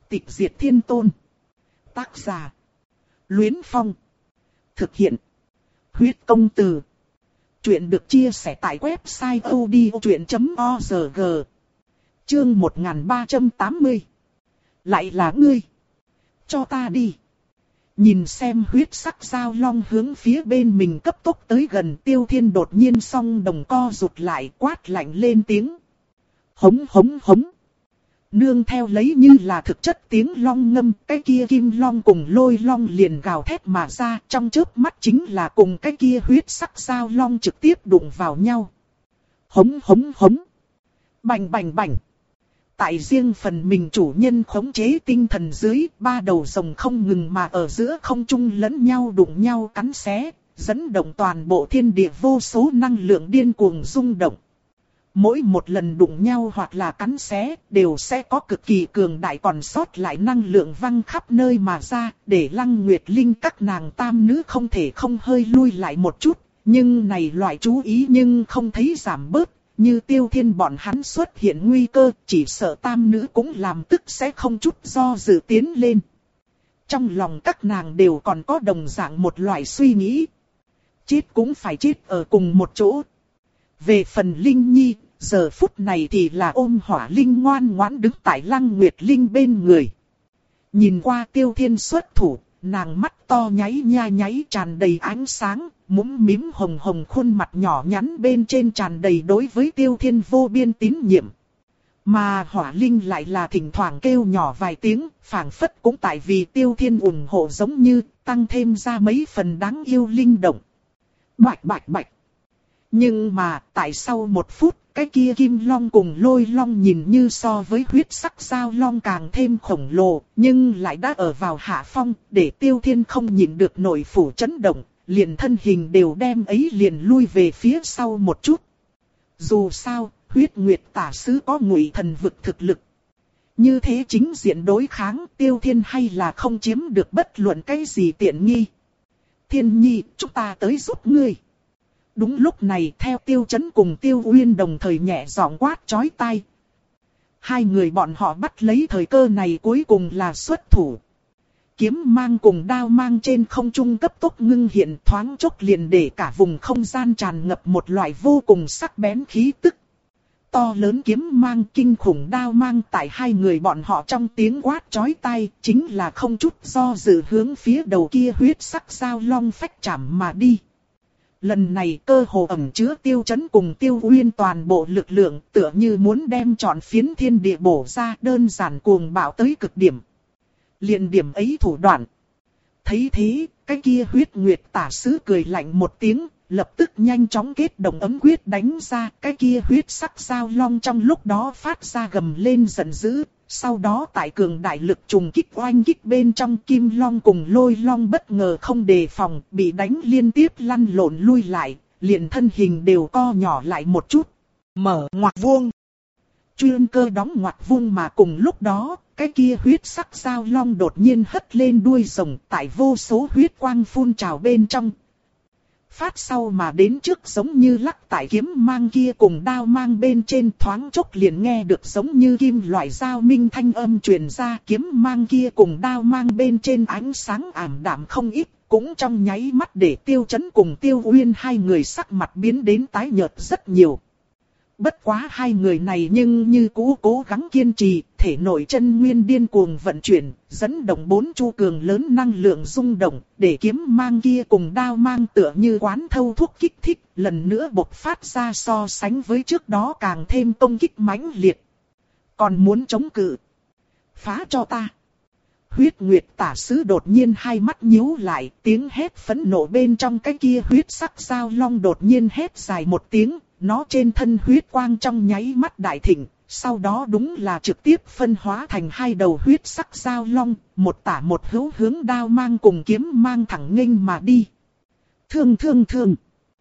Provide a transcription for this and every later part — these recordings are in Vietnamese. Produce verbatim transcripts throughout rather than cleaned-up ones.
Tịch diệt thiên tôn. Tác giả: Luyến Phong. Thực hiện: Huyết công từ. Chuyện được chia sẻ tại website odchuyện chấm org. Chương một nghìn ba trăm tám mươi. Lại là ngươi. Cho ta đi. Nhìn xem huyết sắc giao long hướng phía bên mình cấp tốc tới gần, Tiêu Thiên đột nhiên song đồng co rụt lại, quát lạnh lên tiếng. Hống hống hống. Nương theo lấy như là thực chất tiếng long ngâm, cái kia kim long cùng lôi long liền gào thét mà ra, trong chớp mắt chính là cùng cái kia huyết sắc giao long trực tiếp đụng vào nhau. Hống hống hống. Bành bành bành. Tại riêng phần mình chủ nhân khống chế tinh thần dưới, ba đầu rồng không ngừng mà ở giữa không trung lẫn nhau đụng nhau cắn xé, dẫn động toàn bộ thiên địa vô số năng lượng điên cuồng rung động. Mỗi một lần đụng nhau hoặc là cắn xé, đều sẽ có cực kỳ cường đại còn sót lại năng lượng văng khắp nơi mà ra, để Lăng Nguyệt Linh các nàng tam nữ không thể không hơi lui lại một chút, nhưng này loại chú ý nhưng không thấy giảm bớt. Như Tiêu Thiên bọn hắn xuất hiện nguy cơ, chỉ sợ tam nữ cũng làm tức sẽ không chút do dự tiến lên. Trong lòng các nàng đều còn có đồng dạng một loại suy nghĩ. Chết cũng phải chết ở cùng một chỗ. Về phần Linh Nhi, giờ phút này thì là ôm Hỏa Linh ngoan ngoãn đứng tại Lăng Nguyệt Linh bên người. Nhìn qua Tiêu Thiên xuất thủ, nàng mắt to nháy nha nháy tràn đầy ánh sáng. Mũm mím hồng hồng khuôn mặt nhỏ nhắn bên trên tràn đầy đối với Tiêu Thiên vô biên tín nhiệm. Mà Hỏa Linh lại là thỉnh thoảng kêu nhỏ vài tiếng, phảng phất cũng tại vì Tiêu Thiên ủng hộ giống như, tăng thêm ra mấy phần đáng yêu linh động. Bạch bạch bạch. Nhưng mà, tại sau một phút, cái kia kim long cùng lôi long nhìn như so với huyết sắc giao long càng thêm khổng lồ, nhưng lại đã ở vào hạ phong, để Tiêu Thiên không nhìn được nổi phủ chấn động. Liền thân hình đều đem ấy liền lui về phía sau một chút. Dù sao, huyết nguyệt tả sứ có ngụy thần vực thực lực. Như thế chính diện đối kháng, Tiêu Thiên hay là không chiếm được bất luận cái gì tiện nghi. Thiên Nhi, chúng ta tới giúp ngươi. Đúng lúc này, theo Tiêu Chấn cùng Tiêu Uyên đồng thời nhẹ giọng quát chói tai. Hai người bọn họ bắt lấy thời cơ này cuối cùng là xuất thủ. Kiếm mang cùng đao mang trên không trung cấp tốc ngưng hiện, thoáng chốc liền để cả vùng không gian tràn ngập một loại vô cùng sắc bén khí tức. To lớn kiếm mang kinh khủng đao mang tại hai người bọn họ trong tiếng quát chói tai, chính là không chút do dự hướng phía đầu kia huyết sắc giao long phách chạm mà đi. Lần này cơ hồ ẩn chứa Tiêu Chấn cùng Tiêu Uyên toàn bộ lực lượng, tựa như muốn đem trọn phiến thiên địa bổ ra, đơn giản cuồng bạo tới cực điểm. Liền điểm ấy thủ đoạn. Thấy thế, cái kia huyết nguyệt tả sứ cười lạnh một tiếng, lập tức nhanh chóng kết động ấm quyết đánh ra. Cái kia huyết sắc giao long trong lúc đó phát ra gầm lên giận dữ. Sau đó tại cường đại lực trùng kích oanh kích bên trong, kim long cùng lôi long bất ngờ không đề phòng, bị đánh liên tiếp lăn lộn lui lại, liền thân hình đều co nhỏ lại một chút. Mở ngoặc vuông. Chuyên cơ đóng ngoặc vuông mà cùng lúc đó, cái kia huyết sắc giao long đột nhiên hất lên đuôi rồng tại vô số huyết quang phun trào bên trong. Phát sau mà đến trước giống như lắc tại kiếm mang kia cùng đao mang bên trên, thoáng chốc liền nghe được giống như kim loại dao minh thanh âm truyền ra, kiếm mang kia cùng đao mang bên trên ánh sáng ảm đạm không ít, cũng trong nháy mắt để Tiêu Chấn cùng Tiêu Uyên hai người sắc mặt biến đến tái nhợt rất nhiều. Bất quá hai người này nhưng như cũ cố gắng kiên trì, thể nội chân nguyên điên cuồng vận chuyển, dẫn động bốn chu cường lớn năng lượng rung động, để kiếm mang kia cùng đao mang tựa như quán thâu thuốc kích thích, lần nữa bộc phát ra so sánh với trước đó càng thêm công kích mãnh liệt. Còn muốn chống cự? Phá cho ta! Huyết nguyệt tả sứ đột nhiên hai mắt nhíu lại, tiếng hét phẫn nộ bên trong cái kia huyết sắc giao long đột nhiên hét dài một tiếng. Nó trên thân huyết quang trong nháy mắt đại thịnh, sau đó đúng là trực tiếp phân hóa thành hai đầu huyết sắc giao long, một tả một hữu hướng đao mang cùng kiếm mang thẳng nghênh mà đi. Thương thương thương.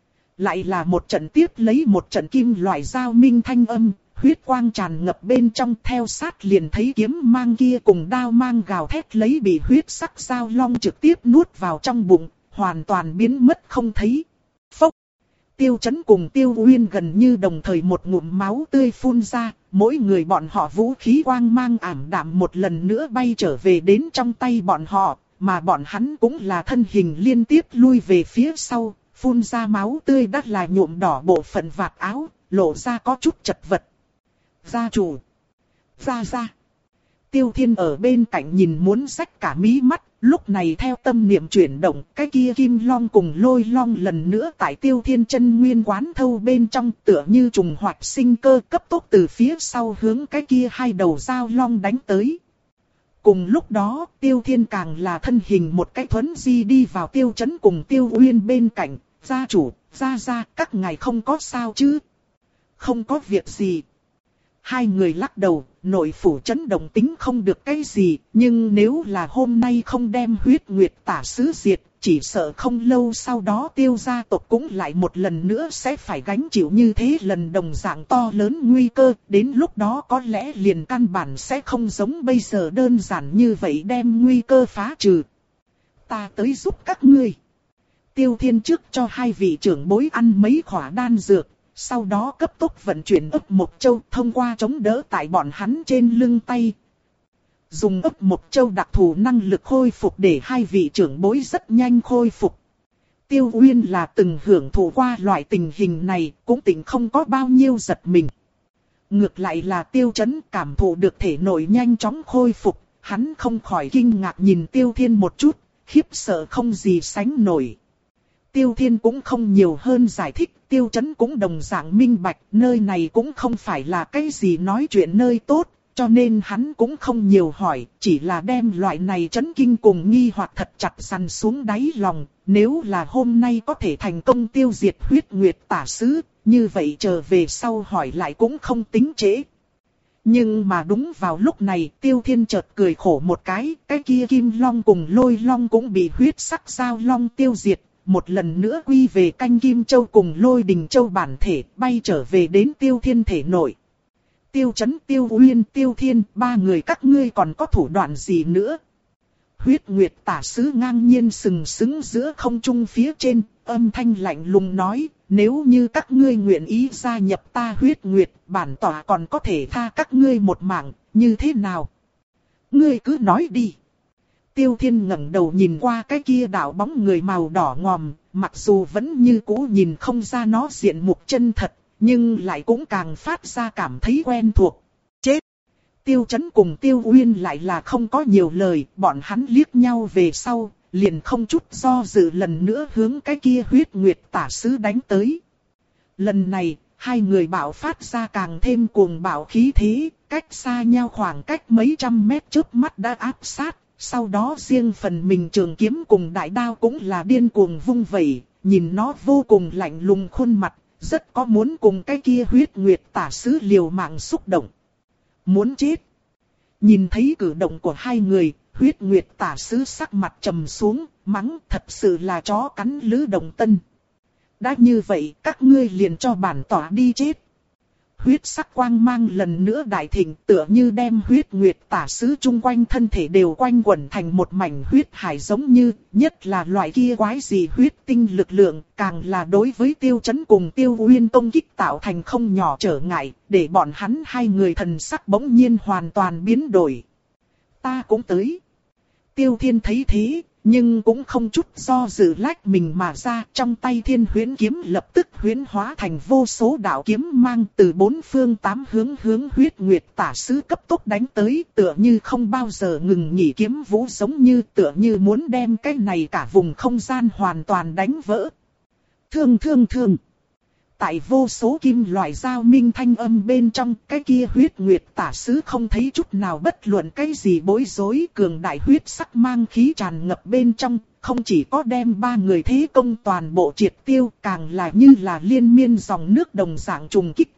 Lại là một trận tiếp lấy một trận kim loại giao minh thanh âm, huyết quang tràn ngập bên trong, theo sát liền thấy kiếm mang kia cùng đao mang gào thét lấy bị huyết sắc giao long trực tiếp nuốt vào trong bụng, hoàn toàn biến mất không thấy. Phốc. Tiêu Chấn cùng Tiêu Uyên gần như đồng thời một ngụm máu tươi phun ra, mỗi người bọn họ vũ khí quang mang ảm đạm một lần nữa bay trở về đến trong tay bọn họ, mà bọn hắn cũng là thân hình liên tiếp lui về phía sau, phun ra máu tươi đắt là nhuộm đỏ bộ phận vạt áo, lộ ra có chút chật vật. Gia chủ! Gia gia! Tiêu Thiên ở bên cạnh nhìn muốn rách cả mí mắt, lúc này theo tâm niệm chuyển động, cái kia kim long cùng lôi long lần nữa tại Tiêu Thiên chân nguyên quán thâu bên trong, tựa như trùng hoạt sinh cơ, cấp tốc từ phía sau hướng cái kia hai đầu dao long đánh tới. Cùng lúc đó, Tiêu Thiên càng là thân hình một cái thuấn di đi vào Tiêu Chấn cùng Tiêu Uyên bên cạnh, gia chủ, gia gia, các ngài không có sao chứ? Không có việc gì. Hai người lắc đầu, nội phủ chấn động tính không được cái gì, nhưng nếu là hôm nay không đem huyết nguyệt tả sứ diệt, chỉ sợ không lâu sau đó Tiêu gia tộc cũng lại một lần nữa sẽ phải gánh chịu như thế lần đồng dạng to lớn nguy cơ, đến lúc đó có lẽ liền căn bản sẽ không giống bây giờ đơn giản như vậy đem nguy cơ phá trừ. Ta tới giúp các ngươi. Tiêu Thiên trước cho hai vị trưởng bối ăn mấy khỏa đan dược. Sau đó cấp tốc vận chuyển ấp một châu thông qua chống đỡ tại bọn hắn trên lưng tay. Dùng ấp một châu đặc thù năng lực khôi phục để hai vị trưởng bối rất nhanh khôi phục. Tiêu Uyên là từng hưởng thụ qua loại tình hình này, cũng tỉnh không có bao nhiêu giật mình. Ngược lại là Tiêu Chấn cảm thụ được thể nội nhanh chóng khôi phục, hắn không khỏi kinh ngạc nhìn Tiêu Thiên một chút, khiếp sợ không gì sánh nổi. Tiêu Thiên cũng không nhiều hơn giải thích, Tiêu Chấn cũng đồng dạng minh bạch, nơi này cũng không phải là cái gì nói chuyện nơi tốt, cho nên hắn cũng không nhiều hỏi, chỉ là đem loại này chấn kinh cùng nghi hoặc thật chặt săn xuống đáy lòng, nếu là hôm nay có thể thành công tiêu diệt huyết nguyệt tả sứ, như vậy trở về sau hỏi lại cũng không tính trễ. Nhưng mà đúng vào lúc này, Tiêu Thiên chợt cười khổ một cái, cái kia kim long cùng lôi long cũng bị huyết sắc giao long tiêu diệt. Một lần nữa quy về canh kim châu cùng lôi đình châu bản thể, bay trở về đến Tiêu Thiên thể nội. Tiêu Chấn, Tiêu Uyên, Tiêu Thiên, ba người các ngươi còn có thủ đoạn gì nữa? Huyết nguyệt tả sứ ngang nhiên sừng sững giữa không trung phía trên, âm thanh lạnh lùng nói, nếu như các ngươi nguyện ý gia nhập ta huyết nguyệt, bản tỏa còn có thể tha các ngươi một mạng, như thế nào? Ngươi cứ nói đi. Tiêu Thiên ngẩng đầu nhìn qua cái kia đạo bóng người màu đỏ ngòm, mặc dù vẫn như cũ nhìn không ra nó diện mục chân thật, nhưng lại cũng càng phát ra cảm thấy quen thuộc. Chết! Tiêu Chấn cùng Tiêu Uyên lại là không có nhiều lời, bọn hắn liếc nhau về sau, liền không chút do dự lần nữa hướng cái kia huyết nguyệt tả sứ đánh tới. Lần này, hai người bạo phát ra càng thêm cuồng bạo khí thế, cách xa nhau khoảng cách mấy trăm mét trước mắt đã áp sát. Sau đó riêng phần mình trường kiếm cùng đại đao cũng là điên cuồng vung vẩy, nhìn nó vô cùng lạnh lùng khuôn mặt, rất có muốn cùng cái kia huyết nguyệt tả sứ liều mạng xúc động. Muốn chết. Nhìn thấy cử động của hai người, huyết nguyệt tả sứ sắc mặt trầm xuống, mắng thật sự là chó cắn lứ đồng tân. Đã như vậy, các ngươi liền cho bản tỏa đi chết. Huyết sắc quang mang lần nữa đại thịnh, tựa như đem huyết nguyệt tả sứ chung quanh thân thể đều quanh quẩn thành một mảnh huyết hải, giống như, nhất là loại kia quái gì huyết tinh lực lượng, càng là đối với Tiêu Chấn cùng Tiêu Uyên công kích tạo thành không nhỏ trở ngại, để bọn hắn hai người thần sắc bỗng nhiên hoàn toàn biến đổi. Ta cũng tới. Tiêu Thiên thấy thế, nhưng cũng không chút do dự lách mình mà ra, trong tay thiên huyễn kiếm lập tức huyễn hóa thành vô số đạo kiếm mang từ bốn phương tám hướng hướng huyết nguyệt tả sứ cấp tốc đánh tới, tựa như không bao giờ ngừng nghỉ kiếm vũ, giống như tựa như muốn đem cái này cả vùng không gian hoàn toàn đánh vỡ. Thương thương thương. Tại vô số kim loại giao minh thanh âm bên trong, cái kia huyết nguyệt tả sứ không thấy chút nào bất luận cái gì bối rối, cường đại huyết sắc mang khí tràn ngập bên trong, không chỉ có đem ba người thế công toàn bộ triệt tiêu, càng là như là liên miên dòng nước đồng dạng trùng kích.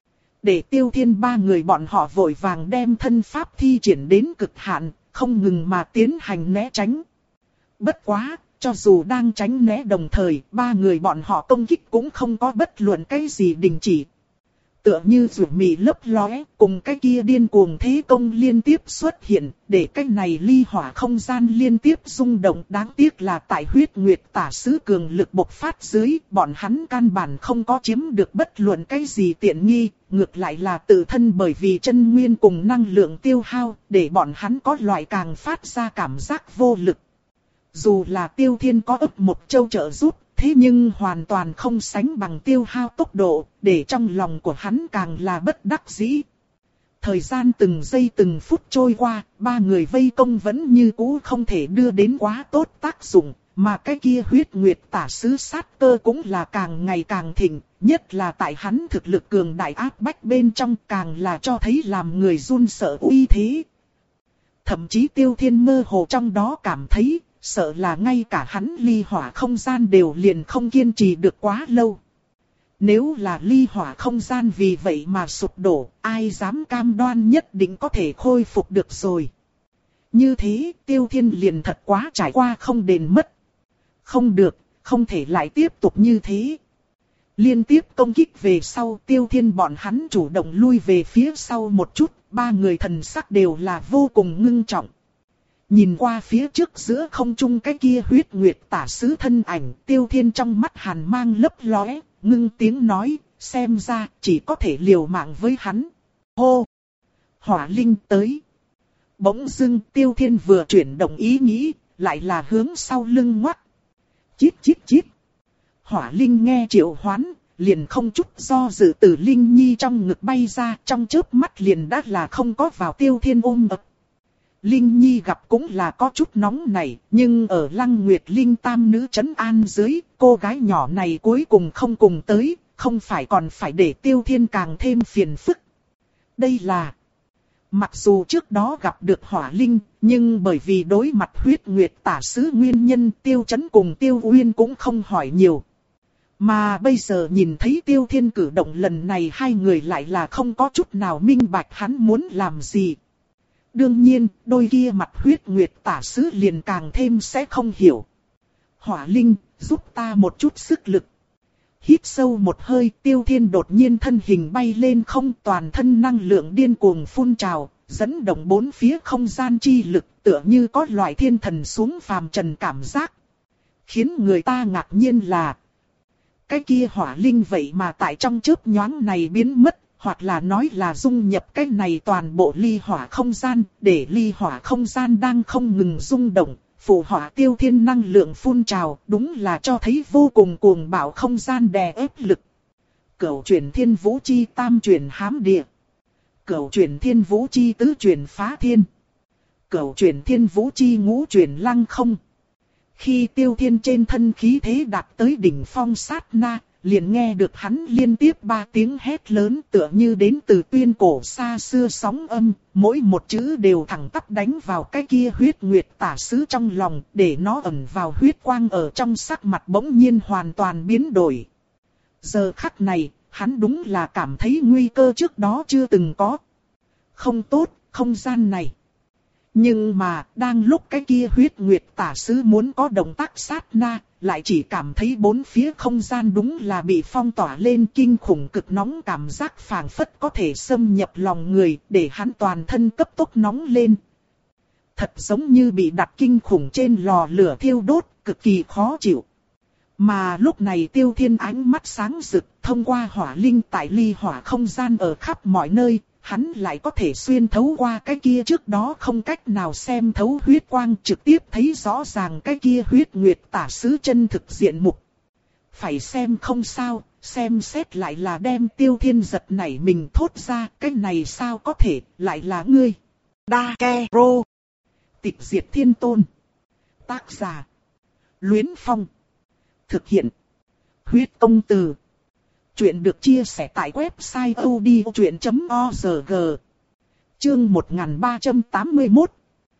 Để Tiêu Thiên ba người bọn họ vội vàng đem thân pháp thi triển đến cực hạn, không ngừng mà tiến hành né tránh. Bất quá! Cho dù đang tránh né đồng thời, ba người bọn họ công kích cũng không có bất luận cái gì đình chỉ. Tựa như rủi mì lấp lóe, cùng cái kia điên cuồng thế công liên tiếp xuất hiện, để cái này ly hỏa không gian liên tiếp rung động. Đáng tiếc là tại huyết nguyệt tả sứ cường lực bộc phát dưới, bọn hắn căn bản không có chiếm được bất luận cái gì tiện nghi, ngược lại là tự thân bởi vì chân nguyên cùng năng lượng tiêu hao, để bọn hắn có loại càng phát ra cảm giác vô lực. Dù là Tiêu Thiên có ấp một châu trợ giúp, thế nhưng hoàn toàn không sánh bằng tiêu hao tốc độ, để trong lòng của hắn càng là bất đắc dĩ. Thời gian từng giây từng phút trôi qua, ba người vây công vẫn như cũ không thể đưa đến quá tốt tác dụng, mà cái kia huyết nguyệt tả sứ sát cơ cũng là càng ngày càng thịnh, nhất là tại hắn thực lực cường đại áp bách bên trong càng là cho thấy làm người run sợ uy thế. Thậm chí Tiêu Thiên mơ hồ trong đó cảm thấy, sợ là ngay cả hắn ly hỏa không gian đều liền không kiên trì được quá lâu. Nếu là ly hỏa không gian vì vậy mà sụp đổ, ai dám cam đoan nhất định có thể khôi phục được rồi. Như thế, Tiêu Thiên liền thật quá trải qua không đền mất. Không được, không thể lại tiếp tục như thế. Liên tiếp công kích về sau, Tiêu Thiên bọn hắn chủ động lui về phía sau một chút, ba người thần sắc đều là vô cùng ngưng trọng. Nhìn qua phía trước giữa không trung cái kia huyết nguyệt tả sứ thân ảnh, Tiêu Thiên trong mắt hàn mang lấp lóe, ngưng tiếng nói, xem ra chỉ có thể liều mạng với hắn. Hô! Hỏa linh tới! Bỗng dưng Tiêu Thiên vừa chuyển động ý nghĩ, lại là hướng sau lưng ngoắt. Chít chít chít! Hỏa linh nghe triệu hoán, liền không chút do dự từ Linh Nhi trong ngực bay ra, trong chớp mắt liền đã là không có vào Tiêu Thiên ôm ập. Linh Nhi gặp cũng là có chút nóng này, nhưng ở Lăng Nguyệt Linh tam nữ trấn an dưới, cô gái nhỏ này cuối cùng không cùng tới, không phải còn phải để Tiêu Thiên càng thêm phiền phức. Đây là... Mặc dù trước đó gặp được hỏa linh, nhưng bởi vì đối mặt huyết nguyệt tả sứ nguyên nhân, Tiêu Chấn cùng Tiêu Uyên cũng không hỏi nhiều. Mà bây giờ nhìn thấy Tiêu Thiên cử động lần này, hai người lại là không có chút nào minh bạch hắn muốn làm gì. Đương nhiên, đôi kia mặt huyết nguyệt tả sứ liền càng thêm sẽ không hiểu. Hỏa linh, giúp ta một chút sức lực. Hít sâu một hơi, Tiêu Thiên đột nhiên thân hình bay lên không, toàn thân năng lượng điên cuồng phun trào, dẫn động bốn phía không gian chi lực, tựa như có loại thiên thần xuống phàm trần cảm giác. Khiến người ta ngạc nhiên là, cái kia hỏa linh vậy mà tại trong chớp nhoáng này biến mất, hoặc là nói là dung nhập cái này toàn bộ ly hỏa không gian, để ly hỏa không gian đang không ngừng rung động, phù hỏa Tiêu Thiên năng lượng phun trào, đúng là cho thấy vô cùng cuồng bạo không gian đè ép lực. Cửu chuyển thiên vũ chi tam chuyển hám địa. Cửu chuyển thiên vũ chi tứ chuyển phá thiên. Cửu chuyển thiên vũ chi ngũ chuyển lăng không. Khi Tiêu Thiên trên thân khí thế đạt tới đỉnh phong sát na, liền nghe được hắn liên tiếp ba tiếng hét lớn, tựa như đến từ tuyên cổ xa xưa sóng âm, mỗi một chữ đều thẳng tắp đánh vào cái kia huyết nguyệt tả sứ trong lòng, để nó ẩn vào huyết quang ở trong sắc mặt bỗng nhiên hoàn toàn biến đổi. Giờ khắc này, hắn đúng là cảm thấy nguy cơ trước đó chưa từng có. Không tốt, không gian này. Nhưng mà, đang lúc cái kia huyết nguyệt tả sứ muốn có động tác sát na, lại chỉ cảm thấy bốn phía không gian đúng là bị phong tỏa lên, kinh khủng cực nóng cảm giác phảng phất có thể xâm nhập lòng người, để hắn toàn thân cấp tốc nóng lên. Thật giống như bị đặt kinh khủng trên lò lửa thiêu đốt, cực kỳ khó chịu. Mà lúc này Tiêu Thiên ánh mắt sáng rực, thông qua hỏa linh tại ly hỏa không gian ở khắp mọi nơi, hắn lại có thể xuyên thấu qua cái kia trước đó không cách nào xem thấu huyết quang, trực tiếp thấy rõ ràng cái kia huyết nguyệt tả sứ chân thực diện mục. Phải xem không sao, xem xét lại là đem Tiêu Thiên giật nảy mình thốt ra, cái này sao có thể, lại là ngươi. Đa Ke Rô. Tịch diệt thiên tôn. Tác giả. Luyến Phong. Thực hiện. Huyết công từ. Chuyện được chia sẻ tại website o d o chuyện chấm org. Chương một nghìn ba trăm tám mươi mốt.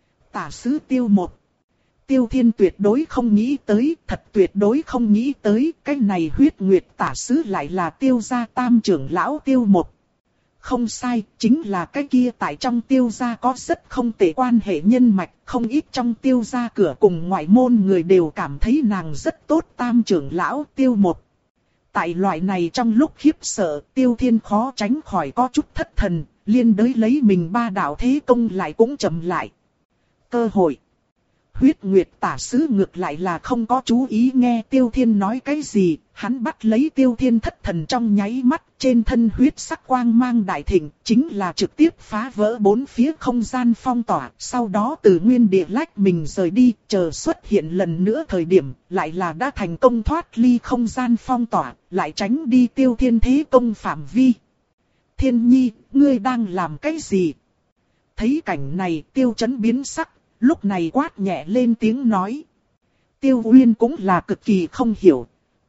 Tả sứ Tiêu một. Tiêu Thiên tuyệt đối không nghĩ tới, thật tuyệt đối không nghĩ tới, cái này huyết nguyệt tả sứ lại là Tiêu gia tam trưởng lão Tiêu một. Không sai, chính là cái kia tại trong Tiêu gia có rất không tệ quan hệ nhân mạch, không ít trong Tiêu gia cửa cùng ngoại môn người đều cảm thấy nàng rất tốt tam trưởng lão Tiêu một. Tại loại này trong lúc khiếp sợ, Tiêu Thiên khó tránh khỏi có chút thất thần, liên đới lấy mình ba đạo thế công lại cũng chậm lại. Cơ hội. Huyết Nguyệt tả sứ ngược lại là không có chú ý nghe Tiêu Thiên nói cái gì, hắn bắt lấy Tiêu Thiên thất thần trong nháy mắt, trên thân huyết sắc quang mang đại thịnh, chính là trực tiếp phá vỡ bốn phía không gian phong tỏa, sau đó từ nguyên địa lách mình rời đi, chờ xuất hiện lần nữa thời điểm, lại là đã thành công thoát ly không gian phong tỏa, lại tránh đi Tiêu Thiên thế công phạm vi. Thiên Nhi, ngươi đang làm cái gì? Thấy cảnh này, Tiêu Chấn biến sắc. Lúc này quát nhẹ lên tiếng nói. Tiêu Uyên cũng là cực kỳ không hiểu.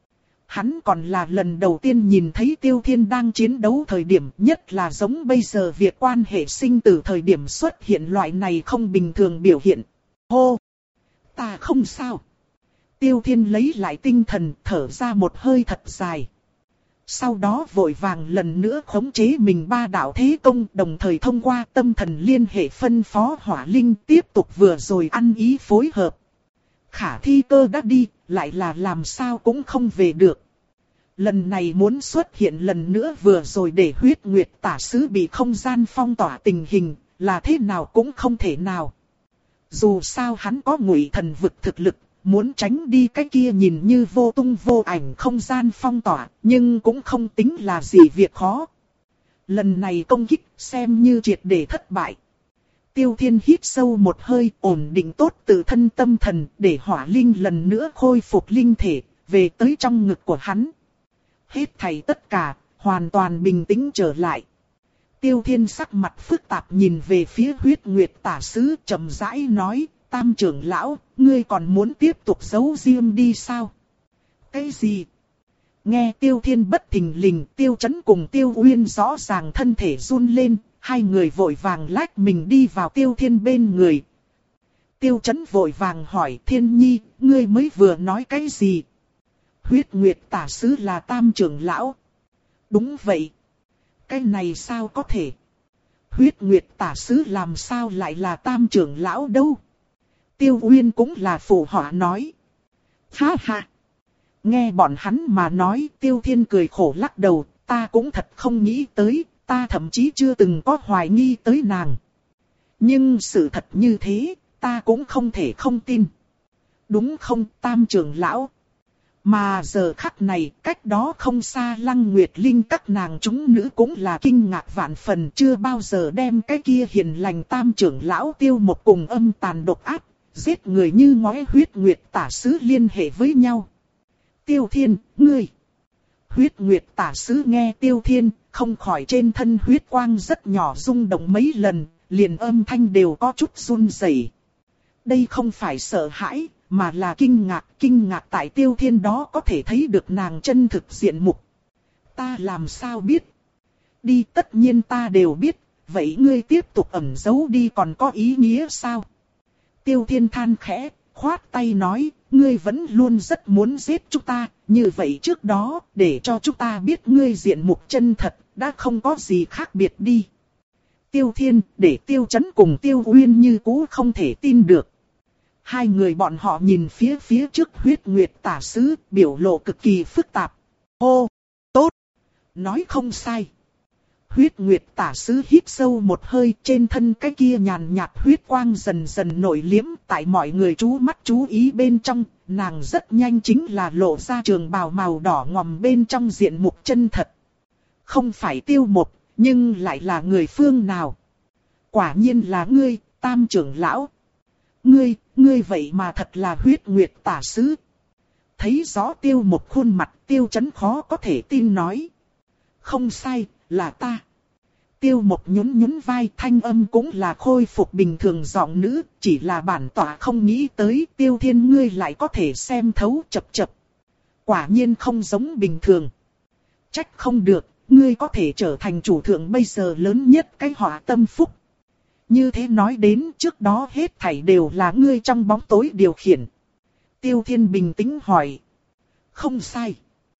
Hắn còn là lần đầu tiên nhìn thấy Tiêu Thiên đang chiến đấu thời điểm, nhất là giống bây giờ việc quan hệ sinh tử thời điểm xuất hiện loại này không bình thường biểu hiện. Hô! Ta không sao. Tiêu Thiên lấy lại tinh thần, thở ra một hơi thật dài. Sau đó vội vàng lần nữa khống chế mình ba đạo thế công, đồng thời thông qua tâm thần liên hệ phân phó Hỏa Linh tiếp tục vừa rồi ăn ý phối hợp. Khả Thi Cơ đã đi, lại là làm sao cũng không về được. Lần này muốn xuất hiện lần nữa vừa rồi để Huyết Nguyệt tả sứ bị không gian phong tỏa tình hình, là thế nào cũng không thể nào. Dù sao hắn có Ngụy Thần vực thực lực. Muốn tránh đi cái kia nhìn như vô tung vô ảnh không gian phong tỏa, nhưng cũng không tính là gì việc khó. Lần này công kích xem như triệt để thất bại. Tiêu Thiên hít sâu một hơi, ổn định tốt tự thân tâm thần, để Hỏa Linh lần nữa khôi phục linh thể, về tới trong ngực của hắn. Hết thảy tất cả, hoàn toàn bình tĩnh trở lại. Tiêu Thiên sắc mặt phức tạp nhìn về phía Huyết Nguyệt tả sứ, chậm rãi nói. Tam trưởng lão, ngươi còn muốn tiếp tục giấu diêm đi sao? Cái gì? Nghe Tiêu Thiên bất thình lình, Tiêu Chấn cùng Tiêu Uyên rõ ràng thân thể run lên, hai người vội vàng lách mình đi vào Tiêu Thiên bên người. Tiêu Chấn vội vàng hỏi Thiên Nhi, ngươi mới vừa nói cái gì? Huyết Nguyệt tả sứ là tam trưởng lão. Đúng vậy. Cái này sao có thể? Huyết Nguyệt tả sứ làm sao lại là tam trưởng lão đâu? Tiêu Uyên cũng là phụ họa nói. Ha ha. Nghe bọn hắn mà nói, Tiêu Thiên cười khổ lắc đầu, ta cũng thật không nghĩ tới, ta thậm chí chưa từng có hoài nghi tới nàng. Nhưng sự thật như thế, ta cũng không thể không tin. Đúng không, tam trưởng lão? Mà giờ khắc này, cách đó không xa Lăng Nguyệt Linh các nàng chúng nữ cũng là kinh ngạc vạn phần, chưa bao giờ đem cái kia hiền lành tam trưởng lão Tiêu một cùng âm tàn độc ác. Giết người như ngói Huyết Nguyệt tả sứ liên hệ với nhau. Tiêu Thiên, ngươi. Huyết Nguyệt tả sứ nghe Tiêu Thiên, không khỏi trên thân huyết quang rất nhỏ rung động mấy lần, liền âm thanh đều có chút run rẩy. Đây không phải sợ hãi, mà là kinh ngạc, kinh ngạc tại Tiêu Thiên đó có thể thấy được nàng chân thực diện mục. Ta làm sao biết? Đi, tất nhiên ta đều biết, vậy ngươi tiếp tục ẩn giấu đi còn có ý nghĩa sao? Tiêu Thiên than khẽ, khoát tay nói, ngươi vẫn luôn rất muốn giết chúng ta, như vậy trước đó, để cho chúng ta biết ngươi diện mục chân thật, đã không có gì khác biệt đi. Tiêu Thiên, để Tiêu Chấn cùng Tiêu Uyên như cũ không thể tin được. Hai người bọn họ nhìn phía phía trước Huyết Nguyệt tả sứ, biểu lộ cực kỳ phức tạp. Ô, tốt, nói không sai. Huyết Nguyệt tả sứ hít sâu một hơi, trên thân cái kia nhàn nhạt huyết quang dần dần nổi liếm, tại mọi người chú mắt chú ý bên trong, nàng rất nhanh chính là lộ ra trường bào màu đỏ ngòm bên trong diện mục chân thật. Không phải Tiêu một, nhưng lại là người phương nào? Quả nhiên là ngươi, tam trưởng lão. Ngươi, ngươi vậy mà thật là Huyết Nguyệt tả sứ. Thấy rõ Tiêu một khuôn mặt, Tiêu Chấn khó có thể tin nói. Không sai, là ta. Tiêu một nhún nhún vai, thanh âm cũng là khôi phục bình thường giọng nữ, chỉ là bản tỏa không nghĩ tới Tiêu Thiên ngươi lại có thể xem thấu chập chập. Quả nhiên không giống bình thường. Trách không được, ngươi có thể trở thành chủ thượng bây giờ lớn nhất cái họa tâm phúc. Như thế nói đến trước đó hết thảy đều là ngươi trong bóng tối điều khiển. Tiêu Thiên bình tĩnh hỏi. Không sai.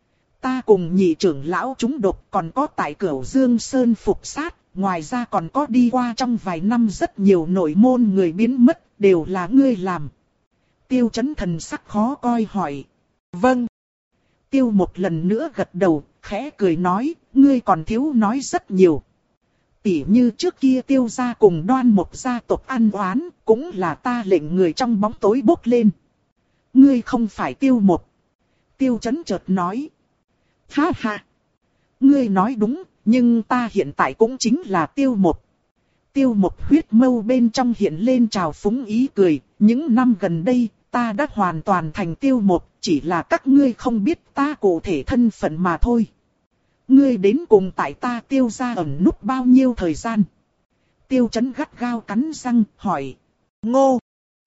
Ta cùng nhị trưởng lão chúng độc còn có tại Cửu Dương Sơn phục sát, ngoài ra còn có đi qua trong vài năm rất nhiều nội môn người biến mất, đều là ngươi làm. Tiêu Chấn thần sắc khó coi hỏi. Vâng. Tiêu một lần nữa gật đầu, khẽ cười nói, ngươi còn thiếu nói rất nhiều. Tỉ như trước kia Tiêu gia cùng Đoan một gia tộc ăn oán, cũng là ta lệnh người trong bóng tối bốc lên. Ngươi không phải Tiêu một. Tiêu Chấn chợt nói. Ha ha. Ngươi nói đúng, nhưng ta hiện tại cũng chính là Tiêu một. Tiêu một huyết mâu bên trong hiện lên trào phúng ý cười, những năm gần đây, ta đã hoàn toàn thành Tiêu một, chỉ là các ngươi không biết ta cụ thể thân phận mà thôi. Ngươi đến cùng tại ta Tiêu gia ẩn núp bao nhiêu thời gian? Tiêu Chấn gắt gao cắn răng, hỏi. Ngô!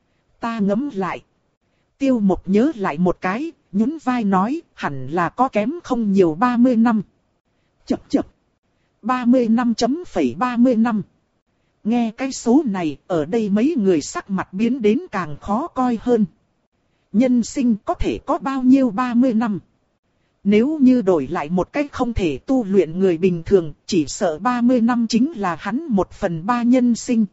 Ta ngẫm lại. Tiêu một nhớ lại một cái, nhún vai nói, hẳn là có kém không nhiều ba mươi năm. Chập chập. ba mươi năm chấm phẩy ba mươi năm. Nghe cái số này, ở đây mấy người sắc mặt biến đến càng khó coi hơn. Nhân sinh có thể có bao nhiêu ba mươi năm? Nếu như đổi lại một cách không thể tu luyện người bình thường, chỉ sợ ba mươi năm chính là hắn một phần ba nhân sinh.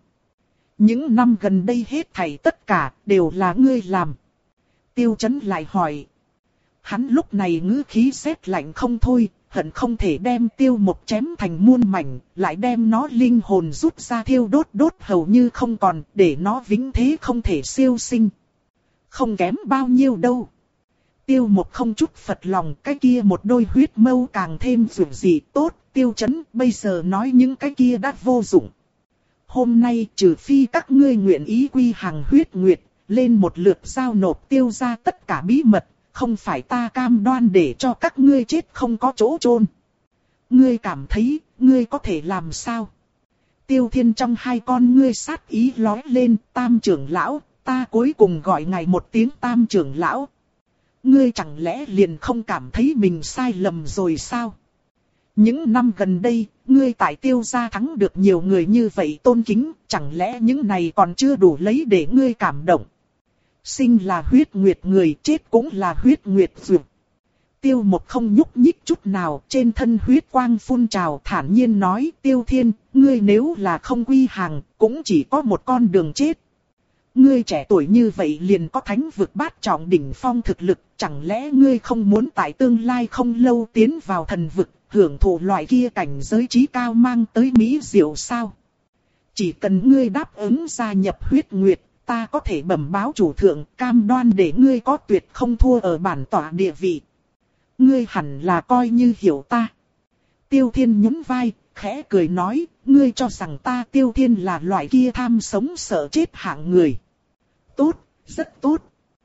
Những năm gần đây hết thảy tất cả đều là ngươi làm. Tiêu Chấn lại hỏi. Hắn lúc này ngữ khí rét lạnh không thôi, hận không thể đem Tiêu một chém thành muôn mảnh, lại đem nó linh hồn rút ra thiêu đốt đốt hầu như không còn, để nó vĩnh thế không thể siêu sinh. Không kém bao nhiêu đâu. Tiêu một không chút phật lòng, cái kia một đôi huyết mâu càng thêm dữ dị tốt, Tiêu Chấn bây giờ nói những cái kia đã vô dụng. Hôm nay trừ phi các ngươi nguyện ý quy hàng huyết nguyệt, lên một lượt giao nộp Tiêu gia tất cả bí mật, không phải ta cam đoan để cho các ngươi chết không có chỗ chôn. Ngươi cảm thấy, ngươi có thể làm sao? Tiêu Thiên trong hai con ngươi sát ý lóe lên, Tam trưởng lão, ta cuối cùng gọi ngài một tiếng Tam trưởng lão. Ngươi chẳng lẽ liền không cảm thấy mình sai lầm rồi sao? Những năm gần đây, ngươi tại Tiêu gia thắng được nhiều người như vậy tôn kính, chẳng lẽ những này còn chưa đủ lấy để ngươi cảm động? Sinh là huyết nguyệt người, chết cũng là huyết nguyệt dược. Tiêu một không nhúc nhích chút nào, trên thân huyết quang phun trào, thản nhiên nói, Tiêu Thiên, ngươi nếu là không quy hàng, cũng chỉ có một con đường chết. Ngươi trẻ tuổi như vậy liền có thánh vực bát trọng đỉnh phong thực lực, chẳng lẽ ngươi không muốn tại tương lai không lâu tiến vào thần vực, hưởng thụ loại kia cảnh giới trí cao mang tới mỹ diệu sao? Chỉ cần ngươi đáp ứng gia nhập huyết nguyệt, ta có thể bẩm báo chủ thượng, cam đoan để ngươi có tuyệt không thua ở bản tỏa địa vị. Ngươi hẳn là coi như hiểu ta. Tiêu Thiên nhún vai, khẽ cười nói, ngươi cho rằng ta Tiêu Thiên là loại kia tham sống sợ chết hạng người. Tốt, rất tốt.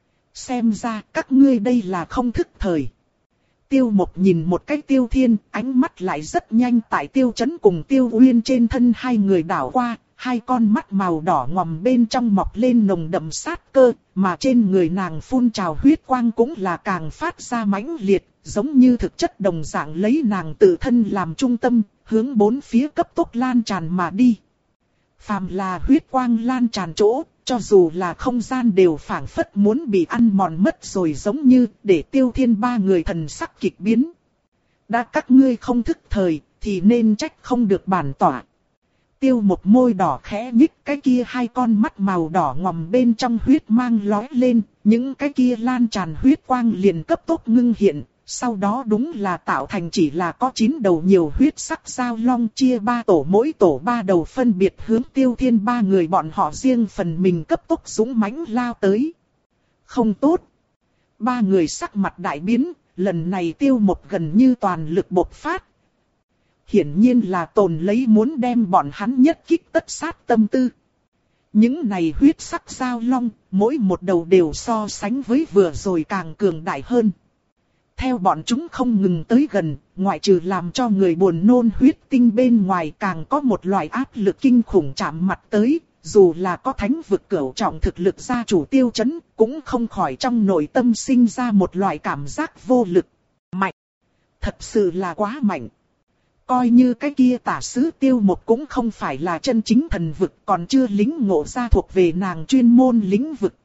Xem ra các ngươi đây là không thức thời. Tiêu Mộc nhìn một cái Tiêu Thiên, ánh mắt lại rất nhanh tại Tiêu Chấn cùng Tiêu Uyên trên thân hai người đảo qua. Hai con mắt màu đỏ ngòm bên trong mọc lên nồng đậm sát cơ, mà trên người nàng phun trào huyết quang cũng là càng phát ra mãnh liệt, giống như thực chất đồng dạng lấy nàng tự thân làm trung tâm, hướng bốn phía cấp tốc lan tràn mà đi. Phàm là huyết quang lan tràn chỗ, cho dù là không gian đều phảng phất muốn bị ăn mòn mất rồi, giống như để Tiêu Thiên ba người thần sắc kịch biến. Đã các ngươi không thức thời, thì nên trách không được bản tỏa. Tiêu một môi đỏ khẽ nhích, cái kia hai con mắt màu đỏ ngòm bên trong huyết mang lóe lên, những cái kia lan tràn huyết quang liền cấp tốc ngưng hiện, sau đó đúng là tạo thành chỉ là có chín đầu nhiều huyết sắc giao long, chia ba tổ, mỗi tổ ba đầu phân biệt hướng Tiêu Thiên ba người bọn họ riêng phần mình cấp tốc dũng mãnh lao tới. Không tốt. Ba người sắc mặt đại biến, lần này Tiêu một gần như toàn lực bộc phát. Hiển nhiên là tồn lấy muốn đem bọn hắn nhất kích tất sát tâm tư. Những này huyết sắc giao long, mỗi một đầu đều so sánh với vừa rồi càng cường đại hơn. Theo bọn chúng không ngừng tới gần, ngoại trừ làm cho người buồn nôn huyết tinh bên ngoài, càng có một loại áp lực kinh khủng chạm mặt tới. Dù là có thánh vực cửu trọng thực lực gia chủ Tiêu Chấn, cũng không khỏi trong nội tâm sinh ra một loại cảm giác vô lực. Mạnh. Thật sự là quá mạnh. Coi như cái kia tả sứ Tiêu một cũng không phải là chân chính thần vực, còn chưa lĩnh ngộ ra thuộc về nàng chuyên môn lĩnh vực.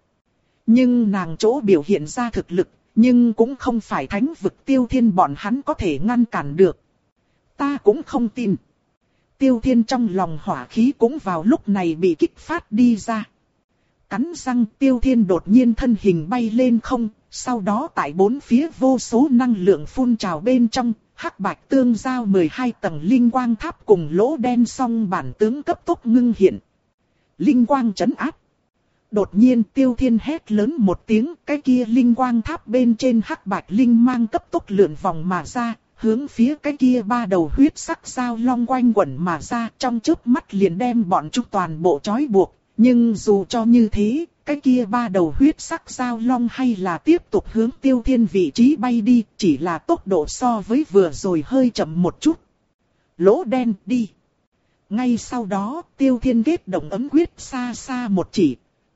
Nhưng nàng chỗ biểu hiện ra thực lực, nhưng cũng không phải thánh vực Tiêu Thiên bọn hắn có thể ngăn cản được. Ta cũng không tin. Tiêu Thiên trong lòng hỏa khí cũng vào lúc này bị kích phát đi ra. Cắn răng, Tiêu Thiên đột nhiên thân hình bay lên không, Sau đó tại bốn phía vô số năng lượng phun trào bên trong, hắc bạch tương giao mười hai tầng linh quang tháp cùng lỗ đen song bản tướng cấp tốc ngưng hiện. Linh quang trấn áp. Đột nhiên Tiêu Thiên hét lớn một tiếng, cái kia linh quang tháp bên trên hắc bạch linh mang cấp tốc lượn vòng mà ra, hướng phía cái kia ba đầu huyết sắc giao long quanh quẩn mà ra, trong chớp mắt liền đem bọn chúng toàn bộ trói buộc. Nhưng dù cho như thế, cái kia ba đầu huyết sắc giao long hay là tiếp tục hướng Tiêu Thiên vị trí bay đi, chỉ là tốc độ so với vừa rồi hơi chậm một chút. Lỗ đen đi. Ngay sau đó, Tiêu Thiên kết động ấm quyết xa xa một chỉ.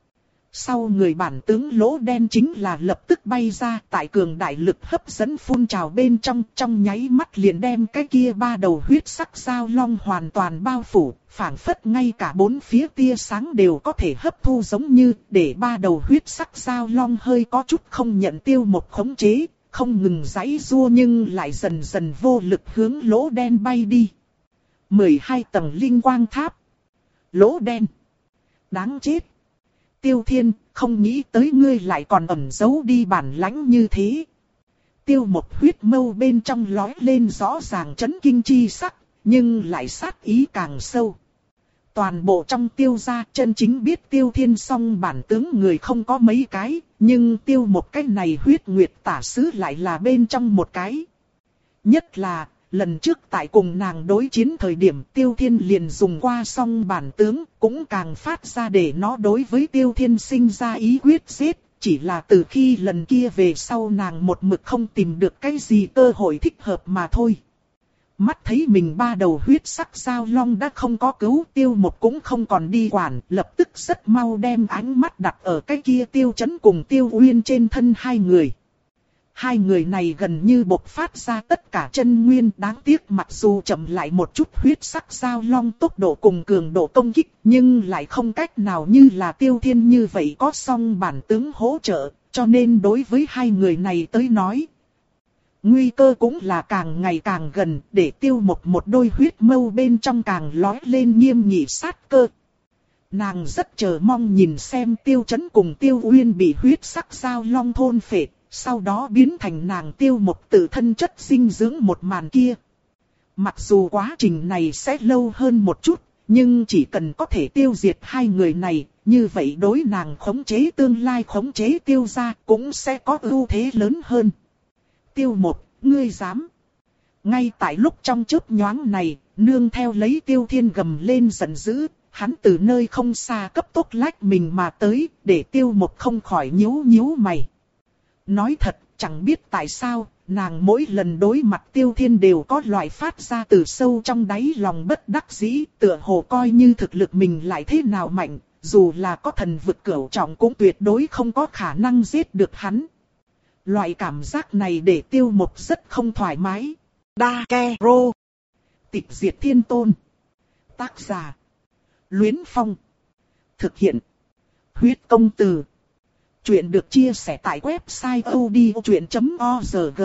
Sau người bản tướng lỗ đen chính là lập tức bay ra, tại cường đại lực hấp dẫn phun trào bên trong, trong nháy mắt liền đem cái kia ba đầu huyết sắc giao long hoàn toàn bao phủ, phảng phất ngay cả bốn phía tia sáng đều có thể hấp thu, giống như để ba đầu huyết sắc giao long hơi có chút không nhận Tiêu Một khống chế, không ngừng giãy giụa nhưng lại dần dần vô lực hướng lỗ đen bay đi. mười hai tầng linh quang tháp. Lỗ đen. Đáng chết. Tiêu Thiên, không nghĩ tới ngươi lại còn ẩn giấu đi bản lãnh như thế. Tiêu Một huyết mâu bên trong lóe lên rõ ràng chấn kinh chi sắc, nhưng lại sát ý càng sâu. Toàn bộ trong Tiêu gia chân chính biết Tiêu Thiên song bản tướng người không có mấy cái, nhưng Tiêu Một cái này huyết nguyệt tả sứ lại là bên trong một cái. Nhất là, lần trước tại cùng nàng đối chiến thời điểm Tiêu Thiên liền dùng qua song bản tướng, cũng càng phát ra để nó đối với Tiêu Thiên sinh ra ý quyết giết. Chỉ là từ khi lần kia về sau nàng một mực không tìm được cái gì cơ hội thích hợp mà thôi. Mắt thấy mình ba đầu huyết sắc giao long đã không có cứu, Tiêu Một cũng không còn đi quản, lập tức rất mau đem ánh mắt đặt ở cái kia Tiêu Chấn cùng Tiêu Uyên trên thân hai người. Hai người này gần như bộc phát ra tất cả chân nguyên, đáng tiếc mặc dù chậm lại một chút huyết sắc giao long tốc độ cùng cường độ công kích, nhưng lại không cách nào như là Tiêu Thiên như vậy có song bản tướng hỗ trợ, cho nên đối với hai người này tới nói, nguy cơ cũng là càng ngày càng gần, để Tiêu Một một đôi huyết mâu bên trong càng lóe lên nghiêm nghị sát cơ. Nàng rất chờ mong nhìn xem Tiêu Chấn cùng Tiêu Uyên bị huyết sắc giao long thôn phệ, sau đó biến thành nàng Tiêu Một tự thân chất dinh dưỡng một màn kia. Mặc dù quá trình này sẽ lâu hơn một chút, nhưng chỉ cần có thể tiêu diệt hai người này, như vậy đối nàng khống chế tương lai khống chế Tiêu gia cũng sẽ có ưu thế lớn hơn. Tiêu Một, ngươi dám? Ngay tại lúc trong chớp nhoáng này, nương theo lấy Tiêu Thiên gầm lên giận dữ, hắn từ nơi không xa cấp tốc lách mình mà tới, để Tiêu Một không khỏi nhíu nhíu mày. Nói thật, chẳng biết tại sao, nàng mỗi lần đối mặt Tiêu Thiên đều có loại phát ra từ sâu trong đáy lòng bất đắc dĩ, tựa hồ coi như thực lực mình lại thế nào mạnh, dù là có thần vực cửu trọng cũng tuyệt đối không có khả năng giết được hắn. Loại cảm giác này để Tiêu Một rất không thoải mái. Dakero. Tịch diệt thiên tôn. Tác giả. Luyến Phong. Thực hiện. Huyết công từ. Chuyện được chia sẻ tại website odchuyện chấm org.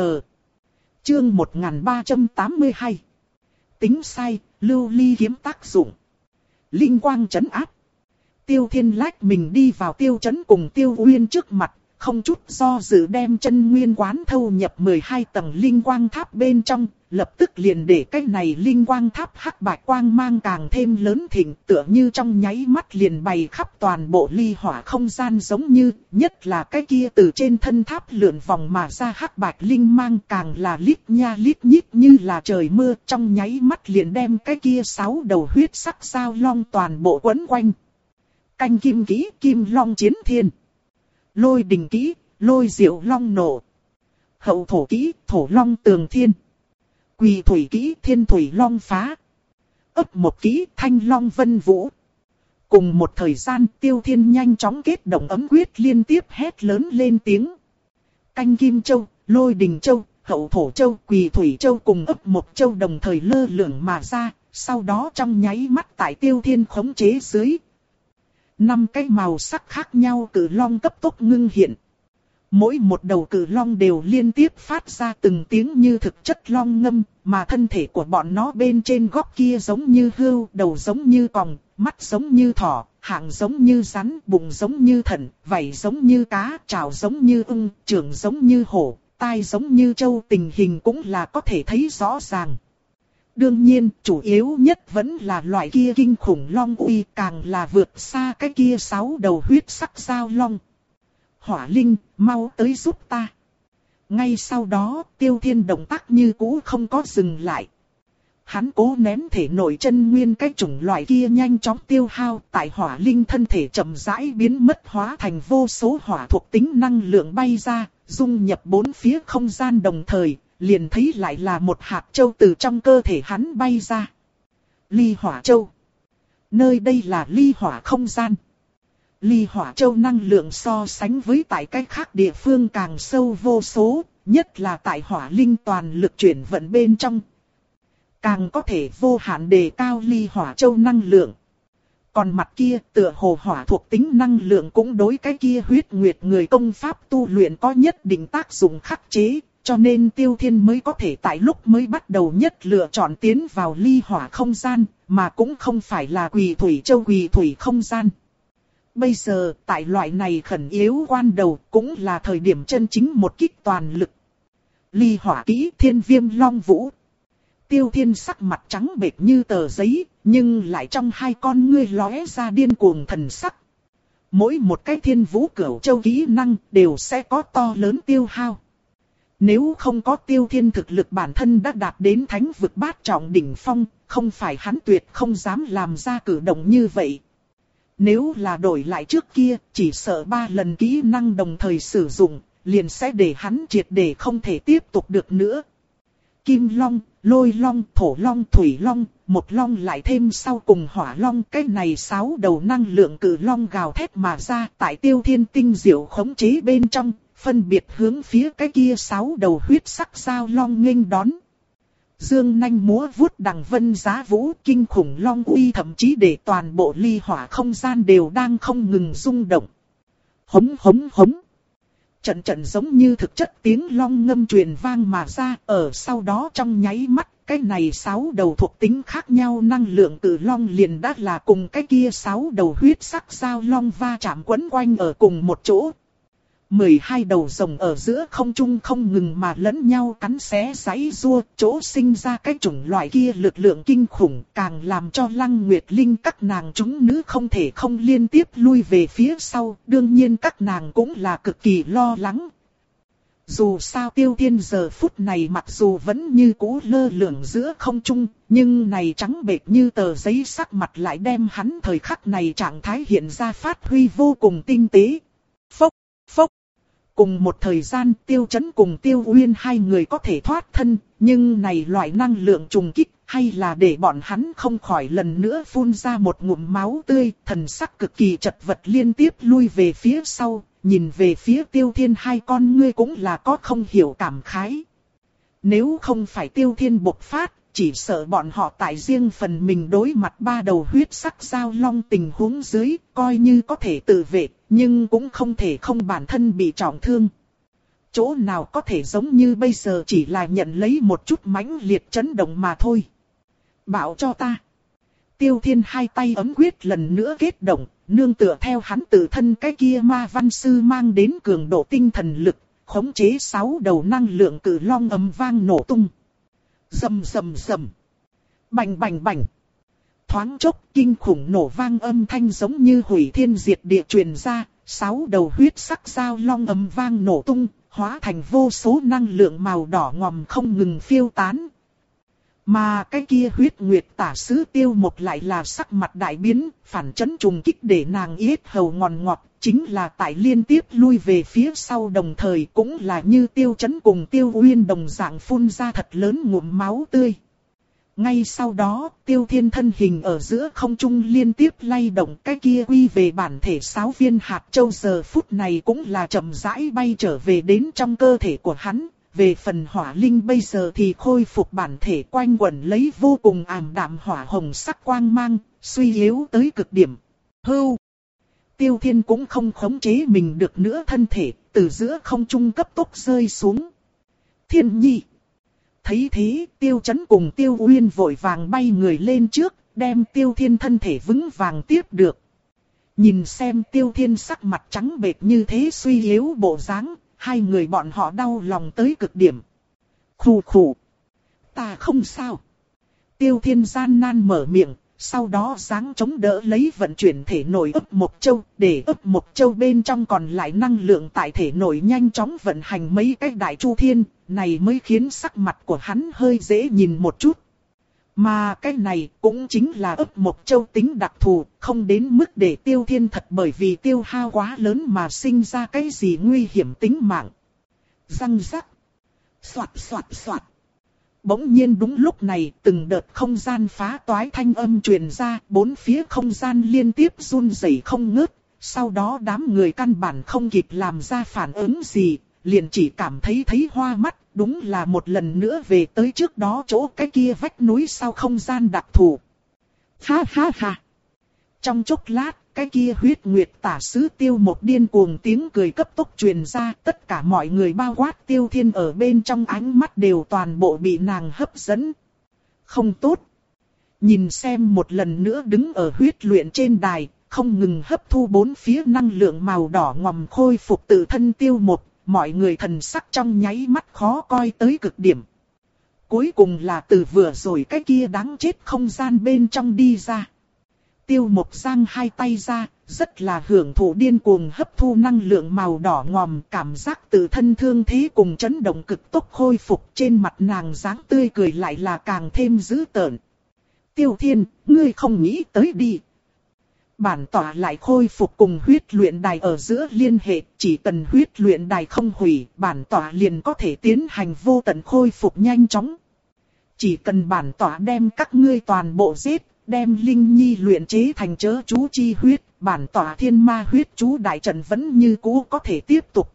Chương một nghìn ba trăm tám mươi hai. Tính sai, lưu ly kiếm tác dụng. Linh quang trấn áp. Tiêu Thiên lách mình đi vào Tiêu Chấn cùng Tiêu Uyên trước mặt, không chút do dự đem chân nguyên quán thâu nhập mười hai tầng linh quang tháp bên trong, lập tức liền để cái này linh quang tháp hắc bạch quang mang càng thêm lớn thịnh, tựa như trong nháy mắt liền bày khắp toàn bộ ly hỏa không gian, giống như, nhất là cái kia từ trên thân tháp lượn vòng mà ra hắc bạch linh mang càng là lít nha lít nhít như là trời mưa, trong nháy mắt liền đem cái kia sáu đầu huyết sắc giao long toàn bộ quấn quanh. Canh kim kỹ kim long chiến thiên. Lôi đình kỹ, lôi diệu long nổ. Hậu thổ kỹ, thổ long tường thiên. Quỳ thủy kỹ, thiên thủy long phá. Ấp một kỹ, thanh long vân vũ. Cùng một thời gian, Tiêu Thiên nhanh chóng kết động ấm quyết liên tiếp hét lớn lên tiếng. Canh kim châu, lôi đình châu, hậu thổ châu, quỳ thủy châu cùng ấp một châu đồng thời lơ lửng mà ra. Sau đó trong nháy mắt tại Tiêu Thiên khống chế dưới, năm cái màu sắc khác nhau cự long cấp tốc ngưng hiện. Mỗi một đầu cự long đều liên tiếp phát ra từng tiếng như thực chất long ngâm, mà thân thể của bọn nó bên trên góc kia giống như hươu, đầu giống như còng, mắt giống như thỏ, hạng giống như rắn, bụng giống như thận, vảy giống như cá, trào giống như ưng, trưởng giống như hổ, tai giống như trâu, tình hình cũng là có thể thấy rõ ràng. Đương nhiên, chủ yếu nhất vẫn là loại kia kinh khủng long uy, càng là vượt xa cái kia sáu đầu huyết sắc giao long. Hỏa Linh, mau tới giúp ta. Ngay sau đó, Tiêu Thiên động tác như cũ không có dừng lại. Hắn cố nén thể nội chân nguyên cái chủng loại kia nhanh chóng tiêu hao, tại Hỏa Linh thân thể chậm rãi biến mất hóa thành vô số hỏa thuộc tính năng lượng bay ra, dung nhập bốn phía không gian đồng thời, liền thấy lại là một hạt châu từ trong cơ thể hắn bay ra. Ly Hỏa Châu. Nơi đây là ly hỏa không gian. Ly Hỏa Châu năng lượng so sánh với tại cách khác địa phương càng sâu vô số, nhất là tại Hỏa Linh toàn lực chuyển vận bên trong. Càng có thể vô hạn đề cao Ly Hỏa Châu năng lượng. Còn mặt kia tựa hồ hỏa thuộc tính năng lượng cũng đối cái kia huyết nguyệt người công pháp tu luyện có nhất định tác dụng khắc chế, cho nên Tiêu Thiên mới có thể tại lúc mới bắt đầu nhất lựa chọn tiến vào ly hỏa không gian, mà cũng không phải là Quỳ Thủy Châu Quỳ Thủy không gian. Bây giờ, tại loại này khẩn yếu quan đầu, cũng là thời điểm chân chính một kích toàn lực. Ly hỏa kỹ Thiên Viêm Long Vũ. Tiêu Thiên sắc mặt trắng bệch như tờ giấy, nhưng lại trong hai con ngươi lóe ra điên cuồng thần sắc. Mỗi một cái Thiên Vũ Cửu Châu kỹ năng đều sẽ có to lớn tiêu hao. Nếu không có Tiêu Thiên thực lực bản thân đã đạt đến thánh vực bát trọng đỉnh phong, không phải hắn tuyệt không dám làm ra cử động như vậy. Nếu là đổi lại trước kia, chỉ sợ ba lần kỹ năng đồng thời sử dụng, liền sẽ để hắn triệt để không thể tiếp tục được nữa. Kim Long, Lôi Long, Thổ Long, Thủy Long, một long lại thêm sau cùng Hỏa Long, cái này sáu đầu năng lượng cự long gào thét mà ra, tại Tiêu Thiên tinh diệu khống chế bên trong, phân biệt hướng phía cái kia sáu đầu huyết sắc giao long nghênh đón. Dương nanh múa vuốt đằng vân giá vũ, kinh khủng long uy thậm chí để toàn bộ ly hỏa không gian đều đang không ngừng rung động. Hống hống hống. Trận trận giống như thực chất tiếng long ngâm truyền vang mà ra, ở sau đó trong nháy mắt, cái này sáu đầu thuộc tính khác nhau năng lượng cự long liền đã là cùng cái kia sáu đầu huyết sắc giao long va chạm quấn quanh ở cùng một chỗ. mười hai đầu rồng ở giữa không trung không ngừng mà lẫn nhau cắn xé giãy giụa, chỗ sinh ra cái chủng loại kia lực lượng kinh khủng, càng làm cho Lăng Nguyệt Linh các nàng chúng nữ không thể không liên tiếp lui về phía sau, đương nhiên các nàng cũng là cực kỳ lo lắng. Dù sao Tiêu Thiên giờ phút này mặc dù vẫn như cũ lơ lửng giữa không trung, nhưng này trắng bệch như tờ giấy sắc mặt lại đem hắn thời khắc này trạng thái hiện ra phát huy vô cùng tinh tế. Phốc, phốc. Cùng một thời gian Tiêu Chấn cùng Tiêu Uyên hai người có thể thoát thân, nhưng này loại năng lượng trùng kích hay là để bọn hắn không khỏi lần nữa phun ra một ngụm máu tươi, thần sắc cực kỳ chật vật liên tiếp lui về phía sau, nhìn về phía Tiêu Thiên hai con ngươi cũng là có không hiểu cảm khái. Nếu không phải Tiêu Thiên bộc phát, chỉ sợ bọn họ tại riêng phần mình đối mặt ba đầu huyết sắc giao long tình huống dưới, coi như có thể tự vệ, nhưng cũng không thể không bản thân bị trọng thương. Chỗ nào có thể giống như bây giờ chỉ là nhận lấy một chút mãnh liệt chấn động mà thôi. Bảo cho ta. Tiêu Thiên hai tay ấm quyết lần nữa kết động, nương tựa theo hắn tự thân cái kia ma văn sư mang đến cường độ tinh thần lực, khống chế sáu đầu năng lượng cự long ầm vang nổ tung. Rầm rầm rầm. Bành bành bành. Thoáng chốc kinh khủng nổ vang âm thanh giống như hủy thiên diệt địa truyền ra, sáu đầu huyết sắc giao long ầm vang nổ tung, hóa thành vô số năng lượng màu đỏ ngòm không ngừng phiêu tán. Mà cái kia huyết nguyệt tả sứ Tiêu Mộc lại là sắc mặt đại biến, phản chấn trùng kích để nàng yết hầu ngòn ngọt, chính là tại liên tiếp lui về phía sau đồng thời cũng là như Tiêu Chấn cùng Tiêu Uyên đồng dạng phun ra thật lớn ngụm máu tươi. Ngay sau đó, Tiêu Thiên thân hình ở giữa không trung liên tiếp lay động, cái kia quy về bản thể sáu viên hạt châu giờ phút này cũng là chậm rãi bay trở về đến trong cơ thể của hắn. Về phần hỏa linh bây giờ thì khôi phục bản thể quanh quẩn lấy vô cùng ảm đạm hỏa hồng sắc quang mang, suy yếu tới cực điểm. Hưu! Tiêu Thiên cũng không khống chế mình được nữa, thân thể từ giữa không trung cấp tốc rơi xuống. Thiên Nhi. Thấy thế, Tiêu Chấn cùng Tiêu Uyên vội vàng bay người lên trước, đem Tiêu Thiên thân thể vững vàng tiếp được. Nhìn xem Tiêu Thiên sắc mặt trắng bệch như thế, suy yếu bộ dáng, hai người bọn họ đau lòng tới cực điểm. Khù khù. Ta không sao. Tiêu Thiên gian nan mở miệng, sau đó giáng chống đỡ lấy vận chuyển thể nội ấp mộc châu, để ấp mộc châu bên trong còn lại năng lượng tại thể nội nhanh chóng vận hành mấy cái đại chu thiên, này mới khiến sắc mặt của hắn hơi dễ nhìn một chút. Mà cái này cũng chính là ấp mộc châu tính đặc thù, không đến mức để Tiêu Thiên thật bởi vì tiêu hao quá lớn mà sinh ra cái gì nguy hiểm tính mạng. Răng rắc. Soạt soạt soạt. Bỗng nhiên đúng lúc này, từng đợt không gian phá toái thanh âm truyền ra, bốn phía không gian liên tiếp run rẩy không ngớt. Sau đó đám người căn bản không kịp làm ra phản ứng gì, liền chỉ cảm thấy thấy hoa mắt, đúng là một lần nữa về tới trước đó chỗ cái kia vách núi sau không gian đặc thù. Ha ha ha! Trong chốc lát, cái kia huyết nguyệt tả sứ Tiêu Một điên cuồng tiếng cười cấp tốc truyền ra, tất cả mọi người bao quát Tiêu Thiên ở bên trong ánh mắt đều toàn bộ bị nàng hấp dẫn. Không tốt! Nhìn xem một lần nữa đứng ở huyết luyện trên đài, không ngừng hấp thu bốn phía năng lượng màu đỏ ngòm khôi phục tự thân Tiêu Một, mọi người thần sắc trong nháy mắt khó coi tới cực điểm. Cuối cùng là từ vừa rồi cái kia đáng chết không gian bên trong đi ra. Tiêu Mộc giang hai tay ra, rất là hưởng thụ điên cuồng hấp thu năng lượng màu đỏ ngòm, cảm giác tự thân thương thế cùng chấn động cực tốc khôi phục, trên mặt nàng dáng tươi cười lại là càng thêm dữ tợn. Tiêu Thiên, ngươi không nghĩ tới đi. Bản tỏa lại khôi phục cùng huyết luyện đài ở giữa liên hệ, chỉ cần huyết luyện đài không hủy, bản tỏa liền có thể tiến hành vô tận khôi phục nhanh chóng. Chỉ cần bản tỏa đem các ngươi toàn bộ giết, đem Linh Nhi luyện chế thành chớ chú chi huyết, bản tỏa thiên ma huyết chú đại trận vẫn như cũ có thể tiếp tục.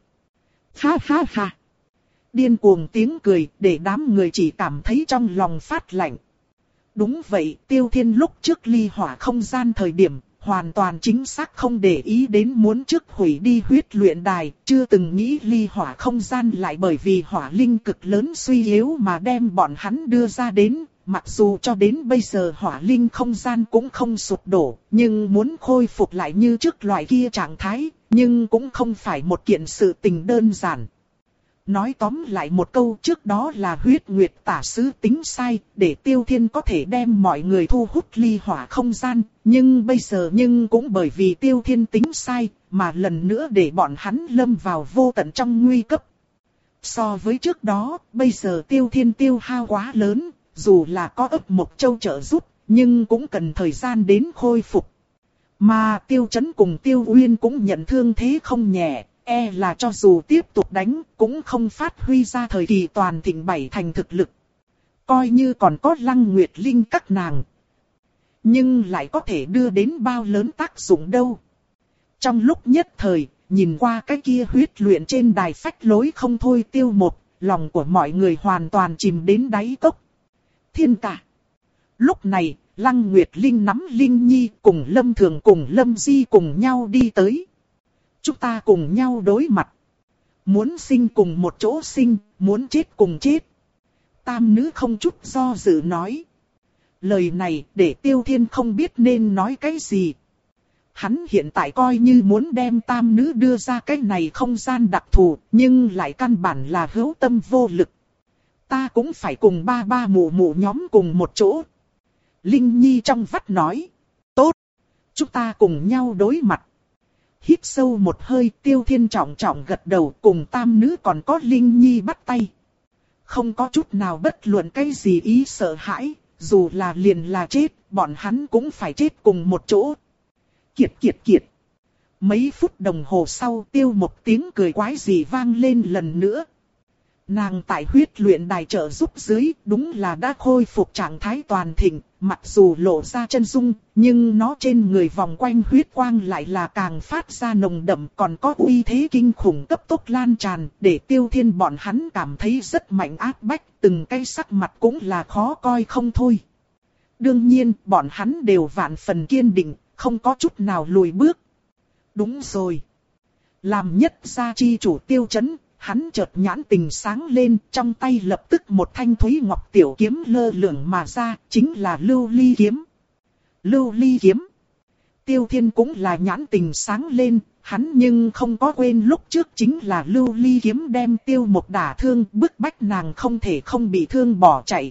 Ha ha ha! Điên cuồng tiếng cười để đám người chỉ cảm thấy trong lòng phát lạnh. Đúng vậy, Tiêu Thiên lúc trước ly hỏa không gian thời điểm, hoàn toàn chính xác không để ý đến muốn trước hủy đi huyết luyện đài, chưa từng nghĩ ly hỏa không gian lại bởi vì hỏa linh cực lớn suy yếu mà đem bọn hắn đưa ra đến. Mặc dù cho đến bây giờ hỏa linh không gian cũng không sụp đổ, nhưng muốn khôi phục lại như trước loại kia trạng thái, nhưng cũng không phải một kiện sự tình đơn giản. Nói tóm lại một câu, trước đó là huyết nguyệt tả sứ tính sai, để Tiêu Thiên có thể đem mọi người thu hút ly hỏa không gian, nhưng bây giờ nhưng cũng bởi vì Tiêu Thiên tính sai, mà lần nữa để bọn hắn lâm vào vô tận trong nguy cấp. So với trước đó, bây giờ Tiêu Thiên tiêu hao quá lớn, dù là có ấp mộc châu trợ giúp, nhưng cũng cần thời gian đến khôi phục. Mà Tiêu Chấn cùng Tiêu Uyên cũng nhận thương thế không nhẹ, e là cho dù tiếp tục đánh, cũng không phát huy ra thời kỳ toàn thịnh bảy thành thực lực. Coi như còn có Lăng Nguyệt Linh các nàng, nhưng lại có thể đưa đến bao lớn tác dụng đâu. Trong lúc nhất thời, nhìn qua cái kia huyết luyện trên đài phách lối không thôi Tiêu Một, lòng của mọi người hoàn toàn chìm đến đáy cốc. Thiên cả. Lúc này, Lăng Nguyệt Linh nắm Linh Nhi cùng Lâm Thường cùng Lâm Di cùng nhau đi tới. Chúng ta cùng nhau đối mặt. Muốn sinh cùng một chỗ sinh, muốn chết cùng chết. Tam nữ không chút do dự nói. Lời này để Tiêu Thiên không biết nên nói cái gì. Hắn hiện tại coi như muốn đem tam nữ đưa ra cái này không gian đặc thù, nhưng lại căn bản là hữu tâm vô lực. Ta cũng phải cùng ba ba mụ mụ nhóm cùng một chỗ. Linh Nhi trong vắt nói. Tốt. Chúng ta cùng nhau đối mặt. Hít sâu một hơi, Tiêu Thiên trọng trọng gật đầu, cùng tam nữ còn có Linh Nhi bắt tay. Không có chút nào bất luận cái gì ý sợ hãi, dù là liền là chết, bọn hắn cũng phải chết cùng một chỗ. Kiệt kiệt kiệt. Mấy phút đồng hồ sau, Tiêu một tiếng cười quái gì vang lên lần nữa. Nàng tại huyết luyện đài trợ giúp dưới, đúng là đã khôi phục trạng thái toàn thịnh, mặc dù lộ ra chân dung, nhưng nó trên người vòng quanh huyết quang lại là càng phát ra nồng đậm, còn có uy thế kinh khủng cấp tốc lan tràn, để Tiêu Thiên bọn hắn cảm thấy rất mạnh áp bách, từng cái sắc mặt cũng là khó coi không thôi. Đương nhiên, bọn hắn đều vạn phần kiên định, không có chút nào lùi bước. Đúng rồi. Làm nhất gia chi chủ Tiêu Chấn, hắn chợt nhãn tình sáng lên, trong tay lập tức một thanh thúy ngọc tiểu kiếm lơ lửng mà ra, chính là Lưu Ly kiếm. Lưu Ly kiếm. Tiêu Thiên cũng là nhãn tình sáng lên, hắn nhưng không có quên lúc trước chính là Lưu Ly kiếm đem Tiêu Mộc đả thương, bức bách nàng không thể không bị thương bỏ chạy.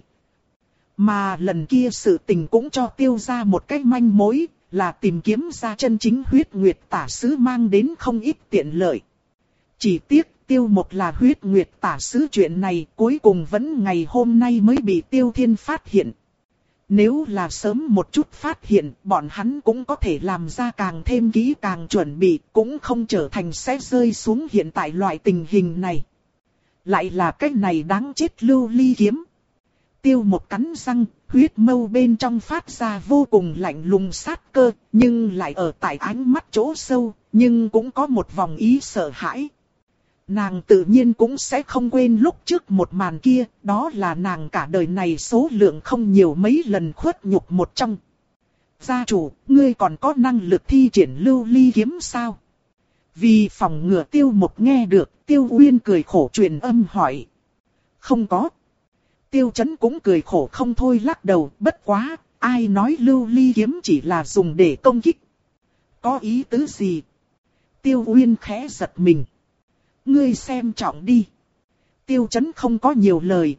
Mà lần kia sự tình cũng cho Tiêu ra một cái manh mối, là tìm kiếm ra chân chính huyết nguyệt tả sứ mang đến không ít tiện lợi. Chỉ tiếc Tiêu Mộc là huyết nguyệt tả sứ chuyện này cuối cùng vẫn ngày hôm nay mới bị Tiêu Thiên phát hiện. Nếu là sớm một chút phát hiện, bọn hắn cũng có thể làm ra càng thêm kỹ càng chuẩn bị, cũng không trở thành sẽ rơi xuống hiện tại loại tình hình này. Lại là cái này đáng chết Lưu Ly kiếm. Tiêu Mộc cắn răng, huyết mâu bên trong phát ra vô cùng lạnh lùng sát cơ, nhưng lại ở tại ánh mắt chỗ sâu, nhưng cũng có một vòng ý sợ hãi. Nàng tự nhiên cũng sẽ không quên lúc trước một màn kia, đó là nàng cả đời này số lượng không nhiều mấy lần khuất nhục một trong. Gia chủ, ngươi còn có năng lực thi triển Lưu Ly kiếm sao? Vì phòng ngừa Tiêu Mộc nghe được, Tiêu Uyên cười khổ truyền âm hỏi. Không có. Tiêu Chấn cũng cười khổ không thôi lắc đầu, bất quá, ai nói Lưu Ly kiếm chỉ là dùng để công kích. Có ý tứ gì? Tiêu Uyên khẽ giật mình. Ngươi xem trọng đi. Tiêu Chấn không có nhiều lời.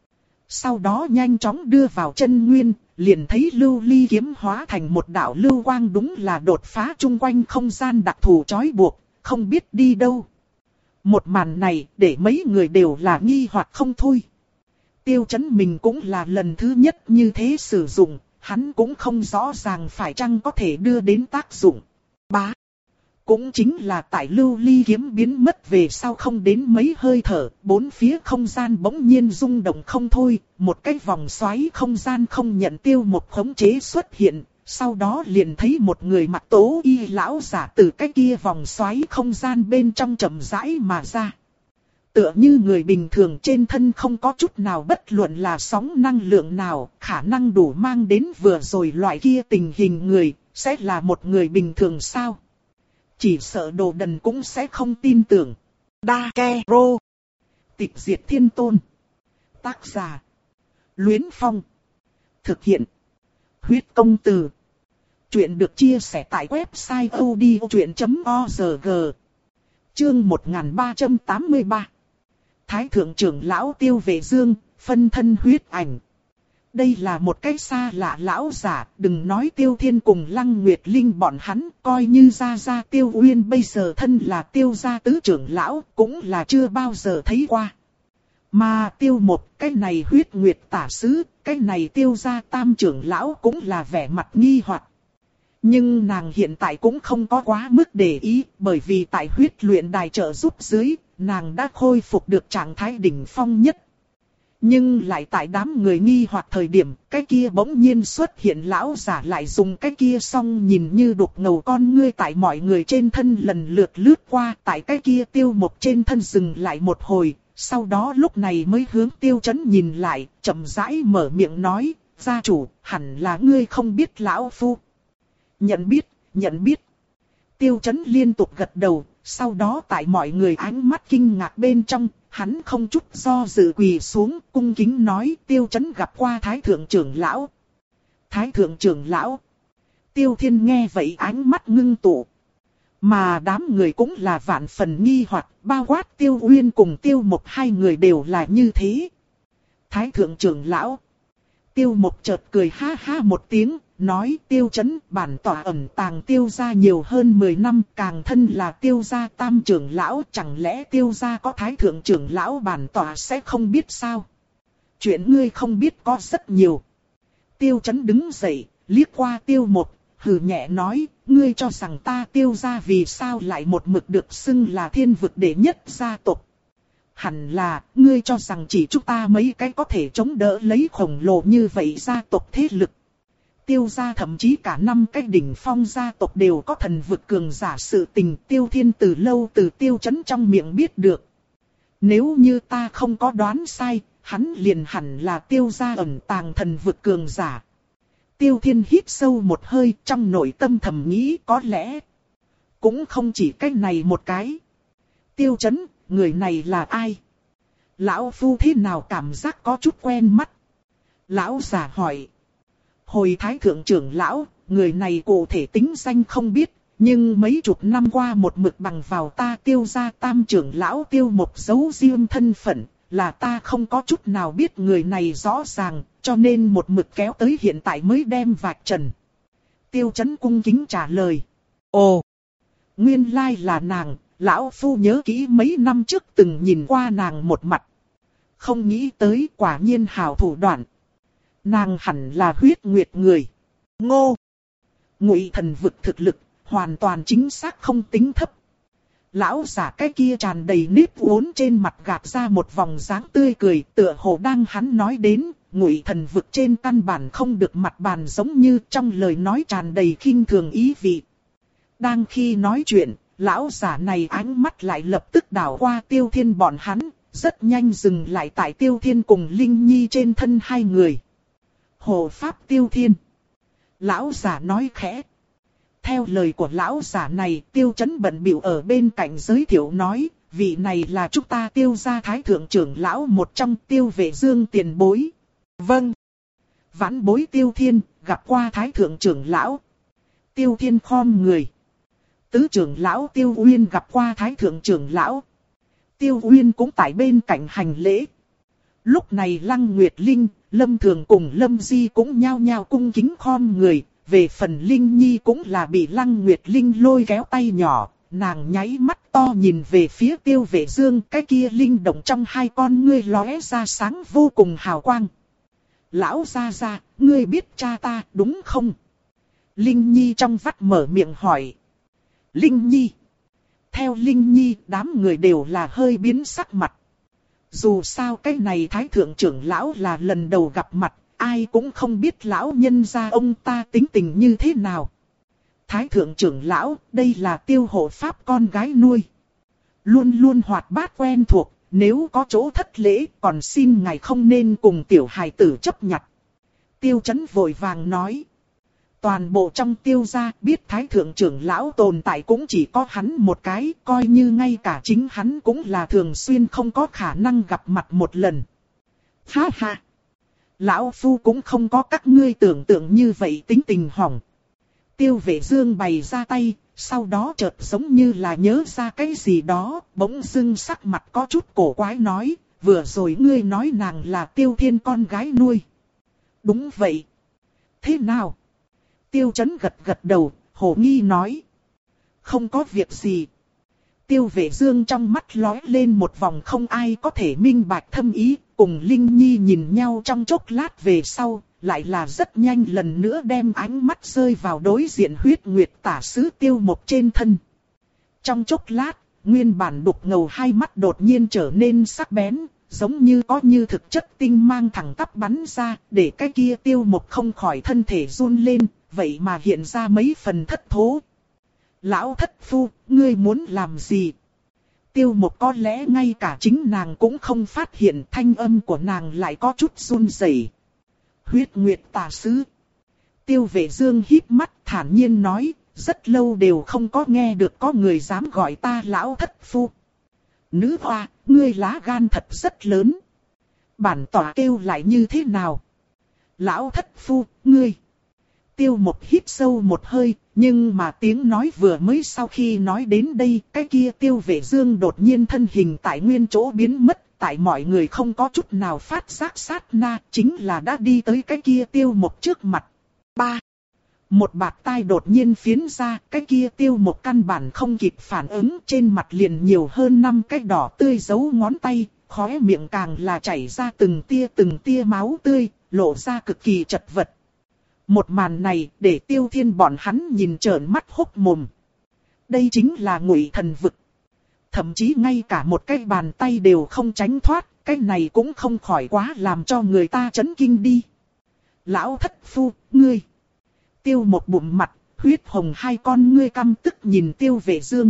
Sau đó nhanh chóng đưa vào chân nguyên, liền thấy Lưu Ly kiếm hóa thành một đạo lưu quang, đúng là đột phá chung quanh không gian đặc thù trói buộc, không biết đi đâu. Một màn này để mấy người đều là nghi hoặc không thôi. Tiêu Chấn mình cũng là lần thứ nhất như thế sử dụng, hắn cũng không rõ ràng phải chăng có thể đưa đến tác dụng. Bá. Cũng chính là tại Lưu Ly kiếm biến mất về sau không đến mấy hơi thở, bốn phía không gian bỗng nhiên rung động không thôi, một cái vòng xoáy không gian không nhận Tiêu Mộc khống chế xuất hiện, sau đó liền thấy một người mặc tố y lão giả từ cái kia vòng xoáy không gian bên trong chậm rãi mà ra. Tựa như người bình thường trên thân không có chút nào bất luận là sóng năng lượng nào, khả năng đủ mang đến vừa rồi loại kia tình hình người, sẽ là một người bình thường sao? Chỉ sợ đồ đần cũng sẽ không tin tưởng. Dakero. Tịch diệt thiên tôn. Tác giả. Luyến Phong. Thực hiện. Huyết công từ. Chuyện được chia sẻ tại website odchuyện chấm org. Chương một nghìn ba trăm tám mươi ba. Thái thượng trưởng lão Tiêu Vệ Dương, phân thân huyết ảnh. Đây là một cái xa lạ lão giả, đừng nói Tiêu Thiên cùng Lăng Nguyệt Linh bọn hắn, coi như gia gia Tiêu Uyên bây giờ thân là Tiêu gia tứ trưởng lão, cũng là chưa bao giờ thấy qua. Mà Tiêu Mộc, cái này huyết nguyệt tả sứ, cái này Tiêu gia tam trưởng lão cũng là vẻ mặt nghi hoặc. Nhưng nàng hiện tại cũng không có quá mức để ý, bởi vì tại huyết luyện đài trợ giúp dưới, nàng đã khôi phục được trạng thái đỉnh phong nhất. Nhưng lại tại đám người nghi hoặc thời điểm, cái kia bỗng nhiên xuất hiện lão giả lại dùng cái kia song nhìn như đục ngầu con ngươi tại mọi người trên thân lần lượt lướt qua, tại cái kia Tiêu Mộc trên thân dừng lại một hồi, sau đó lúc này mới hướng Tiêu Chấn nhìn lại, chậm rãi mở miệng nói, gia chủ, hẳn là ngươi không biết lão phu. Nhận biết, nhận biết. Tiêu Chấn liên tục gật đầu, sau đó tại mọi người ánh mắt kinh ngạc bên trong, hắn không chút do dự quỳ xuống, cung kính nói Tiêu Chấn gặp qua Thái thượng trưởng lão. Thái thượng trưởng lão. Tiêu Thiên nghe vậy ánh mắt ngưng tụ. Mà đám người cũng là vạn phần nghi hoặc, bao quát Tiêu Uyên cùng Tiêu Mộc hai người đều là như thế. Thái thượng trưởng lão. Tiêu Mộc chợt cười ha ha một tiếng, nói Tiêu Chấn bản tỏa ẩn tàng Tiêu gia nhiều hơn mười năm, càng thân là Tiêu gia tam trưởng lão, chẳng lẽ Tiêu gia có Thái thượng trưởng lão bản tỏa sẽ không biết sao? Chuyện ngươi không biết có rất nhiều. Tiêu Chấn đứng dậy, liếc qua Tiêu Mộc, hừ nhẹ nói, ngươi cho rằng ta Tiêu gia vì sao lại một mực được xưng là thiên vực đệ nhất gia tộc? Hẳn là, ngươi cho rằng chỉ chúng ta mấy cái có thể chống đỡ lấy khổng lồ như vậy gia tộc thế lực. Tiêu gia thậm chí cả năm cái đỉnh phong gia tộc đều có thần vực cường giả, sự tình Tiêu Thiên từ lâu từ Tiêu Chấn trong miệng biết được. Nếu như ta không có đoán sai, hắn liền hẳn là Tiêu gia ẩn tàng thần vực cường giả. Tiêu Thiên hít sâu một hơi, trong nội tâm thầm nghĩ có lẽ Cũng không chỉ cái này một cái. Tiêu Chấn, người này là ai? Lão phu thế nào cảm giác có chút quen mắt? Lão già hỏi. Hồi thái thượng trưởng lão, người này cụ thể tính danh không biết, nhưng mấy chục năm qua một mực bằng vào ta Tiêu gia tam trưởng lão Tiêu Mộc giấu riêng thân phận, là ta không có chút nào biết người này rõ ràng, cho nên một mực kéo tới hiện tại mới đem vạch trần. Tiêu Chấn cung kính trả lời. Ồ, nguyên lai là nàng, lão phu nhớ kỹ mấy năm trước từng nhìn qua nàng một mặt. Không nghĩ tới quả nhiên hảo thủ đoạn. Nàng hẳn là huyết nguyệt người. Ngô. Ngụy Thần vực thực lực, hoàn toàn chính xác không tính thấp. Lão giả cái kia tràn đầy nếp uốn trên mặt gạt ra một vòng dáng tươi cười, tựa hồ đang hắn nói đến, Ngụy Thần vực trên căn bản không được mặt bàn, giống như trong lời nói tràn đầy khinh thường ý vị. Đang khi nói chuyện, lão giả này ánh mắt lại lập tức đảo qua Tiêu Thiên bọn hắn, rất nhanh dừng lại tại Tiêu Thiên cùng Linh Nhi trên thân hai người. Hộ pháp Tiêu Thiên. Lão giả nói khẽ. Theo lời của lão giả này, Tiêu Chấn bận bịu ở bên cạnh giới thiệu nói, vị này là chúng ta Tiêu gia thái thượng trưởng lão một trong Tiêu Vệ Dương tiền bối. Vâng. Vãn bối Tiêu Thiên, gặp qua thái thượng trưởng lão. Tiêu Thiên khom người. Tứ trưởng lão Tiêu Uyên gặp qua thái thượng trưởng lão. Tiêu Uyên cũng tại bên cạnh hành lễ. Lúc này Lăng Nguyệt Linh, Lâm Thường cùng Lâm Di cũng nhao nhao cung kính khom người. Về phần Linh Nhi cũng là bị Lăng Nguyệt Linh lôi kéo tay nhỏ, nàng nháy mắt to nhìn về phía Tiêu Vệ Dương, cái kia linh động trong hai con ngươi lóe ra sáng vô cùng hào quang. Lão gia gia, ngươi biết cha ta đúng không? Linh Nhi trong vắt mở miệng hỏi. Linh Nhi. Theo Linh Nhi, đám người đều là hơi biến sắc mặt. Dù sao cái này thái thượng trưởng lão là lần đầu gặp mặt, ai cũng không biết lão nhân gia ông ta tính tình như thế nào. Thái thượng trưởng lão, đây là Tiêu hộ pháp con gái nuôi. Luôn luôn hoạt bát quen thuộc, nếu có chỗ thất lễ còn xin ngài không nên cùng tiểu hài tử chấp nhặt. Tiêu Chấn vội vàng nói. Toàn bộ trong Tiêu gia biết thái thượng trưởng lão tồn tại cũng chỉ có hắn một cái, coi như ngay cả chính hắn cũng là thường xuyên không có khả năng gặp mặt một lần. Ha ha! Lão phu cũng không có các ngươi tưởng tượng như vậy tính tình hỏng. Tiêu Vệ Dương bày ra tay, sau đó chợt giống như là nhớ ra cái gì đó, bỗng dưng sắc mặt có chút cổ quái nói, vừa rồi ngươi nói nàng là Tiêu Thiên con gái nuôi. Đúng vậy. Thế nào? Tiêu Chấn gật gật đầu, hồ nghi nói. Không có việc gì. Tiêu Vệ Dương trong mắt lóe lên một vòng không ai có thể minh bạch thâm ý, cùng Linh Nhi nhìn nhau trong chốc lát về sau, lại là rất nhanh lần nữa đem ánh mắt rơi vào đối diện huyết nguyệt tả sứ Tiêu Mộc trên thân. Trong chốc lát, nguyên bản đục ngầu hai mắt đột nhiên trở nên sắc bén, giống như có như thực chất tinh mang thẳng tắp bắn ra, để cái kia Tiêu Mộc không khỏi thân thể run lên, vậy mà hiện ra mấy phần thất thố. Lão thất phu, ngươi muốn làm gì? Tiêu Mộc có lẽ ngay cả chính nàng cũng không phát hiện, thanh âm của nàng lại có chút run rẩy. Huyết nguyệt tà sứ. Tiêu Vệ Dương híp mắt thản nhiên nói, rất lâu đều không có nghe được có người dám gọi ta lão thất phu. Nữ hoa, ngươi lá gan thật rất lớn. Bản tỏa kêu lại như thế nào? Lão thất phu, ngươi. Tiêu Mộc hít sâu một hơi, nhưng mà tiếng nói vừa mới sau khi nói đến đây, cái kia Tiêu Vệ Dương đột nhiên thân hình tại nguyên chỗ biến mất, tại mọi người không có chút nào phát giác sát na, chính là đã đi tới cái kia Tiêu Mộc trước mặt. Ba. Một bạt tai đột nhiên phiến ra, cái kia Tiêu Mộc căn bản không kịp phản ứng, trên mặt liền nhiều hơn năm cái đỏ tươi dấu ngón tay, khóe miệng càng là chảy ra từng tia từng tia máu tươi, lộ ra cực kỳ chật vật. Một màn này để Tiêu Thiên bọn hắn nhìn trợn mắt hốc mồm. Đây chính là Ngụy Thần vực. Thậm chí ngay cả một cái bàn tay đều không tránh thoát, cái này cũng không khỏi quá làm cho người ta chấn kinh đi. Lão thất phu, ngươi. Tiêu một bụng mặt, huyết hồng hai con ngươi căm tức nhìn Tiêu Vệ Dương.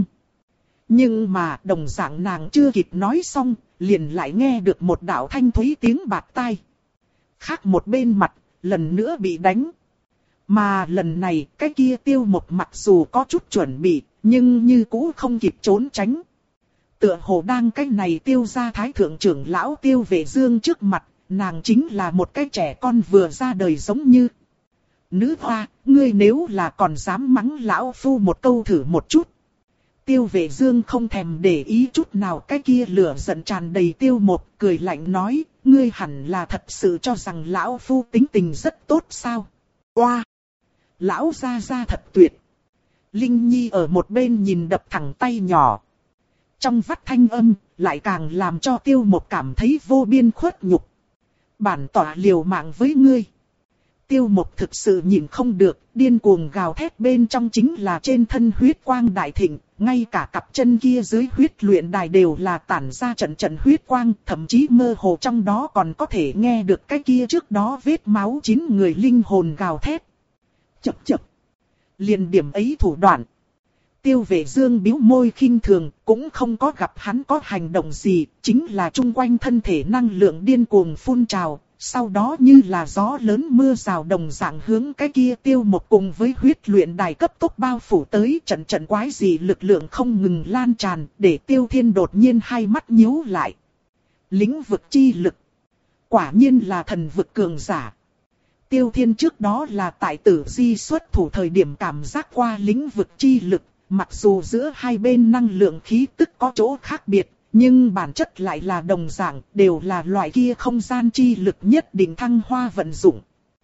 Nhưng mà đồng dạng nàng chưa kịp nói xong, liền lại nghe được một đạo thanh thúy tiếng bạt tai. Khác một bên mặt, lần nữa bị đánh. Mà lần này cái kia Tiêu Mộc mặc dù có chút chuẩn bị, nhưng như cũ không kịp trốn tránh. Tựa hồ đang cái này Tiêu gia thái thượng trưởng lão Tiêu Vệ Dương trước mặt, nàng chính là một cái trẻ con vừa ra đời giống như. Nữ hoa, ngươi nếu là còn dám mắng lão phu một câu thử một chút. Tiêu Vệ Dương không thèm để ý chút nào cái kia lửa giận tràn đầy Tiêu Một, cười lạnh nói, ngươi hẳn là thật sự cho rằng lão phu tính tình rất tốt sao? Oa! Lão gia gia thật tuyệt. Linh Nhi ở một bên nhìn đập thẳng tay nhỏ. Trong vắt thanh âm, lại càng làm cho Tiêu Một cảm thấy vô biên khuất nhục. Bản tỏa liều mạng với ngươi. Tiêu Một thực sự nhìn không được, điên cuồng gào thét bên trong chính là trên thân huyết quang đại thịnh, ngay cả cặp chân kia dưới huyết luyện đài đều là tản ra trận trận huyết quang, thậm chí mơ hồ trong đó còn có thể nghe được cái kia trước đó vết máu chín người linh hồn gào thét. Chập chập. Liền điểm ấy thủ đoạn. Tiêu Vệ Dương bĩu môi khinh thường, cũng không có gặp hắn có hành động gì, chính là chung quanh thân thể năng lượng điên cuồng phun trào, sau đó như là gió lớn mưa rào đồng dạng hướng cái kia Tiêu Một cùng với huyết luyện đài cấp tốc bao phủ tới, trận trận quái dị lực lượng không ngừng lan tràn, để Tiêu Thiên đột nhiên hai mắt nhíu lại. Lĩnh vực chi lực. Quả nhiên là thần vực cường giả. Tiêu Thiên trước đó là tại Tử Di xuất thủ thời điểm cảm giác qua lĩnh vực chi lực. Mặc dù giữa hai bên năng lượng khí tức có chỗ khác biệt, nhưng bản chất lại là đồng dạng, đều là loại kia không gian chi lực nhất định thăng hoa vận dụng.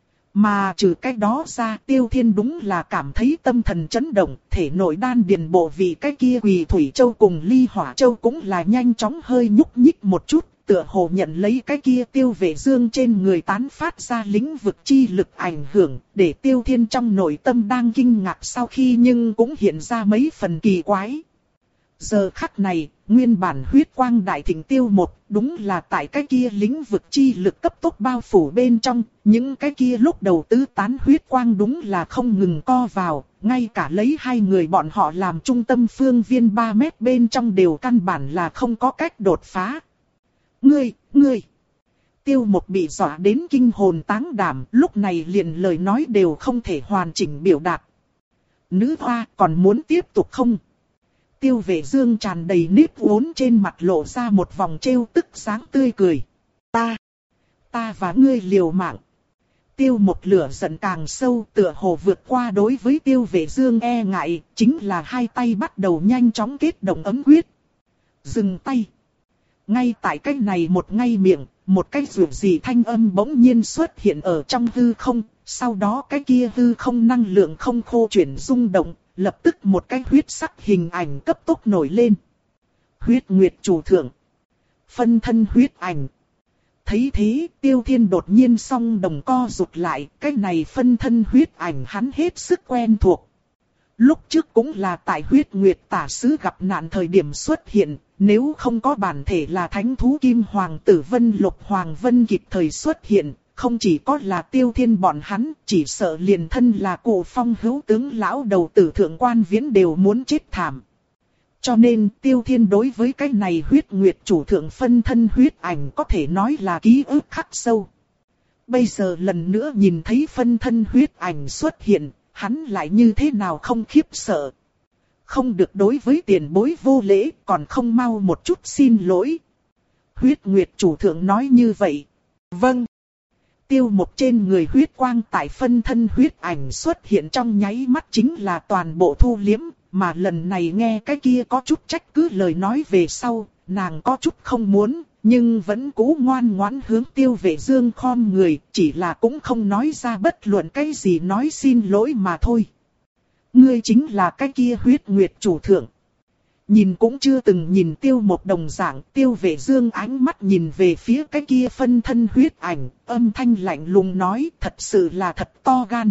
Mà trừ cái đó ra, Tiêu Thiên đúng là cảm thấy tâm thần chấn động, thể nội đan điền bộ vị cái kia Quỳ Thủy Châu cùng Ly Hỏa Châu cũng là nhanh chóng hơi nhúc nhích một chút, tựa hồ nhận lấy cái kia Tiêu Vệ Dương trên người tán phát ra lĩnh vực chi lực ảnh hưởng, để Tiêu Thiên trong nội tâm đang kinh ngạc sau khi nhưng cũng hiện ra mấy phần kỳ quái. Giờ khắc này, nguyên bản huyết quang đại thịnh Tiêu Một, đúng là tại cái kia lĩnh vực chi lực cấp tốc bao phủ bên trong, những cái kia lúc đầu tứ tán huyết quang đúng là không ngừng co vào, ngay cả lấy hai người bọn họ làm trung tâm phương viên ba mét bên trong đều căn bản là không có cách đột phá. Ngươi, ngươi! Tiêu Một bị dọa đến kinh hồn táng đảm, lúc này liền lời nói đều không thể hoàn chỉnh biểu đạt. Nữ hoa còn muốn tiếp tục không? Tiêu Vệ Dương tràn đầy nếp uốn trên mặt lộ ra một vòng trêu tức sáng tươi cười. Ta! Ta và ngươi liều mạng! Tiêu Một lửa giận càng sâu, tựa hồ vượt qua đối với Tiêu Vệ Dương e ngại, chính là hai tay bắt đầu nhanh chóng kết động ấm quyết. Dừng tay! Ngay tại cách này một ngay miệng, một cái rượu gì thanh âm bỗng nhiên xuất hiện ở trong hư không, sau đó cái kia hư không năng lượng không khô chuyển rung động, lập tức một cái huyết sắc hình ảnh cấp tốc nổi lên. Huyết Nguyệt chủ thượng. Phân thân huyết ảnh. Thấy thế, Tiêu Thiên đột nhiên song đồng co rụt lại, cái này phân thân huyết ảnh hắn hết sức quen thuộc. Lúc trước cũng là tại huyết nguyệt tả sứ gặp nạn thời điểm xuất hiện, nếu không có bản thể là thánh thú kim hoàng tử Vân Lục Hoàng Vân kịp thời xuất hiện, không chỉ có là Tiêu Thiên bọn hắn, chỉ sợ liền thân là Cụ Phong hữu tướng lão đầu tử thượng quan viễn đều muốn chết thảm. Cho nên Tiêu Thiên đối với cái này huyết nguyệt chủ thượng phân thân huyết ảnh có thể nói là ký ức khắc sâu. Bây giờ lần nữa nhìn thấy phân thân huyết ảnh xuất hiện, hắn lại như thế nào không khiếp sợ. Không được đối với tiền bối vô lễ, còn không mau một chút xin lỗi. Huyết Nguyệt chủ thượng nói như vậy. Vâng. Tiêu Một trên người huyết quang tại phân thân huyết ảnh xuất hiện trong nháy mắt chính là toàn bộ thu liếm, mà lần này nghe cái kia có chút trách cứ lời nói về sau, nàng có chút không muốn, nhưng vẫn cố ngoan ngoãn hướng Tiêu Vệ Dương khom người, chỉ là cũng không nói ra bất luận cái gì nói xin lỗi mà thôi. Ngươi chính là cái kia huyết nguyệt chủ thượng. Nhìn cũng chưa từng nhìn Tiêu Một đồng dạng, Tiêu Vệ Dương ánh mắt nhìn về phía cái kia phân thân huyết ảnh, âm thanh lạnh lùng nói thật sự là thật to gan.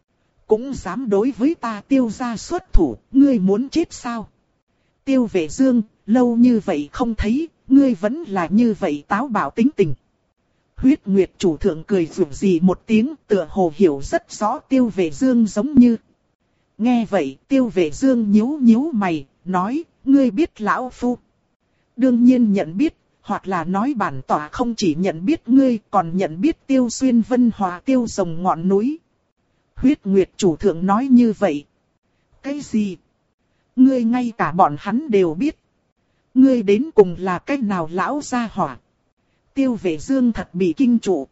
Cũng dám đối với ta Tiêu gia xuất thủ, ngươi muốn chết sao? Tiêu Vệ Dương, lâu như vậy không thấy, ngươi vẫn là như vậy táo bạo tính tình. Huyết Nguyệt chủ thượng cười rủ gì một tiếng, tựa hồ hiểu rất rõ Tiêu Vệ Dương giống như. Nghe vậy, Tiêu Vệ Dương nhíu nhíu mày, nói, ngươi biết lão phu. Đương nhiên nhận biết, hoặc là nói bản tỏa không chỉ nhận biết ngươi, còn nhận biết Tiêu Xuyên Vân Hòa Tiêu Rồng ngọn núi. Huyết Nguyệt chủ thượng nói như vậy. Cái gì? Ngươi ngay cả bọn hắn đều biết. Ngươi đến cùng là cách nào lão gia hỏa. Tiêu Vệ Dương thật bị kinh trụ.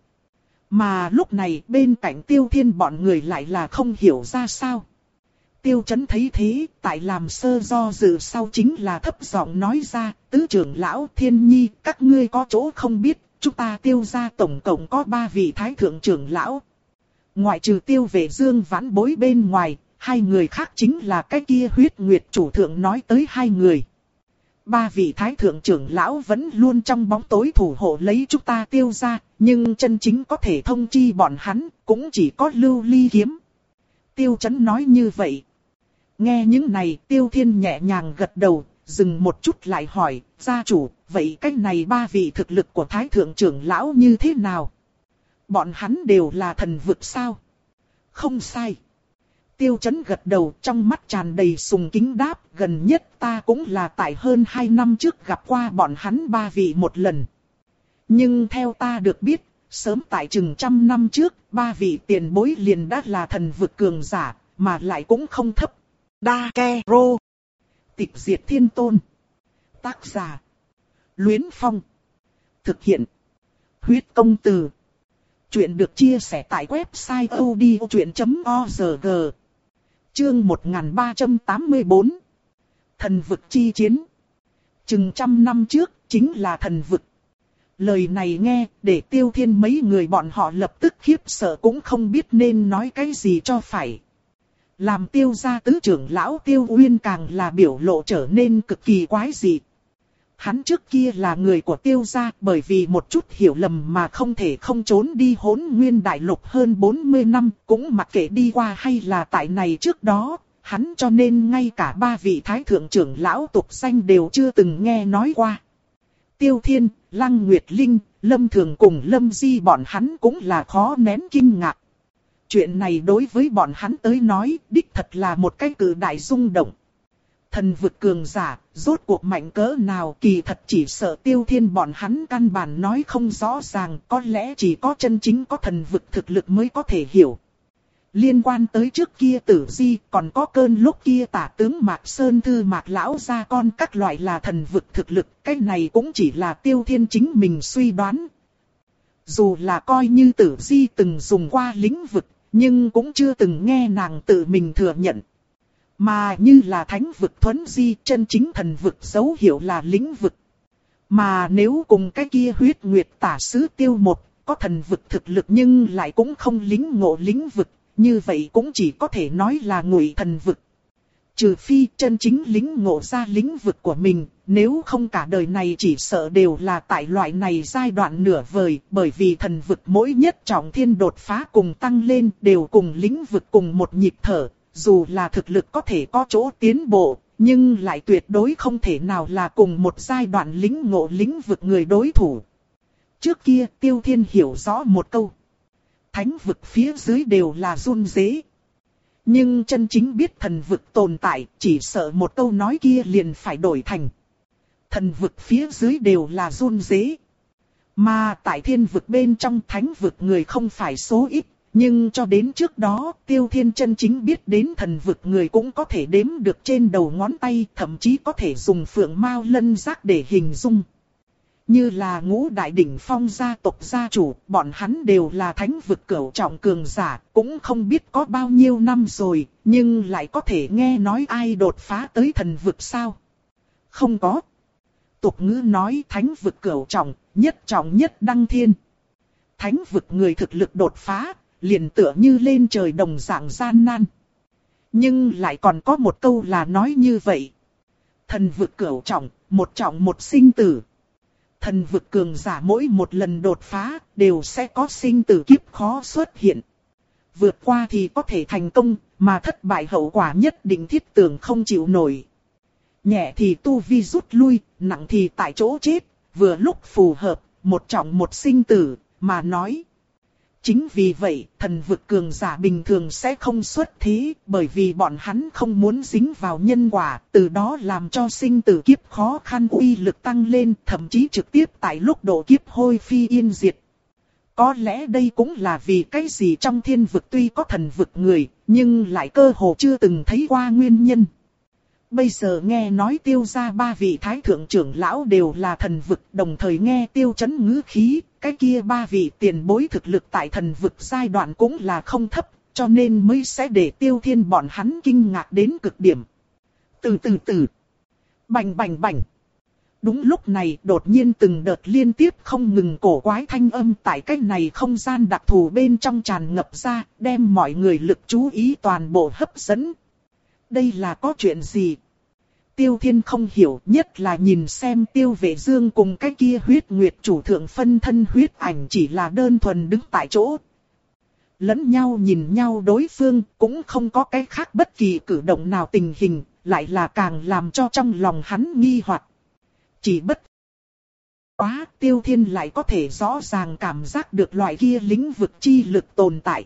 Mà lúc này bên cạnh Tiêu Thiên bọn người lại là không hiểu ra sao. Tiêu Chấn thấy thế, tại làm sơ do dự sau chính là thấp giọng nói ra, tứ trưởng lão Thiên Nhi, các ngươi có chỗ không biết, chúng ta Tiêu gia tổng cộng có ba vị thái thượng trưởng lão. Ngoại trừ Tiêu Vệ Dương vãn bối bên ngoài, hai người khác chính là cái kia huyết nguyệt chủ thượng nói tới hai người. Ba vị thái thượng trưởng lão vẫn luôn trong bóng tối thủ hộ lấy chúng ta Tiêu gia, nhưng chân chính có thể thông chi bọn hắn, cũng chỉ có Lưu Ly kiếm. Tiêu Chấn nói như vậy. Nghe những này, Tiêu Thiên nhẹ nhàng gật đầu, dừng một chút lại hỏi, gia chủ, vậy cách này ba vị thực lực của thái thượng trưởng lão như thế nào? Bọn hắn đều là thần vực sao? Không sai. Tiêu Chấn gật đầu, trong mắt tràn đầy sùng kính đáp, gần nhất ta cũng là tại hơn hai năm trước gặp qua bọn hắn ba vị một lần. Nhưng theo ta được biết, sớm tại chừng trăm năm trước, ba vị tiền bối liền đã là thần vực cường giả, mà lại cũng không thấp. Đa Ke Rô. Tịch diệt thiên tôn. Tác giả. Luyến Phong. Thực hiện. Huyết công từ. Chuyện được chia sẻ tại website odchuyện chấm org. Chương một nghìn ba trăm tám mươi tư. Thần vực chi chiến. Chừng trăm năm trước, chính là thần vực. Lời này nghe, để Tiêu Thiên mấy người bọn họ lập tức khiếp sợ cũng không biết nên nói cái gì cho phải. Làm Tiêu gia tứ trưởng lão Tiêu Uyên càng là biểu lộ trở nên cực kỳ quái dị. Hắn trước kia là người của Tiêu gia, bởi vì một chút hiểu lầm mà không thể không trốn đi Hỗn Nguyên Đại Lục hơn bốn mươi năm, cũng mặc kệ đi qua hay là tại này trước đó, hắn cho nên ngay cả ba vị thái thượng trưởng lão tục danh đều chưa từng nghe nói qua. Tiêu Thiên, Lăng Nguyệt Linh, Lâm Thường cùng Lâm Di bọn hắn cũng là khó nén kinh ngạc. Chuyện này đối với bọn hắn tới nói, đích thật là một cái cự đại rung động. Thần vực cường giả, rốt cuộc mạnh cỡ nào, kỳ thật chỉ sợ Tiêu Thiên bọn hắn căn bản nói không rõ ràng, có lẽ chỉ có chân chính có thần vực thực lực mới có thể hiểu. Liên quan tới trước kia Tử Di, còn có cơn lúc kia tả tướng Mạc Sơn Thư Mạc Lão gia con các loại là thần vực thực lực, cái này cũng chỉ là Tiêu Thiên chính mình suy đoán. Dù là coi như Tử Di từng dùng qua lĩnh vực, nhưng cũng chưa từng nghe nàng tự mình thừa nhận. Mà như là thánh vực Thuấn Di, chân chính thần vực dấu hiệu là lĩnh vực. Mà nếu cùng cái kia huyết nguyệt tả sứ Tiêu một, có thần vực thực lực nhưng lại cũng không lĩnh ngộ lĩnh vực, như vậy cũng chỉ có thể nói là ngụy thần vực. Trừ phi chân chính lĩnh ngộ ra lĩnh vực của mình, nếu không cả đời này chỉ sợ đều là tại loại này giai đoạn nửa vời, bởi vì thần vực mỗi nhất trọng thiên đột phá cùng tăng lên đều cùng lĩnh vực cùng một nhịp thở, dù là thực lực có thể có chỗ tiến bộ, nhưng lại tuyệt đối không thể nào là cùng một giai đoạn lĩnh ngộ lĩnh vực người đối thủ. Trước kia Tiêu Thiên hiểu rõ một câu. Thánh vực phía dưới đều là run rế. Nhưng chân chính biết thần vực tồn tại, chỉ sợ một câu nói kia liền phải đổi thành. Thần vực phía dưới đều là run rế. Mà tại thiên vực bên trong thánh vực người không phải số ít. Nhưng cho đến trước đó, Tiêu Thiên chân chính biết đến thần vực người cũng có thể đếm được trên đầu ngón tay, thậm chí có thể dùng phượng mao lân giác để hình dung. Như là ngũ đại đỉnh phong gia tộc gia chủ, bọn hắn đều là thánh vực cửu trọng cường giả, cũng không biết có bao nhiêu năm rồi, nhưng lại có thể nghe nói ai đột phá tới thần vực sao? Không có. Tục ngữ nói thánh vực cửu trọng, nhất trọng nhất đăng thiên. Thánh vực người thực lực đột phá, liền tựa như lên trời đồng dạng gian nan. Nhưng lại còn có một câu là nói như vậy. Thần vực cửu trọng, một trọng một sinh tử. Thần vực cường giả mỗi một lần đột phá, đều sẽ có sinh tử kiếp khó xuất hiện. Vượt qua thì có thể thành công, mà thất bại hậu quả nhất định thiết tưởng không chịu nổi. Nhẹ thì tu vi rút lui, nặng thì tại chỗ chết, vừa lúc phù hợp, một trọng một sinh tử, mà nói. Chính vì vậy, thần vực cường giả bình thường sẽ không xuất thế, bởi vì bọn hắn không muốn dính vào nhân quả, từ đó làm cho sinh tử kiếp khó khăn uy lực tăng lên, thậm chí trực tiếp tại lúc độ kiếp hôi phi yên diệt. Có lẽ đây cũng là vì cái gì trong thiên vực tuy có thần vực người, nhưng lại cơ hồ chưa từng thấy qua nguyên nhân. Bây giờ nghe nói tiêu gia ba vị thái thượng trưởng lão đều là thần vực, đồng thời nghe tiêu chấn ngữ khí, cái kia ba vị tiền bối thực lực tại thần vực giai đoạn cũng là không thấp, cho nên mới sẽ để Tiêu Thiên bọn hắn kinh ngạc đến cực điểm. Từ từ từ, bành bành bành. Đúng lúc này đột nhiên từng đợt liên tiếp không ngừng cổ quái thanh âm tại cái này không gian đặc thù bên trong tràn ngập ra, đem mọi người lực chú ý toàn bộ hấp dẫn. Đây là có chuyện gì? Tiêu Thiên không hiểu, nhất là nhìn xem Tiêu Vệ Dương cùng cái kia huyết nguyệt chủ thượng phân thân huyết ảnh chỉ là đơn thuần đứng tại chỗ. Lẫn nhau nhìn nhau đối phương cũng không có cái khác bất kỳ cử động nào, tình hình lại là càng làm cho trong lòng hắn nghi hoặc. Chỉ bất quá Tiêu Thiên lại có thể rõ ràng cảm giác được loại kia lĩnh vực chi lực tồn tại.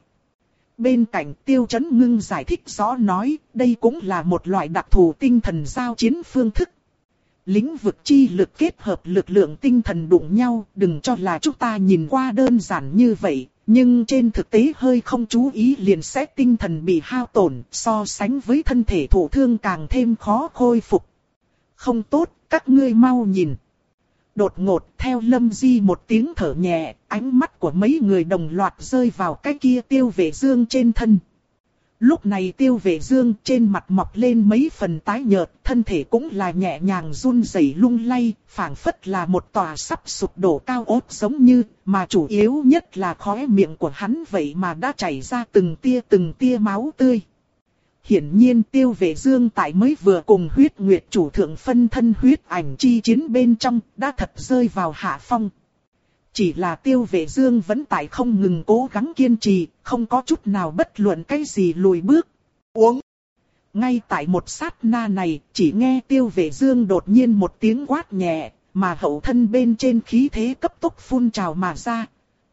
Bên cạnh Tiêu Chấn Ngưng giải thích rõ nói, đây cũng là một loại đặc thù tinh thần giao chiến phương thức. Lĩnh vực chi lực kết hợp lực lượng tinh thần đụng nhau, đừng cho là chúng ta nhìn qua đơn giản như vậy, nhưng trên thực tế hơi không chú ý liền sẽ tinh thần bị hao tổn, so sánh với thân thể thụ thương càng thêm khó khôi phục. Không tốt, các ngươi mau nhìn. Đột ngột theo Lâm Di một tiếng thở nhẹ, ánh mắt của mấy người đồng loạt rơi vào cái kia Tiêu Vệ Dương trên thân. Lúc này Tiêu Vệ Dương trên mặt mọc lên mấy phần tái nhợt, thân thể cũng là nhẹ nhàng run rẩy lung lay, phảng phất là một tòa sắp sụp đổ cao ốt giống như, mà chủ yếu nhất là khóe miệng của hắn vậy mà đã chảy ra từng tia từng tia máu tươi. Hiển nhiên Tiêu Vệ Dương tại mới vừa cùng huyết nguyệt chủ thượng phân thân huyết ảnh chi chiến bên trong đã thật rơi vào hạ phong. Chỉ là Tiêu Vệ Dương vẫn tại không ngừng cố gắng kiên trì, không có chút nào bất luận cái gì lùi bước. Uống! Ngay tại một sát na này, chỉ nghe Tiêu Vệ Dương đột nhiên một tiếng quát nhẹ, mà hậu thân bên trên khí thế cấp tốc phun trào mà ra.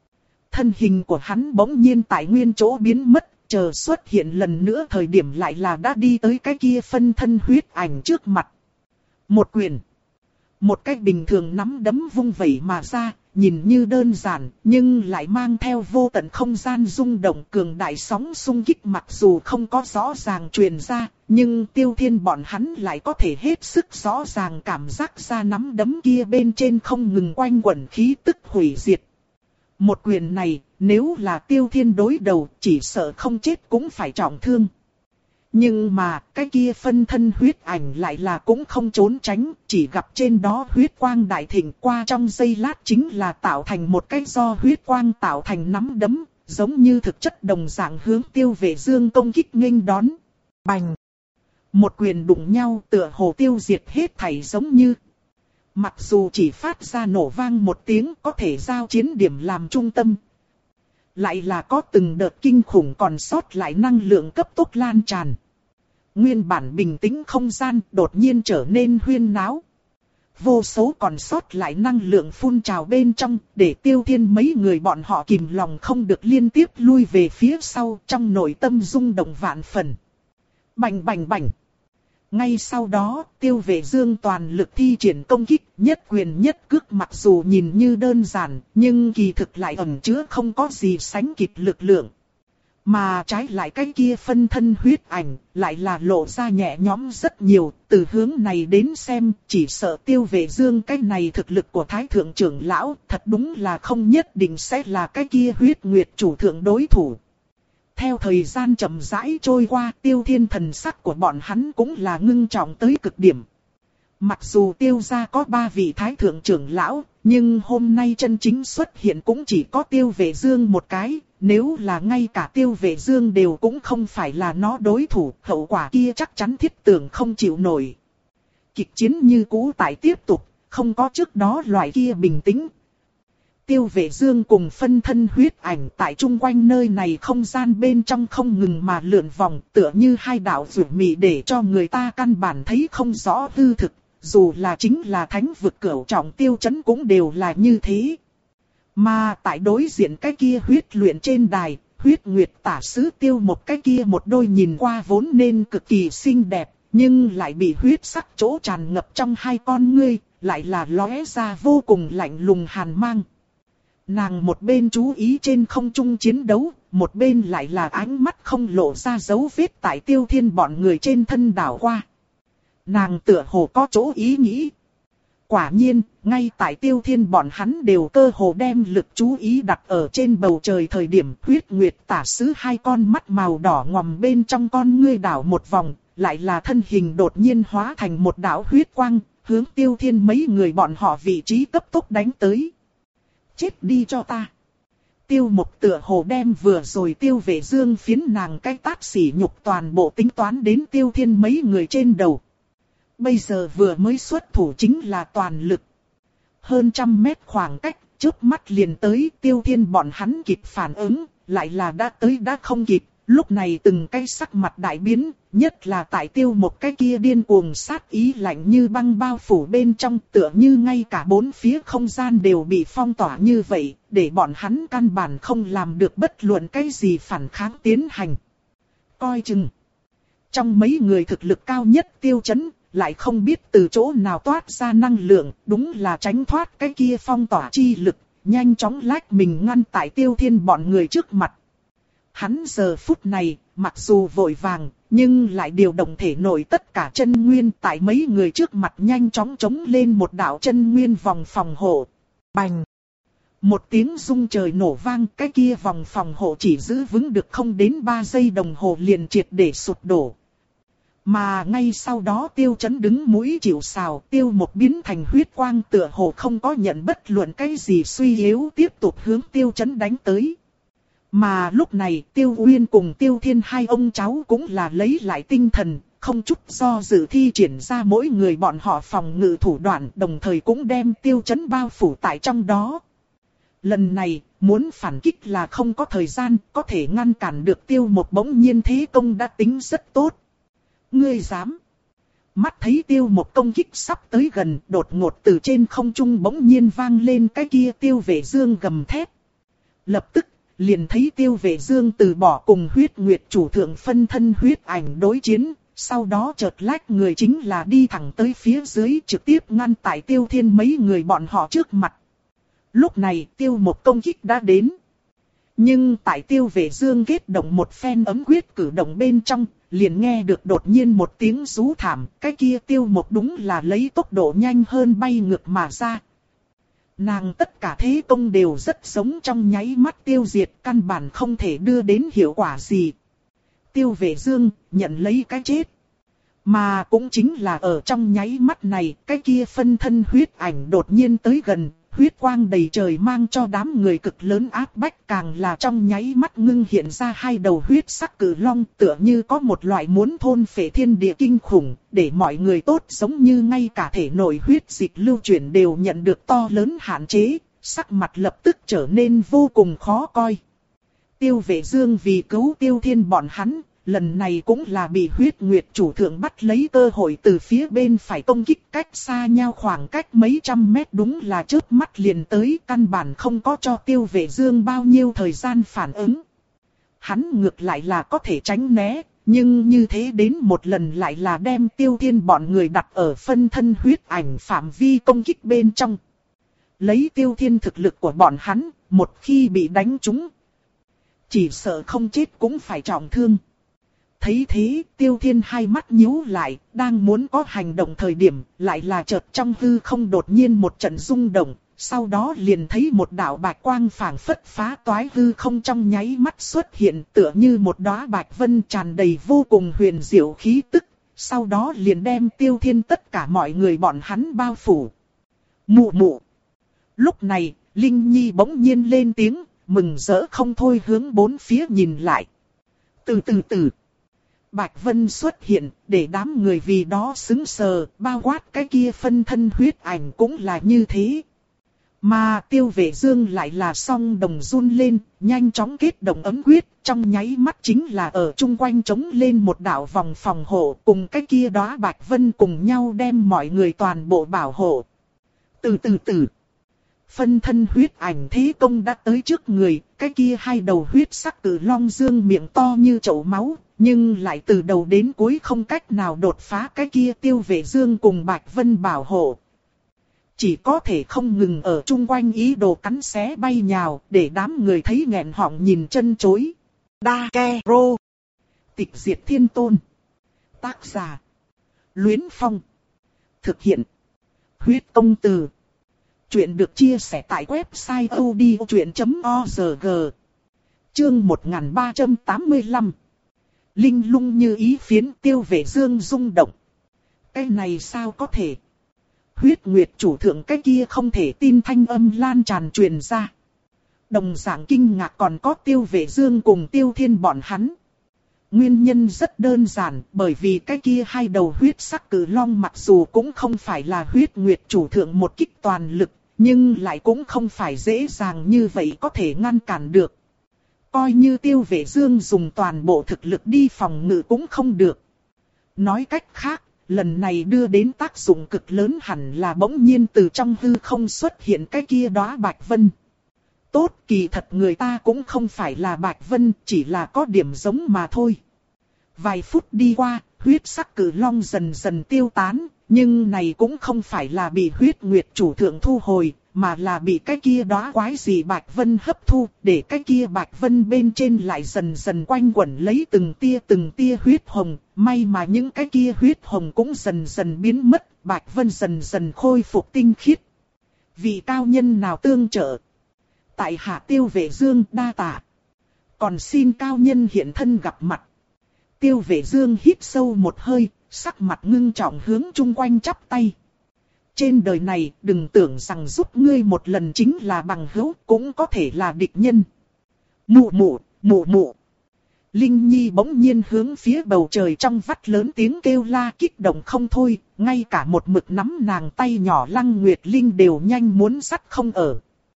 Thân hình của hắn bỗng nhiên tại nguyên chỗ biến mất. Chờ xuất hiện lần nữa thời điểm lại là đã đi tới cái kia phân thân huyết ảnh trước mặt. Một quyền. Một cách bình thường nắm đấm vung vẩy mà ra, nhìn như đơn giản, nhưng lại mang theo vô tận không gian rung động cường đại sóng xung kích, mặc dù không có rõ ràng truyền ra, nhưng Tiêu Thiên bọn hắn lại có thể hết sức rõ ràng cảm giác ra nắm đấm kia bên trên không ngừng quanh quẩn khí tức hủy diệt. Một quyền này, nếu là Tiêu Thiên đối đầu, chỉ sợ không chết cũng phải trọng thương. Nhưng mà, cái kia phân thân huyết ảnh lại là cũng không trốn tránh, chỉ gặp trên đó huyết quang đại thịnh, qua trong giây lát chính là tạo thành một cái do huyết quang tạo thành nắm đấm, giống như thực chất đồng dạng hướng Tiêu Vệ Dương công kích nghênh đón. Bành! Một quyền đụng nhau tựa hồ tiêu diệt hết thảy giống như. Mặc dù chỉ phát ra nổ vang một tiếng, có thể giao chiến điểm làm trung tâm. Lại là có từng đợt kinh khủng còn sót lại năng lượng cấp tốc lan tràn. Nguyên bản bình tĩnh không gian đột nhiên trở nên huyên náo. Vô số còn sót lại năng lượng phun trào bên trong, để Tiêu Thiên mấy người bọn họ kìm lòng không được liên tiếp lui về phía sau, trong nội tâm rung động vạn phần. Bành bành bành. Ngay sau đó, Tiêu Vệ Dương toàn lực thi triển công kích, nhất quyền nhất cước, mặc dù nhìn như đơn giản, nhưng kỳ thực lại ẩn chứa không có gì sánh kịp lực lượng. Mà trái lại cái kia phân thân huyết ảnh, lại là lộ ra nhẹ nhõm rất nhiều, từ hướng này đến xem, chỉ sợ Tiêu Vệ Dương cái này thực lực của Thái Thượng trưởng lão, thật đúng là không nhất định sẽ là cái kia huyết nguyệt chủ thượng đối thủ. Theo thời gian chậm rãi trôi qua, Tiêu Thiên thần sắc của bọn hắn cũng là ngưng trọng tới cực điểm. Mặc dù Tiêu gia có ba vị Thái Thượng trưởng lão, nhưng hôm nay chân chính xuất hiện cũng chỉ có Tiêu Vệ Dương một cái, nếu là ngay cả Tiêu Vệ Dương đều cũng không phải là nó đối thủ, hậu quả kia chắc chắn thiết tưởng không chịu nổi. Kịch chiến như cũ tại tiếp tục, không có trước đó loại kia bình tĩnh. Tiêu Vệ Dương cùng phân thân huyết ảnh tại chung quanh nơi này không gian bên trong không ngừng mà lượn vòng, tựa như hai đạo rủi mị để cho người ta căn bản thấy không rõ hư thực, dù là chính là thánh vực cửu trọng Tiêu Chấn cũng đều là như thế. Mà tại đối diện cái kia huyết luyện trên đài, huyết nguyệt tả sứ Tiêu một cái kia một đôi nhìn qua vốn nên cực kỳ xinh đẹp, nhưng lại bị huyết sắc chỗ tràn ngập trong hai con ngươi, lại là lóe ra vô cùng lạnh lùng hàn mang. Nàng một bên chú ý trên không trung chiến đấu, một bên lại là ánh mắt không lộ ra dấu vết tại Tiêu Thiên bọn người trên thân đảo qua. nàng tựa hồ có chỗ ý nghĩ. Quả nhiên, ngay tại Tiêu Thiên bọn hắn đều cơ hồ đem lực chú ý đặt ở trên bầu trời thời điểm Huyết Nguyệt tả sứ hai con mắt màu đỏ ngòm bên trong con ngươi đảo một vòng, lại là thân hình đột nhiên hóa thành một đạo huyết quang, hướng Tiêu Thiên mấy người bọn họ vị trí cấp tốc đánh tới. Chết đi cho ta! Tiêu Mộc tựa hồ đem vừa rồi Tiêu Vệ Dương phiến nàng cái tát sỉ nhục toàn bộ tính toán đến Tiêu Thiên mấy người trên đầu. Bây giờ vừa mới xuất thủ chính là toàn lực. Hơn trăm mét khoảng cách, chớp mắt liền tới, Tiêu Thiên bọn hắn kịp phản ứng, lại là đã tới đã không kịp. Lúc này từng cái sắc mặt đại biến, nhất là tại Tiêu Mộc cái kia điên cuồng sát ý lạnh như băng bao phủ bên trong, tựa như ngay cả bốn phía không gian đều bị phong tỏa như vậy, để bọn hắn căn bản không làm được bất luận cái gì phản kháng tiến hành. Coi chừng. Trong mấy người thực lực cao nhất Tiêu Chấn, lại không biết từ chỗ nào toát ra năng lượng, đúng là tránh thoát cái kia phong tỏa chi lực, nhanh chóng lách mình ngăn tại Tiêu Thiên bọn người trước mặt. Hắn giờ phút này, mặc dù vội vàng, nhưng lại điều động thể nội tất cả chân nguyên tại mấy người trước mặt nhanh chóng chống lên một đạo chân nguyên vòng phòng hộ. Bành! Một tiếng rung trời nổ vang, cái kia vòng phòng hộ chỉ giữ vững được không đến ba giây đồng hồ liền triệt để sụp đổ. Mà ngay sau đó Tiêu Chấn đứng mũi chịu sào, Tiêu Mộc biến thành huyết quang tựa hồ không có nhận bất luận cái gì suy yếu tiếp tục hướng Tiêu Chấn đánh tới. Mà lúc này Tiêu Uyên cùng Tiêu Thiên hai ông cháu cũng là lấy lại tinh thần, không chút do dự thi triển ra mỗi người bọn họ phòng ngự thủ đoạn, đồng thời cũng đem Tiêu Chấn bao phủ tại trong đó. Lần này, muốn phản kích là không có thời gian, có thể ngăn cản được Tiêu Mộc bỗng nhiên thế công đã tính rất tốt. Ngươi dám? Mắt thấy Tiêu Mộc công kích sắp tới gần, đột ngột từ trên không trung bỗng nhiên vang lên cái kia Tiêu Vệ Dương gầm thét. Lập tức, liền thấy Tiêu Vệ Dương từ bỏ cùng Huyết Nguyệt chủ thượng phân thân huyết ảnh đối chiến, sau đó chợt lách người chính là đi thẳng tới phía dưới trực tiếp ngăn tại Tiêu Thiên mấy người bọn họ trước mặt. Lúc này Tiêu Mộc công kích đã đến. Nhưng tại Tiêu Vệ Dương kết động một phen ấm quyết cử động bên trong, liền nghe được đột nhiên một tiếng rú thảm, cái kia Tiêu Mộc đúng là lấy tốc độ nhanh hơn bay ngược mà ra. Nàng tất cả thế công đều rất giống trong nháy mắt tiêu diệt, căn bản không thể đưa đến hiệu quả gì. Tiêu Vệ Dương nhận lấy cái chết. Mà cũng chính là ở trong nháy mắt này, cái kia phân thân huyết ảnh đột nhiên tới gần, huyết quang đầy trời mang cho đám người cực lớn áp bách, càng là trong nháy mắt ngưng hiện ra hai đầu huyết sắc cử long, tựa như có một loại muốn thôn phệ thiên địa kinh khủng, để mọi người tốt giống như ngay cả thể nội huyết dịch lưu chuyển đều nhận được to lớn hạn chế, sắc mặt lập tức trở nên vô cùng khó coi. Tiêu Vệ Dương vì cứu Tiêu Thiên bọn hắn, lần này cũng là bị Huyết Nguyệt chủ thượng bắt lấy cơ hội từ phía bên phải công kích, cách xa nhau khoảng cách mấy trăm mét, đúng là chớp mắt liền tới, căn bản không có cho Tiêu Vệ Dương bao nhiêu thời gian phản ứng. Hắn ngược lại là có thể tránh né, nhưng như thế đến một lần lại là đem Tiêu Thiên bọn người đặt ở phân thân huyết ảnh phạm vi công kích bên trong. Lấy Tiêu Thiên thực lực của bọn hắn, một khi bị đánh trúng, chỉ sợ không chết cũng phải trọng thương. Thấy thế, Tiêu Thiên hai mắt nhíu lại, đang muốn có hành động thời điểm, lại là chợt trong hư không đột nhiên một trận rung động, sau đó liền thấy một đạo bạch quang phảng phất phá toái hư không trong nháy mắt xuất hiện, tựa như một đóa bạch vân tràn đầy vô cùng huyền diệu khí tức, sau đó liền đem Tiêu Thiên tất cả mọi người bọn hắn bao phủ. Mụ mụ. Lúc này, Linh Nhi bỗng nhiên lên tiếng, mừng rỡ không thôi hướng bốn phía nhìn lại. Từ từ từ. Bạch Vân xuất hiện, để đám người vì đó sững sờ, bao quát cái kia phân thân huyết ảnh cũng là như thế. Mà Tiêu Vệ Dương lại là song đồng run lên, nhanh chóng kết động ấm quyết, trong nháy mắt chính là ở chung quanh chống lên một đạo vòng phòng hộ, cùng cái kia đóa Bạch Vân cùng nhau đem mọi người toàn bộ bảo hộ. Từ từ từ. Phân thân huyết ảnh thế công đã tới trước người, cái kia hai đầu huyết sắc cử long dương miệng to như chậu máu, nhưng lại từ đầu đến cuối không cách nào đột phá cái kia Tiêu Vệ Dương cùng Bạch Vân bảo hộ. Chỉ có thể không ngừng ở chung quanh ý đồ cắn xé bay nhào, để đám người thấy nghẹn họng nhìn chân chối. Đa Ke Rô. Tịch diệt thiên tôn. Tác giả. Luyến Phong. Thực hiện. Huyết công từ. Chuyện được chia sẻ tại website odchuyện chấm org. Chương một nghìn ba trăm tám mươi lăm. Linh lung như ý phiến Tiêu Vệ Dương rung động. Cái này sao có thể? Huyết Nguyệt chủ thượng cái kia không thể tin thanh âm lan tràn truyền ra. Đồng dạng kinh ngạc còn có Tiêu Vệ Dương cùng Tiêu Thiên bọn hắn. Nguyên nhân rất đơn giản, bởi vì cái kia hai đầu huyết sắc cử long mặc dù cũng không phải là Huyết Nguyệt chủ thượng một kích toàn lực, nhưng lại cũng không phải dễ dàng như vậy có thể ngăn cản được. Coi như Tiêu Vệ Dương dùng toàn bộ thực lực đi phòng ngự cũng không được. Nói cách khác, lần này đưa đến tác dụng cực lớn hẳn là bỗng nhiên từ trong hư không xuất hiện cái kia đóa Bạch Vân. Tốt, kỳ thật người ta cũng không phải là Bạch Vân, chỉ là có điểm giống mà thôi. Vài phút đi qua, huyết sắc cử long dần dần tiêu tán, nhưng này cũng không phải là bị Huyết Nguyệt chủ thượng thu hồi, mà là bị cái kia đóa quái gì Bạch Vân hấp thu, để cái kia Bạch Vân bên trên lại dần dần quanh quẩn lấy từng tia từng tia huyết hồng, may mà những cái kia huyết hồng cũng dần dần biến mất, Bạch Vân dần dần khôi phục tinh khiết. Vì cao nhân nào tương trợ? Tại hạ Tiêu Vệ Dương đa tạ. Còn xin cao nhân hiện thân gặp mặt. Tiêu Vệ Dương hít sâu một hơi, sắc mặt ngưng trọng hướng chung quanh chắp tay. Trên đời này đừng tưởng rằng giúp ngươi một lần chính là bằng hữu, cũng có thể là địch nhân. Mụ mụ, mụ mụ. Linh Nhi bỗng nhiên hướng phía bầu trời trong vắt lớn tiếng kêu la kích động không thôi, ngay cả một mực nắm nàng tay nhỏ Lăng Nguyệt Linh đều nhanh muốn sắt không ở.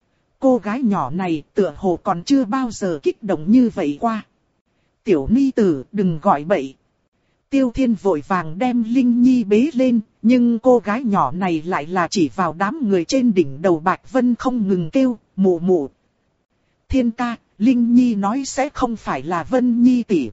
Cô gái nhỏ này tựa hồ còn chưa bao giờ kích động như vậy qua. Tiểu ni tử đừng gọi bậy. Tiêu Thiên vội vàng đem Linh Nhi bế lên, nhưng cô gái nhỏ này lại là chỉ vào đám người trên đỉnh đầu Bạch Vân không ngừng kêu, mụ mụ. Thiên ca, Linh Nhi nói sẽ không phải là Vân Nhi tỷ.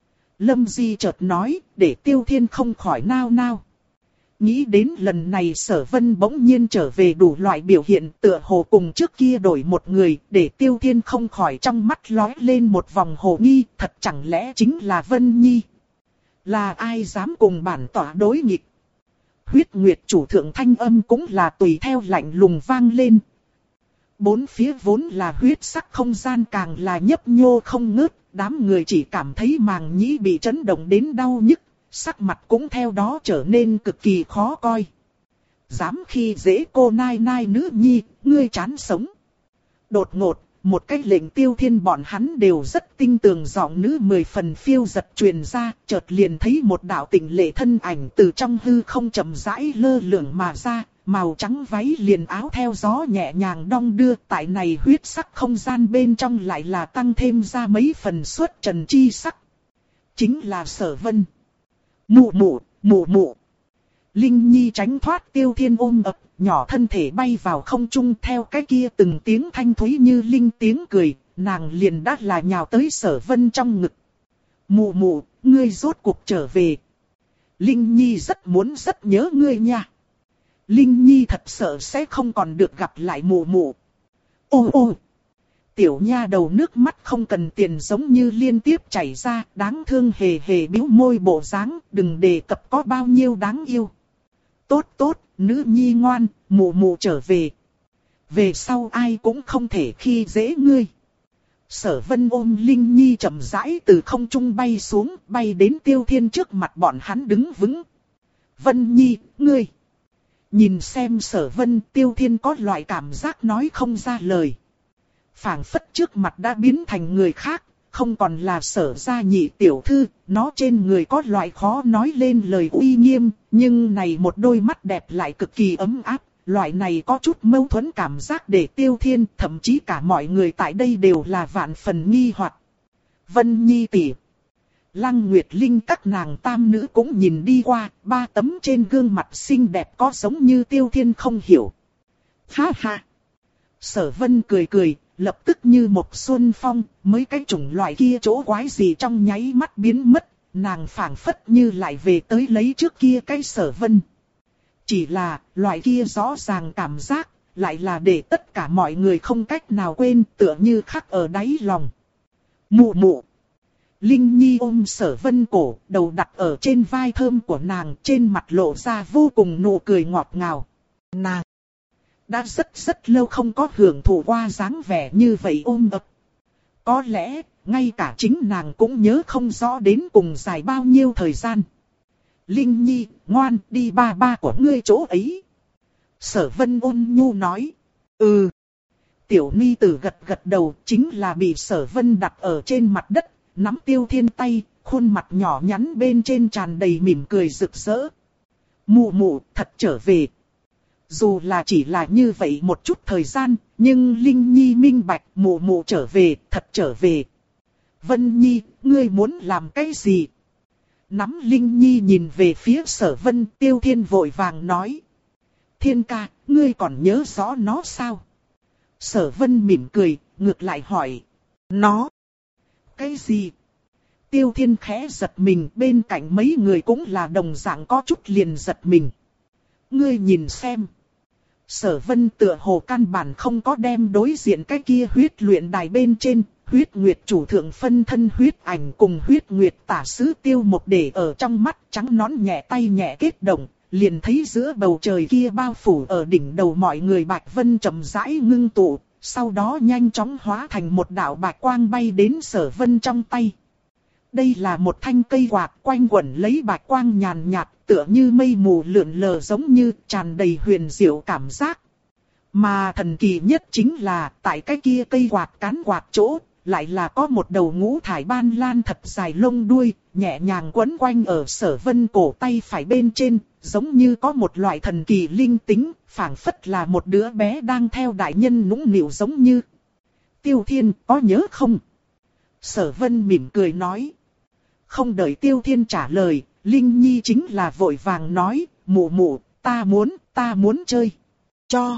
Lâm Di chợt nói, để Tiêu Thiên không khỏi nao nao. Nghĩ đến lần này Sở Vân bỗng nhiên trở về đủ loại biểu hiện tựa hồ cùng trước kia đổi một người, để Tiêu Thiên không khỏi trong mắt lóe lên một vòng hồ nghi, thật chẳng lẽ chính là Vân Nhi. Là ai dám cùng bản tỏa đối nghịch? Huyết Nguyệt chủ thượng thanh âm cũng là tùy theo lạnh lùng vang lên. Bốn phía vốn là huyết sắc không gian càng là nhấp nhô không ngớt, đám người chỉ cảm thấy màng nhĩ bị chấn động đến đau nhức. Sắc mặt cũng theo đó trở nên cực kỳ khó coi. Dám khi dễ cô nai nai nữ nhi, ngươi chán sống. Đột ngột, một cái lệnh Tiêu Thiên bọn hắn đều rất tinh tường giọng nữ mười phần phiêu giật truyền ra, chợt liền thấy một đạo tịnh lệ thân ảnh từ trong hư không chậm rãi lơ lửng mà ra, màu trắng váy liền áo theo gió nhẹ nhàng đong đưa, tại này huyết sắc không gian bên trong lại là tăng thêm ra mấy phần xuất trần chi sắc. Chính là Sở Vân. Mụ mụ, mụ mụ. Linh Nhi tránh thoát Tiêu Thiên ôm ập, nhỏ thân thể bay vào không trung theo cái kia từng tiếng thanh thúy như linh tiếng cười, nàng liền đắt là nhào tới Sở Vân trong ngực. Mụ mụ, ngươi rốt cuộc trở về. Linh Nhi rất muốn rất nhớ ngươi nha. Linh Nhi thật sợ sẽ không còn được gặp lại mụ mụ. Ô ô. Tiểu nha đầu nước mắt không cần tiền giống như liên tiếp chảy ra, đáng thương hề hề bĩu môi bộ dáng, đừng đề cập có bao nhiêu đáng yêu. Tốt tốt, nữ nhi ngoan, mụ mụ trở về. Về sau ai cũng không thể khi dễ ngươi. Sở Vân ôm Linh Nhi chậm rãi từ không trung bay xuống, bay đến Tiêu Thiên trước mặt bọn hắn đứng vững. Vân Nhi, ngươi. Nhìn xem Sở Vân, Tiêu Thiên có loại cảm giác nói không ra lời. Phảng phất trước mặt đã biến thành người khác, không còn là Sở gia nhị tiểu thư, nó trên người có loại khó nói lên lời uy nghiêm, nhưng này một đôi mắt đẹp lại cực kỳ ấm áp, loại này có chút mâu thuẫn cảm giác để Tiêu Thiên, thậm chí cả mọi người tại đây đều là vạn phần nghi hoặc. Vân Nhi tỷ, Lăng Nguyệt Linh các nàng tam nữ cũng nhìn đi qua, ba tấm trên gương mặt xinh đẹp có giống như Tiêu Thiên không hiểu. Ha ha! Sở Vân cười cười. Lập tức như một xuân phong, mấy cái chủng loại kia chỗ quái gì trong nháy mắt biến mất, nàng phảng phất như lại về tới lấy trước kia cái Sở Vân. Chỉ là, loại kia rõ ràng cảm giác, lại là để tất cả mọi người không cách nào quên, tựa như khắc ở đáy lòng. Mụ mụ. Linh Nhi ôm Sở Vân cổ, đầu đặt ở trên vai thơm của nàng, trên mặt lộ ra vô cùng nụ cười ngọt ngào. Nàng đã rất rất lâu không có hưởng thụ qua dáng vẻ như vậy ôm ấp. Có lẽ, ngay cả chính nàng cũng nhớ không rõ đến cùng dài bao nhiêu thời gian. Linh Nhi, ngoan, đi ba ba của ngươi chỗ ấy. Sở Vân ôn nhu nói. Ừ. Tiểu Ni Tử gật gật đầu, chính là bị Sở Vân đặt ở trên mặt đất, nắm Tiêu Thiên tay, khuôn mặt nhỏ nhắn bên trên tràn đầy mỉm cười rực rỡ. Mụ mụ, thật trở về. Dù là chỉ là như vậy một chút thời gian, nhưng Linh Nhi minh bạch mụ mụ trở về, thật trở về. Vân Nhi, ngươi muốn làm cái gì? Nắm Linh Nhi nhìn về phía Sở Vân, Tiêu Thiên vội vàng nói. Thiên ca, ngươi còn nhớ rõ nó sao? Sở Vân mỉm cười, ngược lại hỏi. Nó? Cái gì? Tiêu Thiên khẽ giật mình, bên cạnh mấy người cũng là đồng dạng có chút liền giật mình. Ngươi nhìn xem. Sở Vân tựa hồ căn bản không có đem đối diện cái kia huyết luyện đài bên trên, huyết nguyệt chủ thượng phân thân huyết ảnh cùng huyết nguyệt tả sứ Tiêu một để ở trong mắt, trắng nón nhẹ tay nhẹ kết động, liền thấy giữa bầu trời kia bao phủ ở đỉnh đầu mọi người bạch vân chậm rãi ngưng tụ, sau đó nhanh chóng hóa thành một đạo bạch quang bay đến Sở Vân trong tay. Đây là một thanh cây quạt quanh quẩn lấy bạch quang nhàn nhạt, tựa như mây mù lượn lờ giống như tràn đầy huyền diệu cảm giác. Mà thần kỳ nhất chính là tại cái kia cây quạt cán quạt chỗ, lại là có một đầu ngũ thải ban lan thật dài lông đuôi, nhẹ nhàng quấn quanh ở Sở Vân cổ tay phải bên trên, giống như có một loại thần kỳ linh tính, phảng phất là một đứa bé đang theo đại nhân nũng nịu giống như. Tiêu Thiên có nhớ không? Sở Vân mỉm cười nói. Không đợi Tiêu Thiên trả lời, Linh Nhi chính là vội vàng nói, mụ mụ, ta muốn, ta muốn chơi. Cho.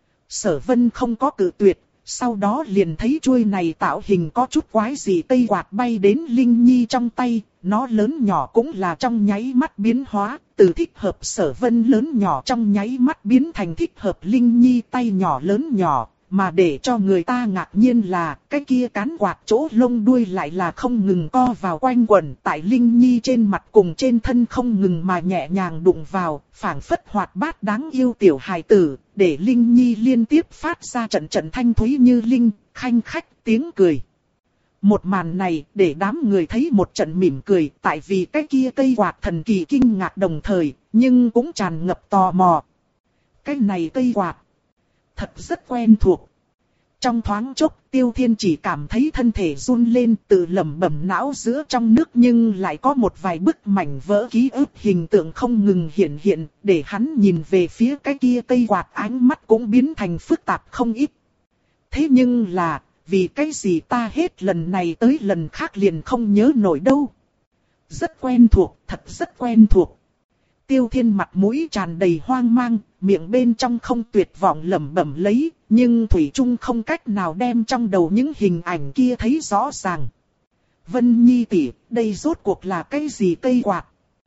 Sở Vân không có cự tuyệt, sau đó liền thấy chuôi này tạo hình có chút quái dị cây quạt bay đến Linh Nhi trong tay, nó lớn nhỏ cũng là trong nháy mắt biến hóa, từ thích hợp Sở Vân lớn nhỏ trong nháy mắt biến thành thích hợp Linh Nhi tay nhỏ lớn nhỏ. Mà để cho người ta ngạc nhiên là, cái kia cán quạt chỗ lông đuôi lại là không ngừng co vào quanh quẩn tại Linh Nhi trên mặt cùng trên thân không ngừng mà nhẹ nhàng đụng vào, phảng phất hoạt bát đáng yêu tiểu hài tử, để Linh Nhi liên tiếp phát ra trận trận thanh thúy như linh, khanh khách tiếng cười. Một màn này để đám người thấy một trận mỉm cười, tại vì cái kia cây quạt thần kỳ kinh ngạc đồng thời, nhưng cũng tràn ngập tò mò. Cái này cây quạt thật rất quen thuộc. Trong thoáng chốc, Tiêu Thiên chỉ cảm thấy thân thể run lên, tự lẩm bẩm não giữa trong nước, nhưng lại có một vài bức mảnh vỡ ký ức hình tượng không ngừng hiện hiện, để hắn nhìn về phía cái kia cây quạt, ánh mắt cũng biến thành phức tạp không ít. Thế nhưng là, vì cái gì ta hết lần này tới lần khác liền không nhớ nổi đâu. Rất quen thuộc, thật rất quen thuộc. Tiêu Thiên mặt mũi tràn đầy hoang mang, miệng bên trong không tuyệt vọng lẩm bẩm lấy, nhưng thủy chung không cách nào đem trong đầu những hình ảnh kia thấy rõ ràng. Vân Nhi tỷ, đây rốt cuộc là cái gì cây quạt?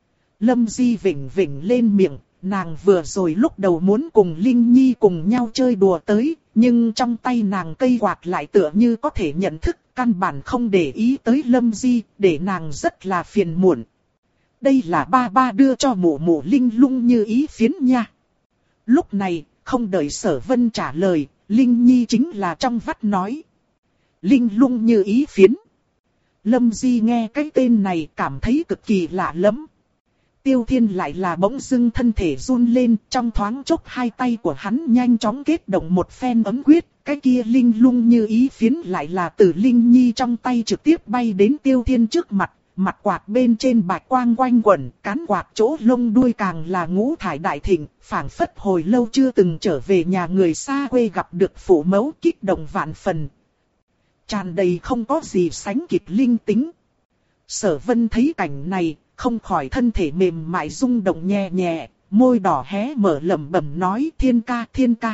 Lâm Di vỉnh vỉnh lên miệng, nàng vừa rồi lúc đầu muốn cùng Linh Nhi cùng nhau chơi đùa tới, nhưng trong tay nàng cây quạt lại tựa như có thể nhận thức, căn bản không để ý tới Lâm Di, để nàng rất là phiền muộn. Đây là ba ba đưa cho mụ mụ Linh Lung như ý phiến nha. Lúc này, không đợi Sở Vân trả lời, Linh Nhi chính là trong vắt nói. Linh Lung như ý phiến. Lâm Di nghe cái tên này cảm thấy cực kỳ lạ lẫm. Tiêu Thiên lại là bỗng dưng thân thể run lên, trong thoáng chốc hai tay của hắn nhanh chóng kết động một phen ấm quyết, cái kia Linh Lung như ý phiến lại là từ Linh Nhi trong tay trực tiếp bay đến Tiêu Thiên trước mặt. Mặt quạt bên trên bạch quang quanh quẩn, cán quạt chỗ lông đuôi càng là ngũ thải đại thịnh, phảng phất hồi lâu chưa từng trở về nhà người xa quê gặp được phụ mẫu, kích động vạn phần. Tràn đầy không có gì sánh kịp linh tính. Sở Vân thấy cảnh này, không khỏi thân thể mềm mại rung động nhẹ nhẹ, môi đỏ hé mở lẩm bẩm nói thiên ca thiên ca.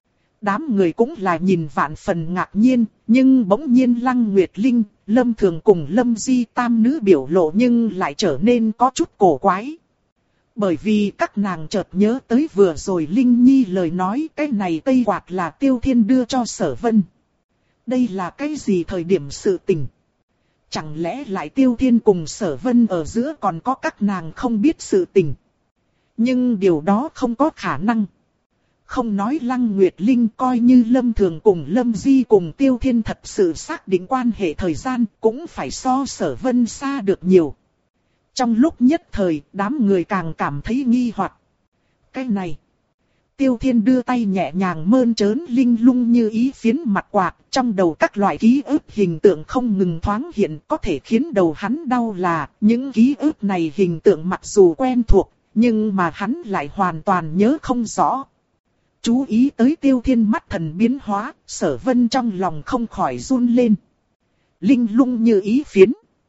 Đám người cũng là nhìn vạn phần ngạc nhiên, nhưng bỗng nhiên Lăng Nguyệt Linh, Lâm Thường cùng Lâm Di tam nữ biểu lộ nhưng lại trở nên có chút cổ quái. Bởi vì các nàng chợt nhớ tới vừa rồi Linh Nhi lời nói cái này cây quạt là Tiêu Thiên đưa cho Sở Vân. Đây là cái gì thời điểm sự tình? Chẳng lẽ lại Tiêu Thiên cùng Sở Vân ở giữa còn có các nàng không biết sự tình. Nhưng điều đó không có khả năng. Không nói Lăng Nguyệt Linh, coi như Lâm Thường cùng Lâm Di cùng Tiêu Thiên thật sự xác định quan hệ thời gian cũng phải so Sở Vân xa được nhiều. Trong lúc nhất thời, đám người càng cảm thấy nghi hoặc. Cái này, Tiêu Thiên đưa tay nhẹ nhàng mơn trớn linh lung như ý phiến mặt quạt, trong đầu các loại ký ức hình tượng không ngừng thoáng hiện, có thể khiến đầu hắn đau là, những ký ức này hình tượng mặc dù quen thuộc, nhưng mà hắn lại hoàn toàn nhớ không rõ. Chú ý tới Tiêu Thiên mắt thần biến hóa, Sở Vân trong lòng không khỏi run lên. Linh lung như ý phiến.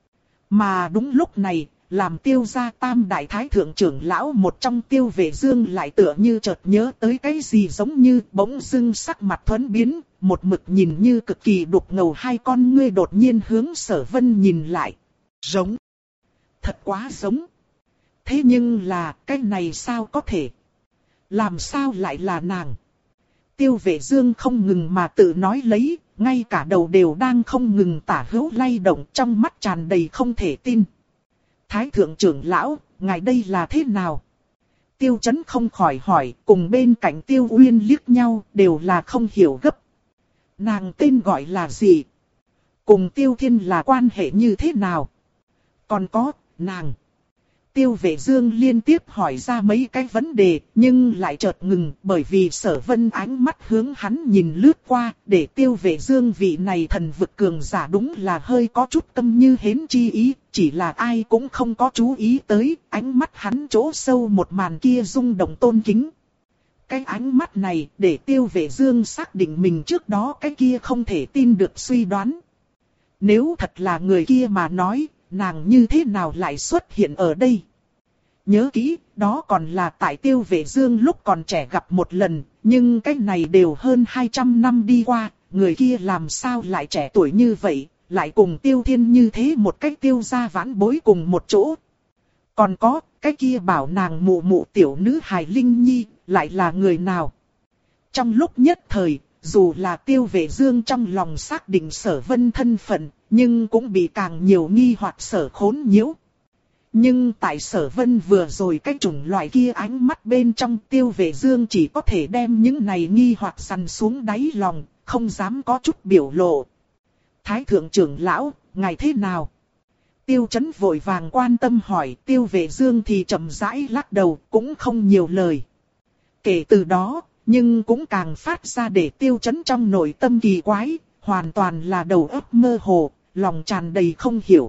Mà đúng lúc này, làm Tiêu gia tam đại thái thượng trưởng lão một trong Tiêu Vệ Dương lại tựa như chợt nhớ tới cái gì giống như bỗng dưng sắc mặt thuẫn biến, một mực nhìn như cực kỳ đục ngầu hai con ngươi đột nhiên hướng Sở Vân nhìn lại. Giống. Thật quá giống. Thế nhưng là cái này sao có thể? Làm sao lại là nàng? Tiêu Vệ Dương không ngừng mà tự nói lấy, ngay cả đầu đều đang không ngừng tả hữu lay động, trong mắt tràn đầy không thể tin. Thái thượng trưởng lão, ngài đây là thế nào? Tiêu Chấn không khỏi hỏi, cùng bên cạnh Tiêu Uyên liếc nhau, đều là không hiểu gấp. Nàng tên gọi là gì? Cùng Tiêu Thiên là quan hệ như thế nào? Còn có, nàng. Tiêu Vệ Dương liên tiếp hỏi ra mấy cái vấn đề, nhưng lại chợt ngừng, bởi vì Sở Vân ánh mắt hướng hắn nhìn lướt qua, để Tiêu Vệ Dương vị này thần vực cường giả đúng là hơi có chút tâm như hến chi ý, chỉ là ai cũng không có chú ý tới, ánh mắt hắn chỗ sâu một màn kia rung động tôn kính. Cái ánh mắt này để Tiêu Vệ Dương xác định mình trước đó cái kia không thể tin được suy đoán. Nếu thật là người kia mà nói, nàng như thế nào lại xuất hiện ở đây? Nhớ kỹ, đó còn là tại Tiêu Vệ Dương lúc còn trẻ gặp một lần, nhưng cái này đều hơn hai trăm năm đi qua, người kia làm sao lại trẻ tuổi như vậy, lại cùng Tiêu Thiên như thế một cách tiêu gia vãn bối cùng một chỗ. Còn có, cái kia bảo nàng mụ mụ tiểu nữ hài Linh Nhi, lại là người nào? Trong lúc nhất thời, dù là Tiêu Vệ Dương trong lòng xác định Sở Vân thân phận, nhưng cũng bị càng nhiều nghi hoặc sở khốn nhiễu. Nhưng tại Sở Vân vừa rồi cái chủng loại kia ánh mắt bên trong, Tiêu Vệ Dương chỉ có thể đem những này nghi hoặc săn xuống đáy lòng, không dám có chút biểu lộ. Thái thượng trưởng lão, ngài thế nào? Tiêu Chấn vội vàng quan tâm hỏi, Tiêu Vệ Dương thì chậm rãi lắc đầu, cũng không nhiều lời. Kể từ đó, nhưng cũng càng phát ra để Tiêu Chấn trong nội tâm kỳ quái, hoàn toàn là đầu óc mơ hồ, lòng tràn đầy không hiểu.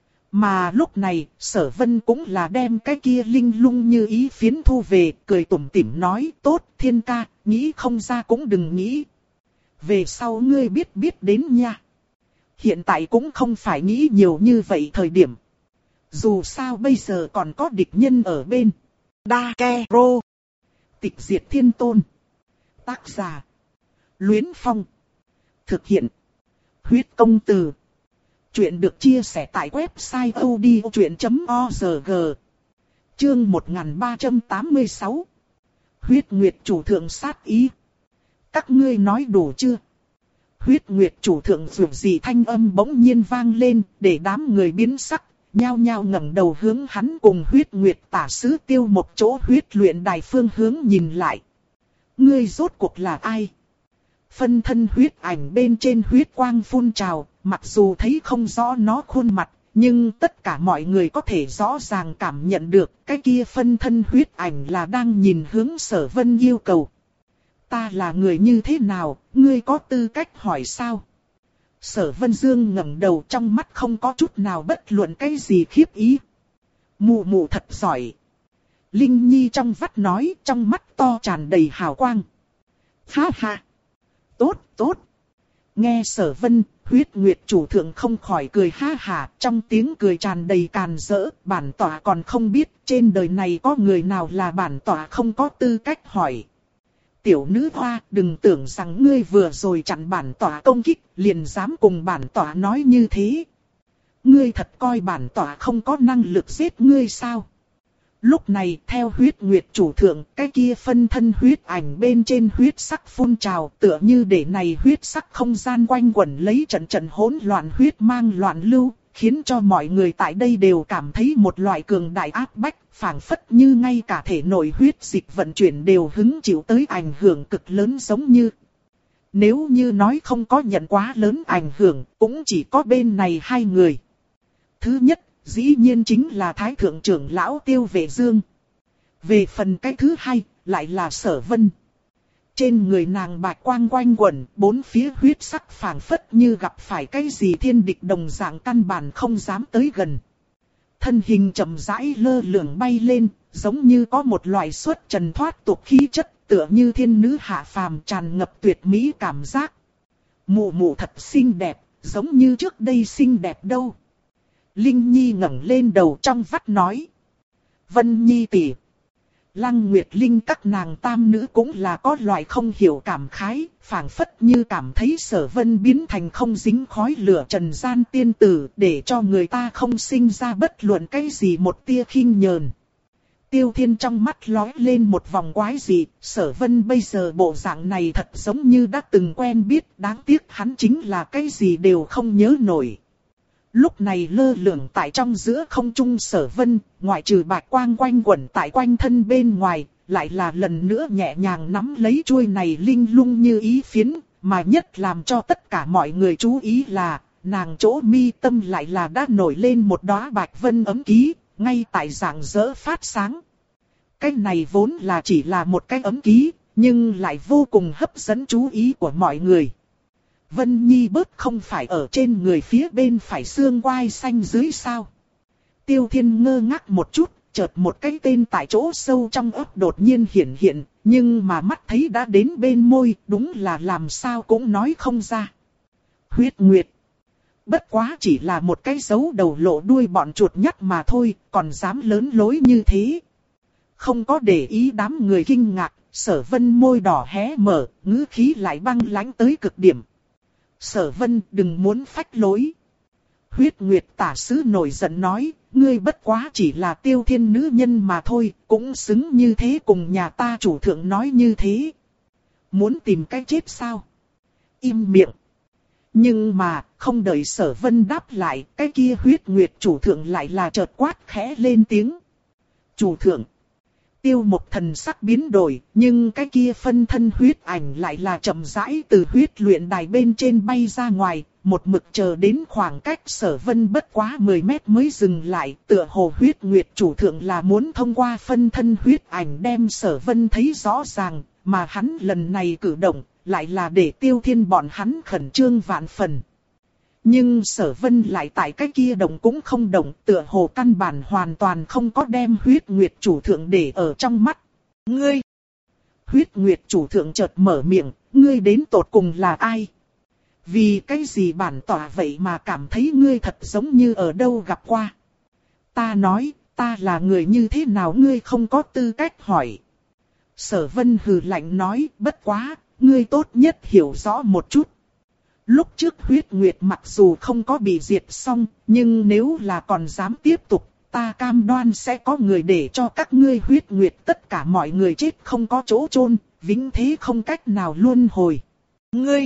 Mà lúc này, Sở Vân cũng là đem cái kia linh lung như ý phiến thu về, cười tủm tỉm nói, tốt Thiên ca, nghĩ không ra cũng đừng nghĩ. Về sau ngươi biết biết đến nha. Hiện tại cũng không phải nghĩ nhiều như vậy thời điểm. Dù sao bây giờ còn có địch nhân ở bên. Dakero. Tịch diệt thiên tôn. Tác giả. Luyến Phong. Thực hiện. Huyết công từ. Chuyện được chia sẻ tại website odchuyện chấm org. Chương một nghìn ba trăm tám mươi sáu. Huyết Nguyệt chủ thượng sát ý. Các ngươi nói đủ chưa? Huyết Nguyệt chủ thượng dù gì thanh âm bỗng nhiên vang lên, để đám người biến sắc, nhao nhao ngẩng đầu hướng hắn cùng Huyết Nguyệt tả sứ Tiêu một chỗ huyết luyện đài phương hướng nhìn lại. Ngươi rốt cuộc là ai? Phân thân huyết ảnh bên trên huyết quang phun trào, mặc dù thấy không rõ nó khuôn mặt, nhưng tất cả mọi người có thể rõ ràng cảm nhận được cái kia phân thân huyết ảnh là đang nhìn hướng Sở Vân yêu cầu. Ta là người như thế nào, ngươi có tư cách hỏi sao? Sở Vân Dương ngẩng đầu, trong mắt không có chút nào bất luận cái gì khiếp ý. Mụ mụ thật giỏi. Linh Nhi trong vắt nói, trong mắt to tràn đầy hào quang. Ha ha. Tốt, tốt. Nghe Sở Vân, Huyết Nguyệt chủ thượng không khỏi cười ha hả, trong tiếng cười tràn đầy càn rỡ, bản tọa còn không biết trên đời này có người nào là bản tọa không có tư cách hỏi. Tiểu nữ hoa, đừng tưởng rằng ngươi vừa rồi chặn bản tọa công kích, liền dám cùng bản tọa nói như thế. Ngươi thật coi bản tọa không có năng lực giết ngươi sao? Lúc này, theo Huyết Nguyệt chủ thượng, cái kia phân thân huyết ảnh bên trên huyết sắc phun trào, tựa như để này huyết sắc không gian quanh quẩn lấy trận trận hỗn loạn huyết mang loạn lưu, khiến cho mọi người tại đây đều cảm thấy một loại cường đại áp bách, phảng phất như ngay cả thể nội huyết dịch vận chuyển đều hứng chịu tới ảnh hưởng cực lớn giống như. Nếu như nói không có nhận quá lớn ảnh hưởng, cũng chỉ có bên này hai người. Thứ nhất, dĩ nhiên chính là Thái Thượng trưởng lão Tiêu Vệ Dương. Về phần cái thứ hai, lại là Sở Vân. Trên người nàng bạch quang quanh quẩn, bốn phía huyết sắc phảng phất như gặp phải cái gì thiên địch đồng dạng, căn bản không dám tới gần. Thân hình chậm rãi lơ lửng bay lên, giống như có một loại xuất trần thoát tục khí chất, tựa như thiên nữ hạ phàm, tràn ngập tuyệt mỹ cảm giác. Mụ mụ thật xinh đẹp, giống như trước đây xinh đẹp đâu. Linh Nhi ngẩng lên đầu trong vắt nói. Vân Nhi tỷ. Lăng Nguyệt Linh các nàng tam nữ cũng là có loại không hiểu cảm khái, phảng phất như cảm thấy Sở Vân biến thành không dính khói lửa trần gian tiên tử, để cho người ta không sinh ra bất luận cái gì một tia khinh nhờn. Tiêu Thiên trong mắt lóe lên một vòng quái dị, Sở Vân bây giờ bộ dạng này thật giống như đã từng quen biết, đáng tiếc hắn chính là cái gì đều không nhớ nổi. Lúc này lơ lửng tại trong giữa không trung Sở Vân, ngoại trừ bạch quang quanh quẩn tại quanh thân bên ngoài, lại là lần nữa nhẹ nhàng nắm lấy chuôi này linh lung như ý phiến, mà nhất làm cho tất cả mọi người chú ý là, nàng chỗ mi tâm lại là đã nổi lên một đóa bạch vân ấm ký, ngay tại rạng rỡ phát sáng. Cái này vốn là chỉ là một cái ấm ký, nhưng lại vô cùng hấp dẫn chú ý của mọi người. Vân Nhi bớt không phải ở trên người phía bên phải xương quai xanh dưới sao? Tiêu Thiên ngơ ngác một chút, chợt một cái tên tại chỗ sâu trong óc đột nhiên hiện hiện, nhưng mà mắt thấy đã đến bên môi, đúng là làm sao cũng nói không ra. Huyết Nguyệt. Bất quá chỉ là một cái dấu đầu lộ đuôi bọn chuột nhắt mà thôi, còn dám lớn lối như thế. Không có để ý đám người kinh ngạc, Sở Vân môi đỏ hé mở, ngữ khí lại băng lãnh tới cực điểm. Sở Vân đừng muốn phách lối. Huyết Nguyệt tả sứ nổi giận nói, ngươi bất quá chỉ là Tiêu Thiên nữ nhân mà thôi, cũng xứng như thế cùng nhà ta chủ thượng nói như thế. Muốn tìm cái chết sao? Im miệng. Nhưng mà, không đợi Sở Vân đáp lại, cái kia Huyết Nguyệt chủ thượng lại là chợt quát khẽ lên tiếng. Chủ thượng. Tiêu Mộc thần sắc biến đổi, nhưng cái kia phân thân huyết ảnh lại là chậm rãi từ huyết luyện đài bên trên bay ra ngoài, một mực chờ đến khoảng cách Sở Vân bất quá mười mét mới dừng lại, tựa hồ Huyết Nguyệt chủ thượng là muốn thông qua phân thân huyết ảnh đem Sở Vân thấy rõ ràng, mà hắn lần này cử động, lại là để Tiêu Thiên bọn hắn khẩn trương vạn phần. Nhưng Sở Vân lại tại cái kia động cũng không động, tựa hồ căn bản hoàn toàn không có đem Huyết Nguyệt chủ thượng để ở trong mắt. Ngươi! Huyết Nguyệt chủ thượng chợt mở miệng, ngươi đến tột cùng là ai? Vì cái gì bản tỏa vậy mà cảm thấy ngươi thật giống như ở đâu gặp qua? Ta nói, ta là người như thế nào ngươi không có tư cách hỏi. Sở Vân hừ lạnh nói, bất quá, ngươi tốt nhất hiểu rõ một chút. Lúc trước Huyết Nguyệt mặc dù không có bị diệt xong, nhưng nếu là còn dám tiếp tục, ta cam đoan sẽ có người để cho các ngươi Huyết Nguyệt tất cả mọi người chết không có chỗ chôn, vĩnh thế không cách nào luân hồi. Ngươi!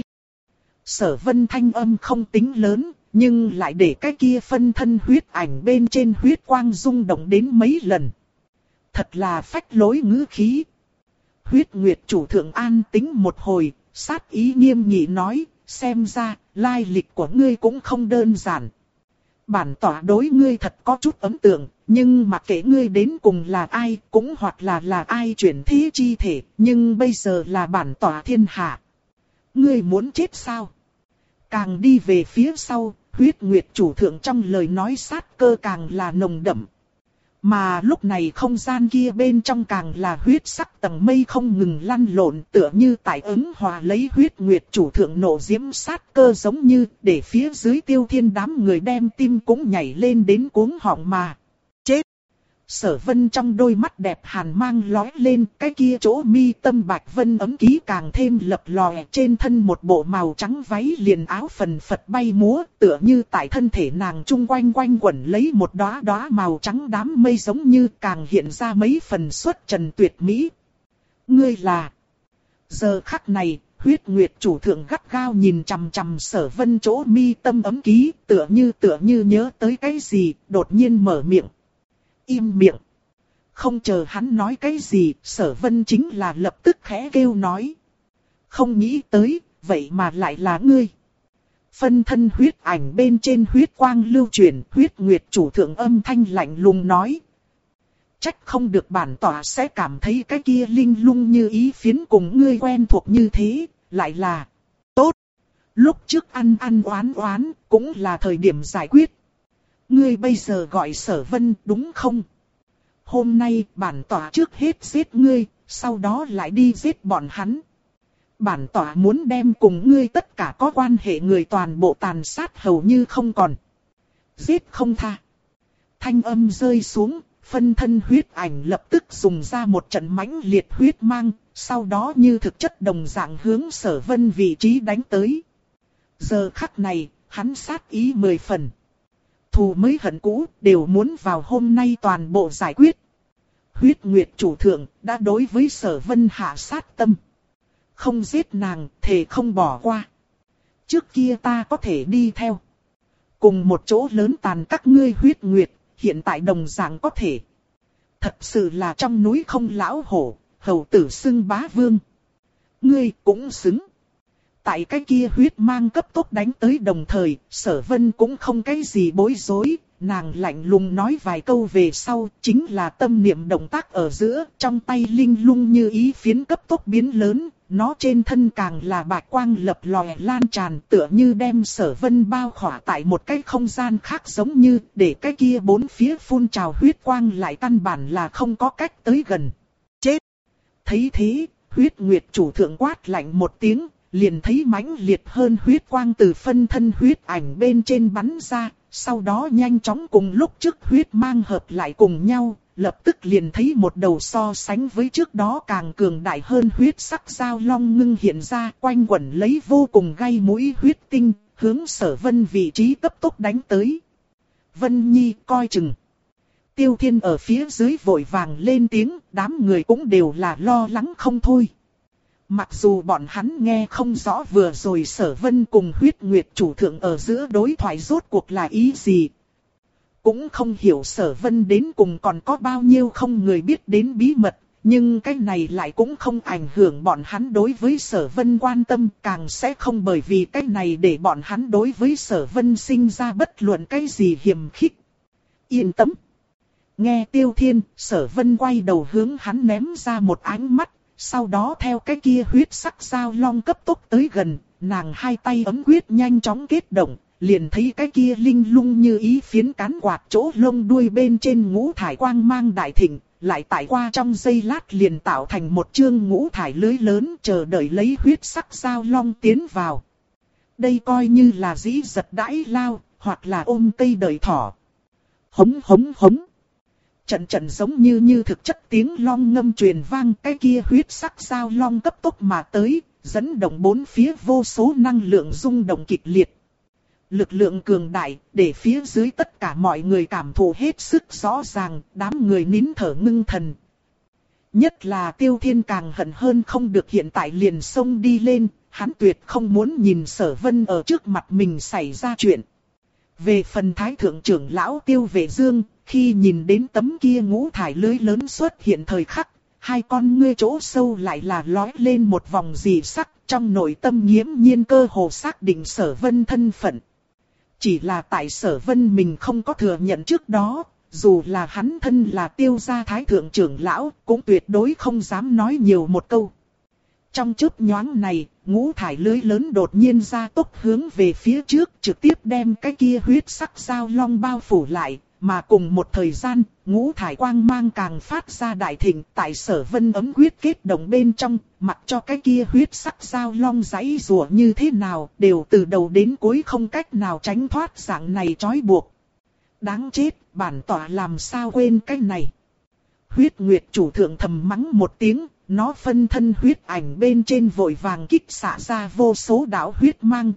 Sở Vân thanh âm không tính lớn, nhưng lại để cái kia phân thân huyết ảnh bên trên huyết quang rung động đến mấy lần. Thật là phách lối ngữ khí. Huyết Nguyệt chủ thượng an tính một hồi, sát ý nghiêm nghị nói, xem ra, lai lịch của ngươi cũng không đơn giản. Bản tỏa đối ngươi thật có chút ấn tượng, nhưng mặc kệ ngươi đến cùng là ai, cũng hoặc là là ai chuyển thế chi thể, nhưng bây giờ là bản tỏa thiên hạ. Ngươi muốn chết sao? Càng đi về phía sau, Huyết Nguyệt chủ thượng trong lời nói sát cơ càng là nồng đậm. Mà lúc này không gian kia bên trong càng là huyết sắc tầng mây không ngừng lăn lộn, tựa như tại ứng hòa lấy Huyết Nguyệt chủ thượng nộ diễm sát cơ, giống như để phía dưới Tiêu Thiên đám người đem tim cũng nhảy lên đến cuống họng mà. Chết! Sở Vân trong đôi mắt đẹp hàn mang lóe lên, cái kia chỗ mi tâm bạch vân ấm ký càng thêm lập lòe, trên thân một bộ màu trắng váy liền áo phần phật bay múa, tựa như tại thân thể nàng chung quanh quanh quẩn lấy một đóa đóa màu trắng đám mây, giống như càng hiện ra mấy phần xuất trần tuyệt mỹ. Ngươi là... Giờ khắc này, Huyết Nguyệt chủ thượng gắt gao nhìn chằm chằm Sở Vân chỗ mi tâm ấm ký, tựa như tựa như nhớ tới cái gì, đột nhiên mở miệng. Im miệng. Không chờ hắn nói cái gì, Sở Vân chính là lập tức khẽ kêu nói. Không nghĩ tới, vậy mà lại là ngươi. Phân thân huyết ảnh bên trên huyết quang lưu chuyển, Huyết Nguyệt chủ thượng âm thanh lạnh lùng nói. Trách không được bản tỏa sẽ cảm thấy cái kia linh lung như ý phiến cùng ngươi quen thuộc như thế, lại là tốt. Lúc trước ăn ăn oán oán, cũng là thời điểm giải quyết. Ngươi bây giờ gọi Sở Vân đúng không? Hôm nay bản tỏa trước hết giết ngươi, sau đó lại đi giết bọn hắn. Bản tỏa muốn đem cùng ngươi tất cả có quan hệ người toàn bộ tàn sát hầu như không còn. Giết không tha. Thanh âm rơi xuống, phân thân huyết ảnh lập tức dùng ra một trận mãnh liệt huyết mang, sau đó như thực chất đồng dạng hướng Sở Vân vị trí đánh tới. Giờ khắc này, hắn sát ý mười phần. Thù mới hận cũ, đều muốn vào hôm nay toàn bộ giải quyết. Huyết Nguyệt chủ thượng, đã đối với Sở Vân hạ sát tâm. Không giết nàng, thề không bỏ qua. Trước kia ta có thể đi theo. Cùng một chỗ lớn tàn các ngươi Huyết Nguyệt, hiện tại đồng dạng có thể. Thật sự là trong núi không lão hổ, hầu tử xưng bá vương. Ngươi cũng xứng. Tại cái kia huyết mang cấp tốc đánh tới đồng thời, Sở Vân cũng không cái gì bối rối, nàng lạnh lùng nói vài câu về sau, chính là tâm niệm động tác ở giữa, trong tay linh lung như ý phiến cấp tốc biến lớn, nó trên thân càng là bạch quang lập lòe lan tràn, tựa như đem Sở Vân bao khỏa tại một cái không gian khác, giống như để cái kia bốn phía phun trào huyết quang lại căn bản là không có cách tới gần. Chết! Thấy thế, Huyết Nguyệt chủ thượng quát lạnh một tiếng, liền thấy mãnh liệt hơn huyết quang từ phân thân huyết ảnh bên trên bắn ra, sau đó nhanh chóng cùng lúc trước huyết mang hợp lại cùng nhau, lập tức liền thấy một đầu so sánh với trước đó càng cường đại hơn huyết sắc giao long ngưng hiện ra, quanh quẩn lấy vô cùng gay mũi huyết tinh, hướng Sở Vân vị trí cấp tốc đánh tới. Vân Nhi coi chừng. Tiêu Thiên ở phía dưới vội vàng lên tiếng, đám người cũng đều là lo lắng không thôi. Mặc dù bọn hắn nghe không rõ vừa rồi Sở Vân cùng Huyết Nguyệt chủ thượng ở giữa đối thoại rốt cuộc là ý gì. Cũng không hiểu Sở Vân đến cùng còn có bao nhiêu không người biết đến bí mật, nhưng cái này lại cũng không ảnh hưởng bọn hắn đối với Sở Vân quan tâm, càng sẽ không bởi vì cái này để bọn hắn đối với Sở Vân sinh ra bất luận cái gì hiềm khích. Yên tâm. Nghe Tiêu Thiên, Sở Vân quay đầu hướng hắn ném ra một ánh mắt. Sau đó theo cái kia huyết sắc giao long cấp tốc tới gần, nàng hai tay ấm quyết nhanh chóng kết động, liền thấy cái kia linh lung như ý phiến cán quạt chỗ lông đuôi bên trên ngũ thải quang mang đại thịnh, lại tại qua trong giây lát liền tạo thành một chương ngũ thải lưới lớn chờ đợi lấy huyết sắc giao long tiến vào. Đây coi như là dĩ giật đãi lao, hoặc là ôm cây đợi thỏ. Hống hống hống. Trận trận giống như như thực chất tiếng long ngâm truyền vang, cái kia huyết sắc giao long cấp tốc mà tới, dẫn động bốn phía vô số năng lượng rung động kịch liệt. Lực lượng cường đại, để phía dưới tất cả mọi người cảm thụ hết sức rõ ràng, đám người nín thở ngưng thần. Nhất là Tiêu Thiên càng hận hơn không được hiện tại liền xông đi lên, hắn tuyệt không muốn nhìn Sở Vân ở trước mặt mình xảy ra chuyện. Về phần Thái Thượng trưởng lão Tiêu Vệ Dương, khi nhìn đến tấm kia ngũ thải lưới lớn xuất hiện thời khắc, hai con ngươi chỗ sâu lại là lóe lên một vòng dị sắc, trong nội tâm nghiễm nhiên cơ hồ xác định Sở Vân thân phận. Chỉ là tại Sở Vân mình không có thừa nhận trước đó, dù là hắn thân là Tiêu gia Thái Thượng trưởng lão, cũng tuyệt đối không dám nói nhiều một câu. Trong chớp nhoáng này, ngũ thải lưới lớn đột nhiên ra tốc hướng về phía trước, trực tiếp đem cái kia huyết sắc giao long bao phủ lại. Mà cùng một thời gian, ngũ thải quang mang càng phát ra đại thịnh, tại Sở Vân ấm quyết kết động bên trong, mặc cho cái kia huyết sắc giao long giãy giụa như thế nào, đều từ đầu đến cuối không cách nào tránh thoát dạng này trói buộc. Đáng chết, bản tỏa làm sao quên cái này. Huyết Nguyệt chủ thượng thầm mắng một tiếng, nó phân thân huyết ảnh bên trên vội vàng kích xạ ra vô số đạo huyết mang.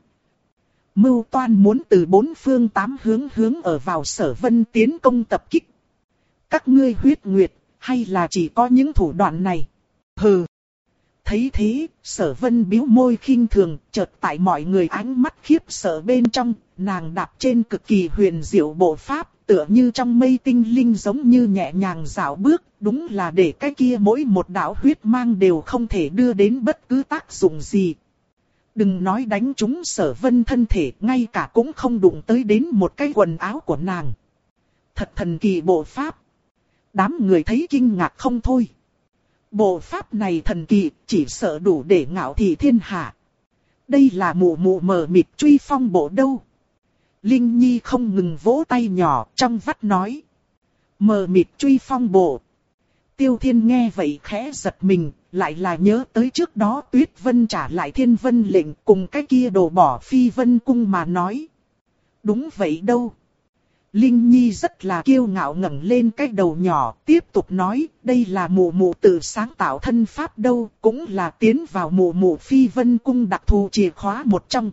Mưu toan muốn từ bốn phương tám hướng hướng ở vào Sở Vân tiến công tập kích. Các ngươi Huyết Nguyệt, hay là chỉ có những thủ đoạn này? Hừ. Thấy thế, Sở Vân bĩu môi khinh thường, chợt tại mọi người ánh mắt khiếp sợ bên trong, nàng đạp trên cực kỳ huyền diệu bộ pháp, tựa như trong mây tinh linh giống như nhẹ nhàng dạo bước, đúng là để cái kia mỗi một đạo huyết mang đều không thể đưa đến bất cứ tác dụng gì. Đừng nói đánh trúng Sở Vân thân thể, ngay cả cũng không đụng tới đến một cái quần áo của nàng. Thật thần kỳ bộ pháp. Đám người thấy kinh ngạc không thôi. Bộ pháp này thần kỳ, chỉ sợ đủ để ngạo thị thiên hạ. Đây là mụ mụ mờ mịt truy phong bộ đâu. Linh Nhi không ngừng vỗ tay nhỏ trong vắt nói. Mờ mịt truy phong bộ. Tiêu Thiên nghe vậy khẽ giật mình, lại là nhớ tới trước đó Tuyết Vân trả lại Thiên Vân lệnh cùng cái kia đồ bỏ Phi Vân cung mà nói. Đúng vậy đâu. Linh Nhi rất là kiêu ngạo ngẩng lên cái đầu nhỏ, tiếp tục nói, đây là mụ mụ tự sáng tạo thân pháp đâu, cũng là tiến vào mụ mụ Phi Vân cung đặc thù chìa khóa một trong.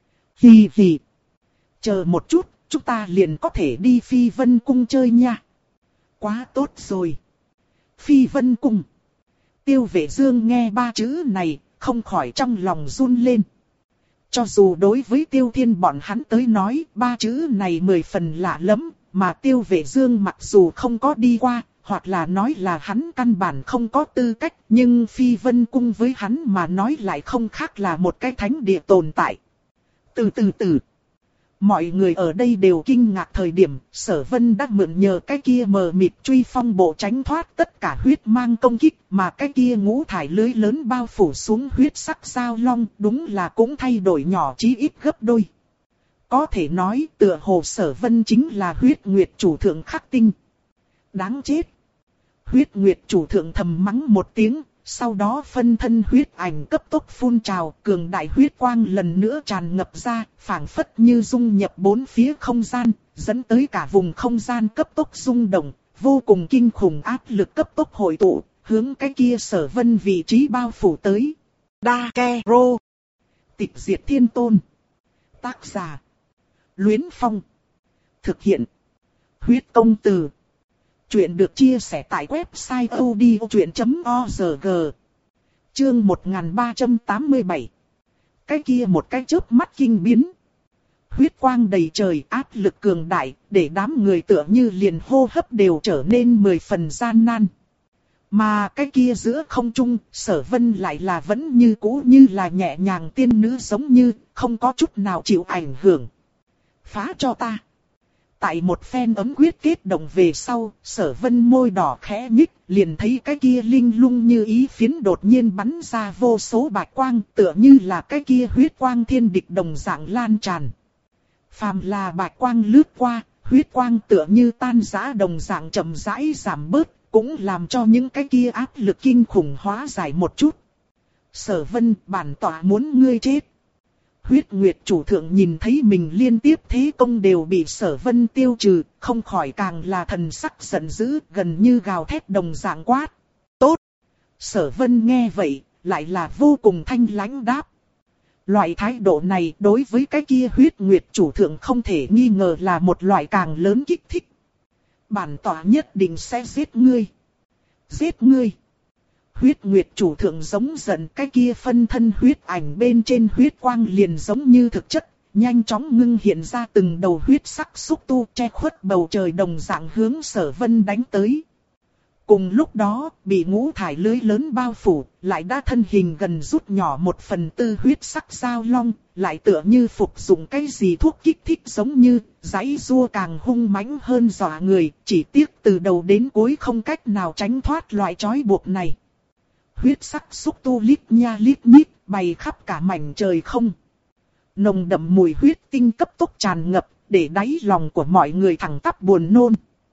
Hì hì. Chờ một chút, chúng ta liền có thể đi Phi Vân cung chơi nha. Quá tốt rồi. Phi Vân cung. Tiêu Vệ Dương nghe ba chữ này, không khỏi trong lòng run lên. Cho dù đối với Tiêu Thiên bọn hắn tới nói, ba chữ này mười phần lạ lắm, mà Tiêu Vệ Dương mặc dù không có đi qua, hoặc là nói là hắn căn bản không có tư cách, nhưng Phi Vân cung với hắn mà nói lại không khác là một cái thánh địa tồn tại. Từ từ từ. Mọi người ở đây đều kinh ngạc thời điểm, Sở Vân đã mượn nhờ cái kia mờ mịt truy phong bộ tránh thoát tất cả huyết mang công kích, mà cái kia ngũ thải lưới lớn bao phủ xuống huyết sắc giao long, đúng là cũng thay đổi nhỏ chí ít gấp đôi. Có thể nói tựa hồ Sở Vân chính là huyết nguyệt chủ thượng khắc tinh. Đáng chết. Huyết nguyệt chủ thượng thầm mắng một tiếng. Sau đó phân thân huyết ảnh cấp tốc phun trào, cường đại huyết quang lần nữa tràn ngập ra, phảng phất như dung nhập bốn phía không gian, dẫn tới cả vùng không gian cấp tốc rung động, vô cùng kinh khủng áp lực cấp tốc hội tụ, hướng cái kia Sở Vân vị trí bao phủ tới. Dakero. Tịch diệt thiên tôn. Tác giả. Luyến Phong. Thực hiện. Huyết công từ. Chuyện được chia sẻ tại website odchuyện chấm org. Chương một nghìn ba trăm tám mươi bảy. Cái kia một cái chớp mắt kinh biến. Huyết quang đầy trời, áp lực cường đại, để đám người tựa như liền hô hấp đều trở nên mười phần gian nan. Mà cái kia giữa không trung, Sở Vân lại là vẫn như cũ như là nhẹ nhàng tiên nữ giống như, không có chút nào chịu ảnh hưởng. Phá cho ta. Tại một phen ấm quyết kết động về sau, Sở Vân môi đỏ khẽ nhích, liền thấy cái kia linh lung như ý phiến đột nhiên bắn ra vô số bạch quang, tựa như là cái kia huyết quang thiên địch đồng dạng lan tràn. Phàm là bạch quang lướt qua, huyết quang tựa như tan rã đồng dạng chậm rãi giảm bớt, cũng làm cho những cái kia áp lực kinh khủng hóa giải một chút. Sở Vân, bản tọa muốn ngươi chết. Huyết Nguyệt chủ thượng nhìn thấy mình liên tiếp thế công đều bị Sở Vân tiêu trừ, không khỏi càng là thần sắc giận dữ, gần như gào thét đồng dạng quát. Tốt! Sở Vân nghe vậy, lại là vô cùng thanh lãnh đáp. Loại thái độ này đối với cái kia Huyết Nguyệt chủ thượng không thể nghi ngờ là một loại càng lớn kích thích. Bản tọa nhất định sẽ giết ngươi. Giết ngươi! Huyết Nguyệt chủ thượng giống giận, cái kia phân thân huyết ảnh bên trên huyết quang liền giống như thực chất, nhanh chóng ngưng hiện ra từng đầu huyết sắc xúc tu che khuất bầu trời đồng dạng hướng Sở Vân đánh tới. Cùng lúc đó, bị ngũ thải lưới lớn bao phủ, lại đã thân hình gần rút nhỏ một phần tư huyết sắc giao long, lại tựa như phục dụng cái gì thuốc kích thích giống như, giãy giụa càng hung mãnh hơn dọa người, chỉ tiếc từ đầu đến cuối không cách nào tránh thoát loại trói buộc này. Huyết sắc xúc tu lít nha lít nhít, bay khắp cả mảnh trời không. Nồng đậm mùi huyết tinh cấp tốc tràn ngập, để đáy lòng của mọi người thẳng tắp buồn nôn.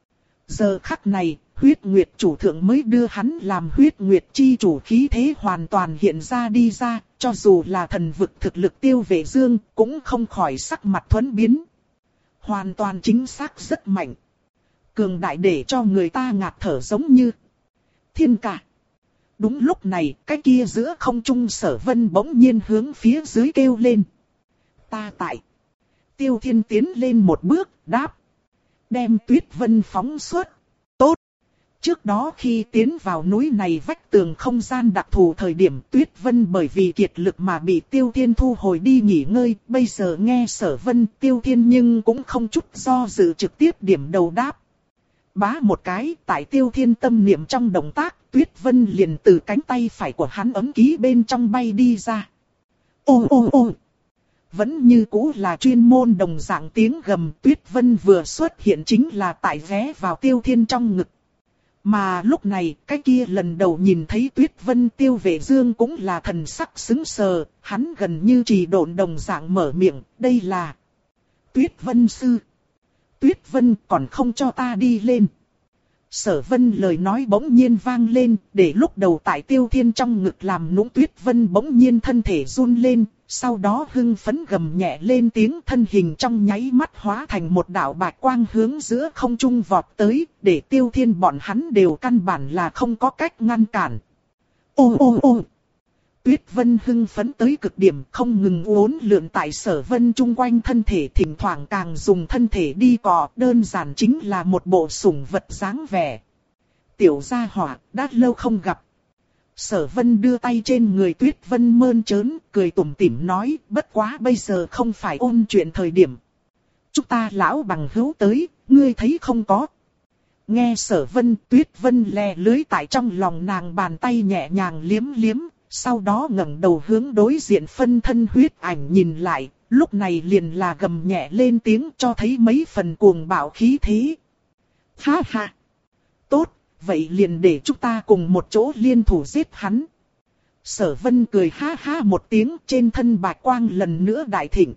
Giờ khắc này, Huyết Nguyệt chủ thượng mới đưa hắn làm Huyết Nguyệt chi chủ khí thế hoàn toàn hiện ra đi ra, cho dù là thần vực thực lực Tiêu Vệ Dương, cũng không khỏi sắc mặt thuẫn biến. Hoàn toàn chính xác rất mạnh. Cường đại để cho người ta ngạt thở giống như thiên ca. Đúng lúc này, cái kia giữa không trung Sở Vân bỗng nhiên hướng phía dưới kêu lên. Ta tại. Tiêu Thiên tiến lên một bước, đáp. Đem Tuyết Vân phóng xuất. Tốt. Trước đó khi tiến vào núi này vách tường không gian đặc thù thời điểm Tuyết Vân bởi vì kiệt lực mà bị Tiêu Thiên thu hồi đi nghỉ ngơi. Bây giờ nghe Sở Vân Tiêu Thiên nhưng cũng không chút do dự trực tiếp điểm đầu đáp. Bá một cái tại Tiêu Thiên tâm niệm trong động tác Tuyết Vân liền từ cánh tay phải của hắn ấm ký bên trong bay đi ra. Ô ô ô! Vẫn như cũ là chuyên môn đồng dạng tiếng gầm Tuyết Vân vừa xuất hiện chính là tại ghé vào Tiêu Thiên trong ngực. Mà lúc này, cái kia lần đầu nhìn thấy Tuyết Vân Tiêu Vệ Dương cũng là thần sắc sững sờ, hắn gần như trì độn đồng dạng mở miệng, đây là Tuyết Vân sư. Tuyết Vân còn không cho ta đi lên. Sở Vân lời nói bỗng nhiên vang lên, để lúc đầu tại Tiêu Thiên trong ngực làm nũng Tuyết Vân bỗng nhiên thân thể run lên, sau đó hưng phấn gầm nhẹ lên tiếng thân hình trong nháy mắt hóa thành một đạo bạch quang hướng giữa không trung vọt tới, để Tiêu Thiên bọn hắn đều căn bản là không có cách ngăn cản. Ô ô ô! Tuyết Vân hưng phấn tới cực điểm không ngừng uốn lượn tại Sở Vân chung quanh thân thể thỉnh thoảng càng dùng thân thể đi cọ đơn giản chính là một bộ sủng vật dáng vẻ. Tiểu gia hỏa đã lâu không gặp. Sở Vân đưa tay trên người Tuyết Vân mơn trớn cười tủm tỉm nói bất quá bây giờ không phải ôn chuyện thời điểm. Chúng ta lão bằng hữu tới, ngươi thấy không có. Nghe Sở Vân Tuyết Vân lè lưới tại trong lòng nàng bàn tay nhẹ nhàng liếm liếm. Sau đó ngẩng đầu hướng đối diện phân thân huyết ảnh nhìn lại, lúc này liền là gầm nhẹ lên tiếng cho thấy mấy phần cuồng bạo khí thế. Ha ha! Tốt, vậy liền để chúng ta cùng một chỗ liên thủ giết hắn. Sở Vân cười ha ha một tiếng trên thân bạch quang lần nữa đại thịnh.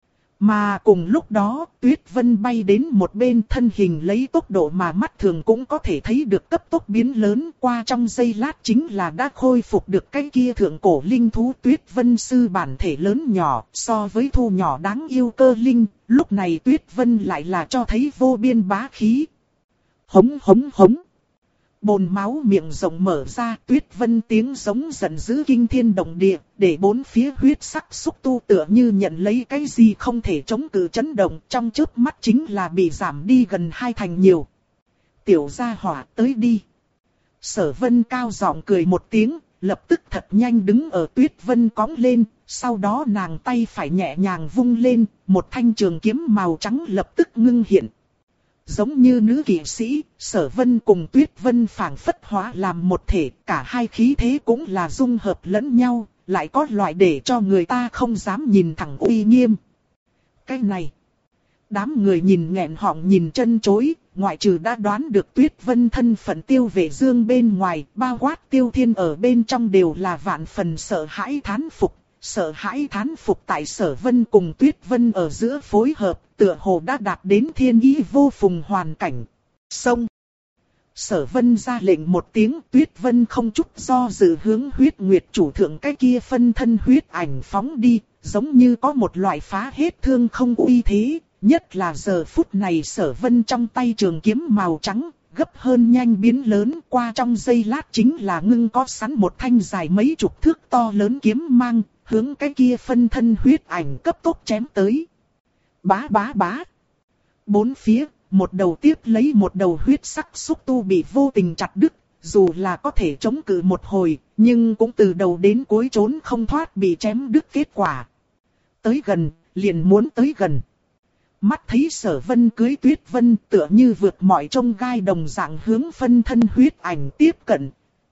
Mà cùng lúc đó, Tuyết Vân bay đến một bên thân hình lấy tốc độ mà mắt thường cũng có thể thấy được cấp tốc biến lớn qua trong giây lát chính là đã khôi phục được cái kia thượng cổ linh thú Tuyết Vân sư bản thể lớn nhỏ so với thu nhỏ đáng yêu cơ linh, lúc này Tuyết Vân lại là cho thấy vô biên bá khí. Hống hống hống. Bồn máu miệng rộng mở ra Tuyết Vân tiếng giống giận dữ kinh thiên động địa, để bốn phía huyết sắc xúc tu tựa như nhận lấy cái gì không thể chống cự chấn động trong chớp mắt chính là bị giảm đi gần hai thành nhiều. Tiểu gia hỏa tới đi. Sở Vân cao giọng cười một tiếng, lập tức thật nhanh đứng ở Tuyết Vân cõng lên, sau đó nàng tay phải nhẹ nhàng vung lên, một thanh trường kiếm màu trắng lập tức ngưng hiện. Giống như nữ kỵ sĩ, Sở Vân cùng Tuyết Vân phảng phất hóa làm một thể, cả hai khí thế cũng là dung hợp lẫn nhau, lại có loại để cho người ta không dám nhìn thẳng uy nghiêm. Cái này, đám người nhìn nghẹn họng nhìn chân chối, ngoại trừ đã đoán được Tuyết Vân thân phận Tiêu Vệ Dương bên ngoài, bao quát Tiêu Thiên ở bên trong đều là vạn phần sợ hãi thán phục. Sợ hãi thán phục tại Sở Vân cùng Tuyết Vân ở giữa phối hợp, tựa hồ đã đạt đến thiên ý vô phùng hoàn cảnh. Xông! Sở Vân ra lệnh một tiếng, Tuyết Vân không chút do dự hướng huyết nguyệt chủ thượng cái kia phân thân huyết ảnh phóng đi, giống như có một loại phá hết thương không uy thế, nhất là giờ phút này Sở Vân trong tay trường kiếm màu trắng, gấp hơn nhanh biến lớn qua trong giây lát chính là ngưng có sẵn một thanh dài mấy chục thước to lớn kiếm mang. Hướng cái kia phân thân huyết ảnh cấp tốc chém tới. Bá bá bá. Bốn phía, một đầu tiếp lấy một đầu huyết sắc xúc tu bị vô tình chặt đứt. Dù là có thể chống cự một hồi, nhưng cũng từ đầu đến cuối trốn không thoát bị chém đứt kết quả. Tới gần, liền muốn tới gần. Mắt thấy Sở Vân cưới Tuyết Vân tựa như vượt mọi trông gai đồng dạng hướng phân thân huyết ảnh tiếp cận.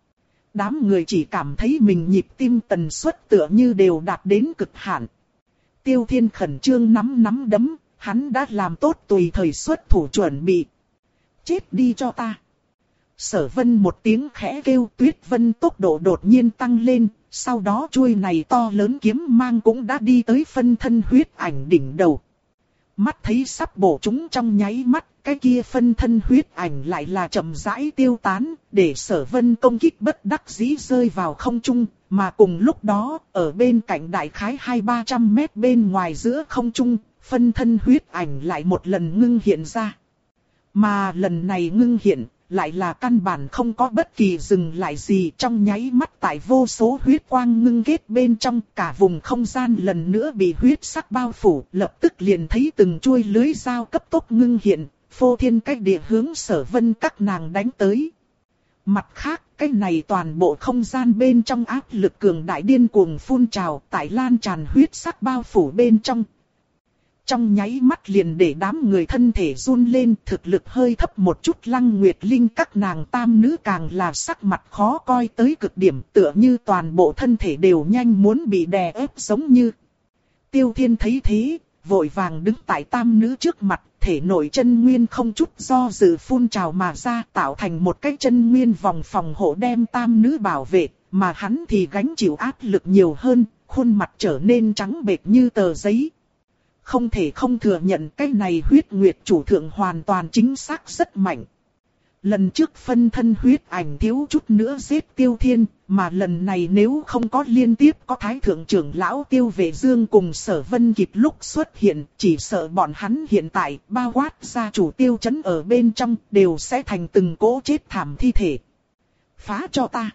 Đám người chỉ cảm thấy mình nhịp tim tần suất tựa như đều đạt đến cực hạn. Tiêu Thiên khẩn trương nắm nắm đấm, hắn đã làm tốt tùy thời xuất thủ chuẩn bị. Chết đi cho ta. Sở Vân một tiếng khẽ kêu Tuyết Vân tốc độ đột nhiên tăng lên, sau đó chuôi này to lớn kiếm mang cũng đã đi tới phân thân huyết ảnh đỉnh đầu. Mắt thấy sắp bổ chúng trong nháy mắt, cái kia phân thân huyết ảnh lại là chậm rãi tiêu tán, để Sở Vân công kích bất đắc dĩ rơi vào không trung, mà cùng lúc đó, ở bên cạnh đại khái hai ba trăm mét bên ngoài giữa không trung, phân thân huyết ảnh lại một lần ngưng hiện ra. Mà lần này ngưng hiện, lại là căn bản không có bất kỳ dừng lại gì trong nháy mắt tại vô số huyết quang ngưng kết bên trong cả vùng không gian lần nữa bị huyết sắc bao phủ, lập tức liền thấy từng chuôi lưới dao cấp tốc ngưng hiện, phô thiên cách địa hướng Sở Vân các nàng đánh tới. Mặt khác, cái này toàn bộ không gian bên trong áp lực cường đại điên cuồng phun trào, tại lan tràn huyết sắc bao phủ bên trong. Trong nháy mắt liền để đám người thân thể run lên, thực lực hơi thấp một chút Lăng Nguyệt Linh các nàng tam nữ càng là sắc mặt khó coi tới cực điểm, tựa như toàn bộ thân thể đều nhanh muốn bị đè ép giống như. Tiêu Thiên thấy thế, vội vàng đứng tại tam nữ trước mặt, thể nội chân nguyên không chút do dự phun trào mà ra, tạo thành một cái chân nguyên vòng phòng hộ đem tam nữ bảo vệ, mà hắn thì gánh chịu áp lực nhiều hơn, khuôn mặt trở nên trắng bệch như tờ giấy. Không thể không thừa nhận cái này huyết nguyệt chủ thượng hoàn toàn chính xác rất mạnh. Lần trước phân thân huyết ảnh thiếu chút nữa giết Tiêu Thiên, mà lần này nếu không có liên tiếp có Thái Thượng trưởng lão Tiêu Vệ Dương cùng Sở Vân kịp lúc xuất hiện, chỉ sợ bọn hắn hiện tại bao quát gia chủ Tiêu Chấn ở bên trong đều sẽ thành từng cỗ chết thảm thi thể. Phá cho ta!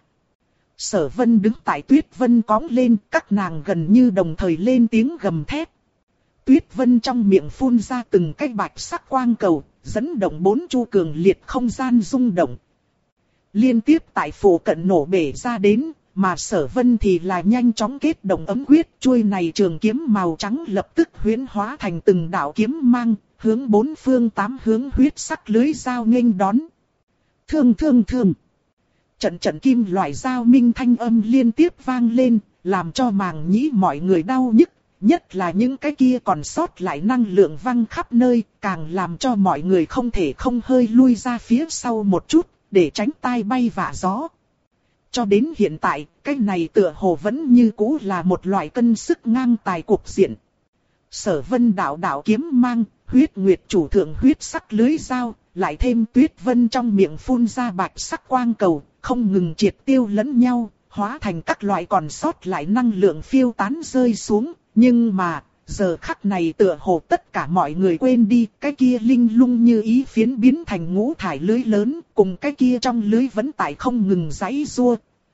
Sở Vân đứng tại Tuyết Vân cõng lên, các nàng gần như đồng thời lên tiếng gầm thét. Tuyết Vân trong miệng phun ra từng cái bạch sắc quang cầu, dẫn động bốn chu cường liệt không gian rung động. Liên tiếp tại phủ cận nổ bể ra đến, mà Sở Vân thì là nhanh chóng kết động ấm quyết, chuôi này trường kiếm màu trắng lập tức huyễn hóa thành từng đạo kiếm mang, hướng bốn phương tám hướng huyết sắc lưới dao nghênh đón. Thương thương thương. Trận trận kim loại dao minh thanh âm liên tiếp vang lên, làm cho màng nhĩ mọi người đau nhức. Nhất là những cái kia còn sót lại năng lượng văng khắp nơi, càng làm cho mọi người không thể không hơi lui ra phía sau một chút, để tránh tai bay vạ gió. Cho đến hiện tại, cái này tựa hồ vẫn như cũ là một loại cân sức ngang tài cục diện. Sở Vân đạo đạo kiếm mang, huyết nguyệt chủ thượng huyết sắc lưới dao, lại thêm Tuyết Vân trong miệng phun ra bạch sắc quang cầu, không ngừng triệt tiêu lẫn nhau, hóa thành các loại còn sót lại năng lượng phiêu tán rơi xuống. Nhưng mà, giờ khắc này tựa hồ tất cả mọi người quên đi, cái kia linh lung như ý phiến biến thành ngũ thải lưới lớn, cùng cái kia trong lưới vẫn tại không ngừng giãy giụa.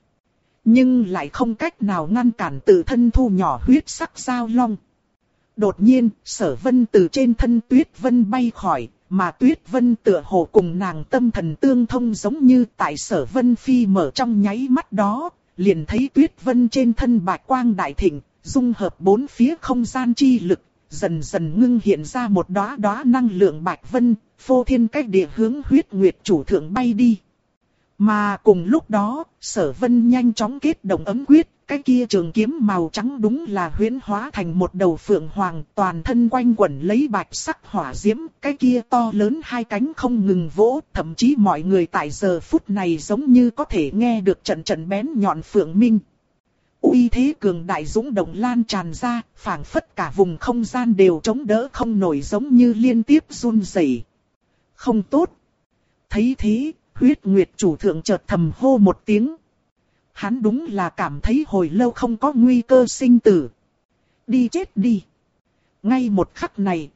Nhưng lại không cách nào ngăn cản tự thân thu nhỏ huyết sắc dao long. Đột nhiên, Sở Vân từ trên thân Tuyết Vân bay khỏi, mà Tuyết Vân tựa hồ cùng nàng tâm thần tương thông giống như tại Sở Vân phi mở trong nháy mắt đó, liền thấy Tuyết Vân trên thân bạch quang đại thịnh. Dung hợp bốn phía không gian chi lực, dần dần ngưng hiện ra một đóa đóa năng lượng bạch vân, phô thiên cách địa hướng huyết nguyệt chủ thượng bay đi. Mà cùng lúc đó, Sở Vân nhanh chóng kết động ấm quyết, cái kia trường kiếm màu trắng đúng là huyễn hóa thành một đầu phượng hoàng, toàn thân quanh quẩn lấy bạch sắc hỏa diễm, cái kia to lớn hai cánh không ngừng vỗ, thậm chí mọi người tại giờ phút này giống như có thể nghe được trận trận bén nhọn phượng minh. Uy thế cường đại dũng động lan tràn ra, phảng phất cả vùng không gian đều chống đỡ không nổi giống như liên tiếp run rẩy. Không tốt. Thấy thế, huyết nguyệt chủ thượng chợt thầm hô một tiếng. Hắn đúng là cảm thấy hồi lâu không có nguy cơ sinh tử. Đi chết đi. Ngay một khắc này.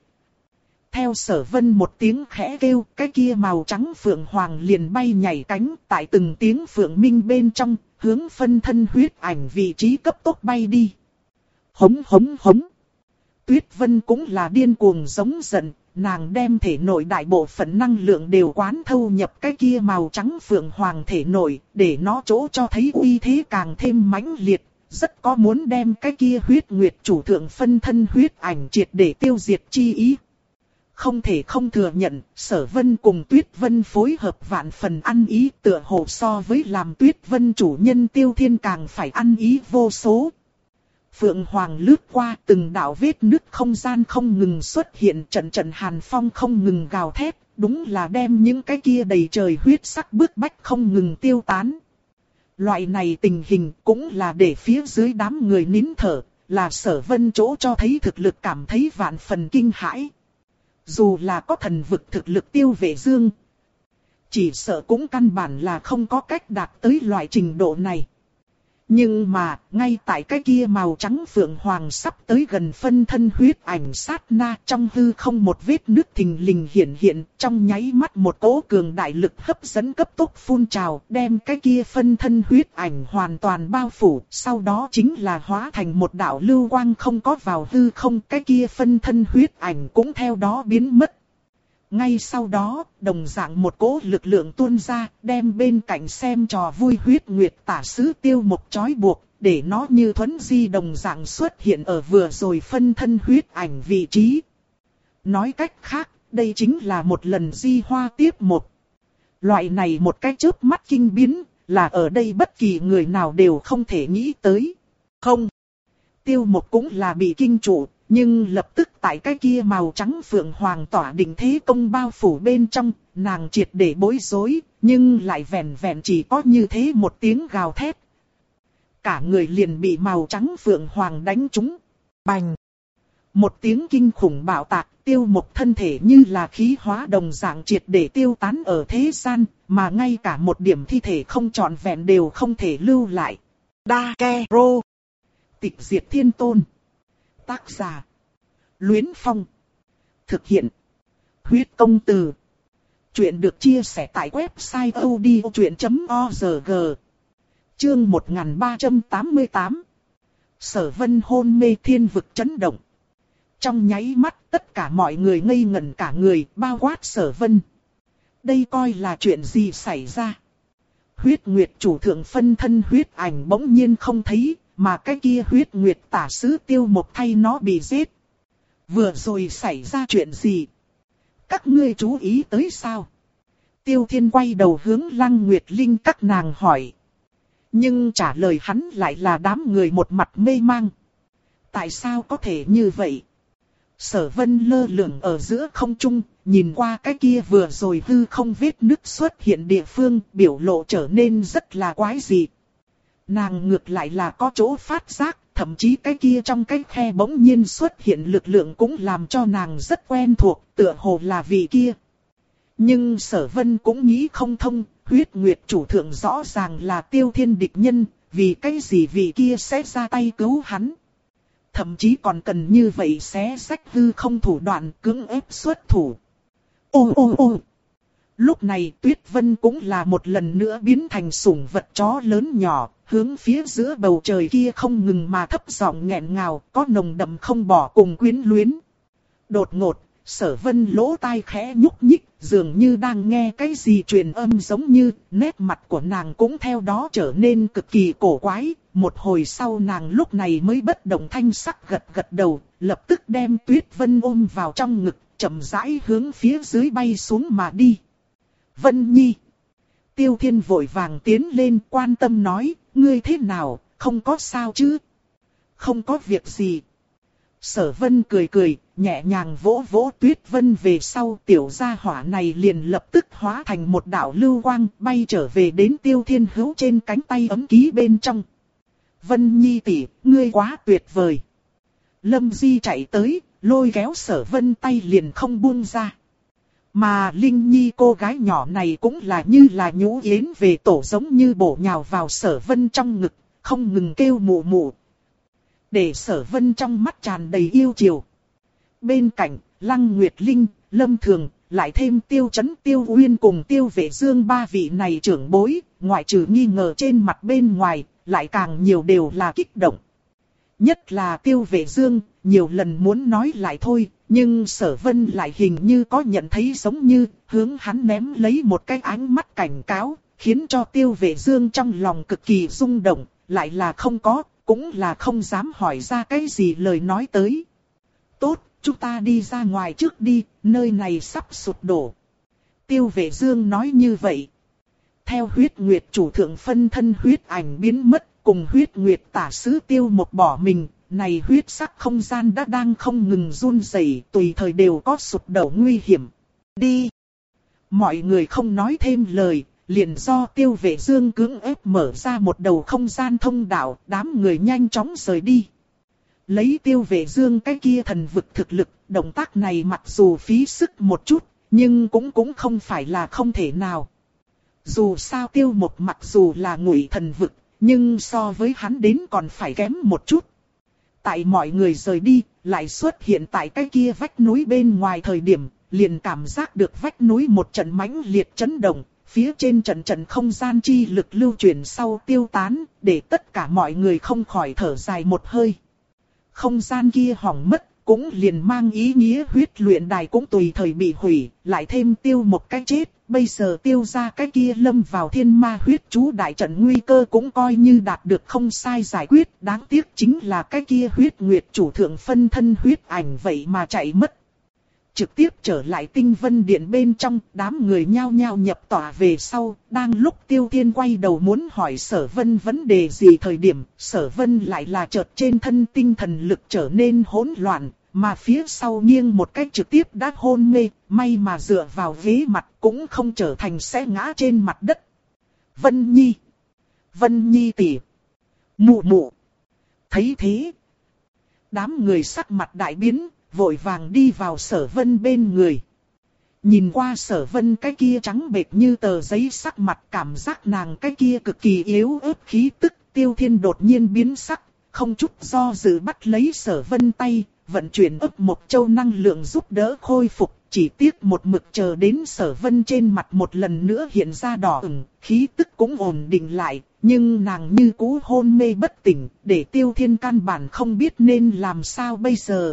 Theo Sở Vân một tiếng khẽ kêu, cái kia màu trắng phượng hoàng liền bay nhảy cánh tại từng tiếng phượng minh bên trong. Hướng phân thân huyết ảnh vị trí cấp tốc bay đi. Hống hống hống. Tuyết Vân cũng là điên cuồng giống giận, nàng đem thể nội đại bộ phận năng lượng đều quán thâu nhập cái kia màu trắng phượng hoàng thể nội, để nó chỗ cho thấy uy thế càng thêm mãnh liệt, rất có muốn đem cái kia huyết nguyệt chủ thượng phân thân huyết ảnh triệt để tiêu diệt chi ý. Không thể không thừa nhận, Sở Vân cùng Tuyết Vân phối hợp vạn phần ăn ý, tựa hồ so với làm Tuyết Vân chủ nhân Tiêu Thiên càng phải ăn ý vô số. Phượng Hoàng lướt qua, từng đạo vết nứt không gian không ngừng xuất hiện, trận trận hàn phong không ngừng gào thét, đúng là đem những cái kia đầy trời huyết sắc bức bách không ngừng tiêu tán. Loại này tình hình cũng là để phía dưới đám người nín thở, là Sở Vân chỗ cho thấy thực lực cảm thấy vạn phần kinh hãi. Dù là có thần vực thực lực Tiêu Vệ Dương, chỉ sợ cũng căn bản là không có cách đạt tới loại trình độ này. Nhưng mà, ngay tại cái kia màu trắng phượng hoàng sắp tới gần phân thân huyết ảnh sát na, trong hư không một vết nứt thình lình hiện hiện, trong nháy mắt một cỗ cường đại lực hấp dẫn cấp tốc phun trào, đem cái kia phân thân huyết ảnh hoàn toàn bao phủ, sau đó chính là hóa thành một đạo lưu quang không có vào hư không, cái kia phân thân huyết ảnh cũng theo đó biến mất. Ngay sau đó, đồng dạng một cỗ lực lượng tuôn ra, đem bên cạnh xem trò vui huyết nguyệt tả sứ Tiêu Mộc trói buộc, để nó như thuấn di đồng dạng xuất hiện ở vừa rồi phân thân huyết ảnh vị trí. Nói cách khác, đây chính là một lần di hoa tiếp một. Loại này một cái chớp mắt kinh biến, là ở đây bất kỳ người nào đều không thể nghĩ tới. Không. Tiêu Mộc cũng là bị kinh trụ, nhưng lập tức tại cái kia màu trắng phượng hoàng tỏa đỉnh thế công bao phủ bên trong, nàng triệt để bối rối, nhưng lại vẹn vẹn chỉ có như thế một tiếng gào thét. Cả người liền bị màu trắng phượng hoàng đánh trúng. Bành! Một tiếng kinh khủng bạo tạc, Tiêu Mộc thân thể như là khí hóa đồng dạng triệt để tiêu tán ở thế gian, mà ngay cả một điểm thi thể không trọn vẹn đều không thể lưu lại. Dakero. Tịch diệt thiên tôn. Tác giả. Luyến Phong. Thực hiện. Huyết công từ. Chuyện được chia sẻ tại website odchuyện chấm org. Chương một nghìn ba trăm tám mươi tám. Sở Vân hôn mê thiên vực chấn động. Trong nháy mắt tất cả mọi người ngây ngẩn cả người, bao quát Sở Vân. Đây coi là chuyện gì xảy ra? Huyết Nguyệt chủ thượng phân thân huyết ảnh bỗng nhiên không thấy, mà cái kia huyết nguyệt tả sứ Tiêu Mộc thay nó bị giết. Vừa rồi xảy ra chuyện gì? Các ngươi chú ý tới sao? Tiêu Thiên quay đầu hướng Lăng Nguyệt Linh các nàng hỏi. Nhưng trả lời hắn lại là đám người một mặt mê mang. Tại sao có thể như vậy? Sở Vân lơ lửng ở giữa không trung, nhìn qua cái kia vừa rồi hư không vết nứt xuất hiện địa phương, biểu lộ trở nên rất là quái dị. Nàng ngược lại là có chỗ phát giác, thậm chí cái kia trong cái khe bỗng nhiên xuất hiện lực lượng cũng làm cho nàng rất quen thuộc, tựa hồ là vị kia. Nhưng Sở Vân cũng nghĩ không thông, huyết nguyệt chủ thượng rõ ràng là Tiêu Thiên địch nhân, vì cái gì vị kia sẽ ra tay cứu hắn. Thậm chí còn cần như vậy xé rách hư không thủ đoạn cưỡng ép xuất thủ. Ô ô ô! Lúc này Tuyết Vân cũng là một lần nữa biến thành sủng vật chó lớn nhỏ, hướng phía giữa bầu trời kia không ngừng mà thấp giọng nghẹn ngào, có nồng đậm không bỏ cùng quyến luyến. Đột ngột, Sở Vân lỗ tai khẽ nhúc nhích, dường như đang nghe cái gì truyền âm giống như, nét mặt của nàng cũng theo đó trở nên cực kỳ cổ quái. Một hồi sau nàng lúc này mới bất động thanh sắc gật gật đầu, lập tức đem Tuyết Vân ôm vào trong ngực, chậm rãi hướng phía dưới bay xuống mà đi. Vân Nhi. Tiêu Thiên vội vàng tiến lên quan tâm nói, ngươi thế nào, không có sao chứ? Không có việc gì. Sở Vân cười cười, nhẹ nhàng vỗ vỗ Tuyết Vân về sau, tiểu gia hỏa này liền lập tức hóa thành một đạo lưu quang bay trở về đến Tiêu Thiên hữu trên cánh tay ấm ký bên trong. Vân Nhi tỷ, ngươi quá tuyệt vời. Lâm Di chạy tới, lôi kéo Sở Vân tay liền không buông ra. Mà Linh Nhi cô gái nhỏ này cũng là như là nhũ yến về tổ giống như bổ nhào vào Sở Vân trong ngực, không ngừng kêu mụ mụ. Để Sở Vân trong mắt tràn đầy yêu chiều. Bên cạnh, Lăng Nguyệt Linh, Lâm Thường, lại thêm Tiêu Chấn, Tiêu Uyên cùng Tiêu Vệ Dương ba vị này trưởng bối, ngoại trừ nghi ngờ trên mặt bên ngoài, lại càng nhiều đều là kích động. Nhất là Tiêu Vệ Dương, nhiều lần muốn nói lại thôi, nhưng Sở Vân lại hình như có nhận thấy giống như, hướng hắn ném lấy một cái ánh mắt cảnh cáo, khiến cho Tiêu Vệ Dương trong lòng cực kỳ rung động, lại là không có, cũng là không dám hỏi ra cái gì lời nói tới. Tốt, chúng ta đi ra ngoài trước đi, nơi này sắp sụp đổ. Tiêu Vệ Dương nói như vậy. Theo huyết nguyệt chủ thượng phân thân huyết ảnh biến mất, cùng huyết nguyệt tả sứ Tiêu Mộc bỏ mình, này huyết sắc không gian đã đang không ngừng run rẩy, tùy thời đều có sụp đổ nguy hiểm. Đi! Mọi người không nói thêm lời, liền do Tiêu Vệ Dương cưỡng ép mở ra một đầu không gian thông đạo, đám người nhanh chóng rời đi. Lấy Tiêu Vệ Dương cái kia thần vực thực lực, động tác này mặc dù phí sức một chút, nhưng cũng cũng không phải là không thể nào. Dù sao Tiêu Mộc mặc dù là ngụy thần vực, nhưng so với hắn đến còn phải kém một chút. Tại mọi người rời đi, lại xuất hiện tại cái kia vách núi bên ngoài thời điểm, liền cảm giác được vách núi một trận mãnh liệt chấn động, phía trên trận trận không gian chi lực lưu chuyển sau tiêu tán, để tất cả mọi người không khỏi thở dài một hơi. Không gian kia hỏng mất, cũng liền mang ý nghĩa huyết luyện đài cũng tùy thời bị hủy, lại thêm tiêu một cái chết, bây giờ tiêu ra cái kia lâm vào thiên ma huyết chú đại trận nguy cơ cũng coi như đạt được không sai giải quyết, đáng tiếc chính là cái kia huyết nguyệt chủ thượng phân thân huyết ảnh vậy mà chạy mất. Trực tiếp trở lại tinh vân điện bên trong, đám người nhao nhao nhập tỏa về sau, đang lúc Tiêu Thiên quay đầu muốn hỏi Sở Vân vấn đề gì thời điểm, Sở Vân lại là chợt trên thân tinh thần lực trở nên hỗn loạn, mà phía sau nghiêng một cách trực tiếp đã hôn mê, may mà dựa vào ghế mặt cũng không trở thành sẽ ngã trên mặt đất. Vân Nhi! Vân Nhi tỷ! Mụ mụ! Thấy thế, đám người sắc mặt đại biến, vội vàng đi vào Sở Vân bên người. Nhìn qua Sở Vân cái kia trắng bệch như tờ giấy sắc mặt, cảm giác nàng cái kia cực kỳ yếu ớt khí tức, Tiêu Thiên đột nhiên biến sắc, không chút do dự bắt lấy Sở Vân tay, vận chuyển ấp một châu năng lượng giúp đỡ khôi phục, chỉ tiếc một mực chờ đến Sở Vân trên mặt một lần nữa hiện ra đỏ ửng, khí tức cũng ổn định lại, nhưng nàng như cũ hôn mê bất tỉnh, để Tiêu Thiên căn bản không biết nên làm sao bây giờ.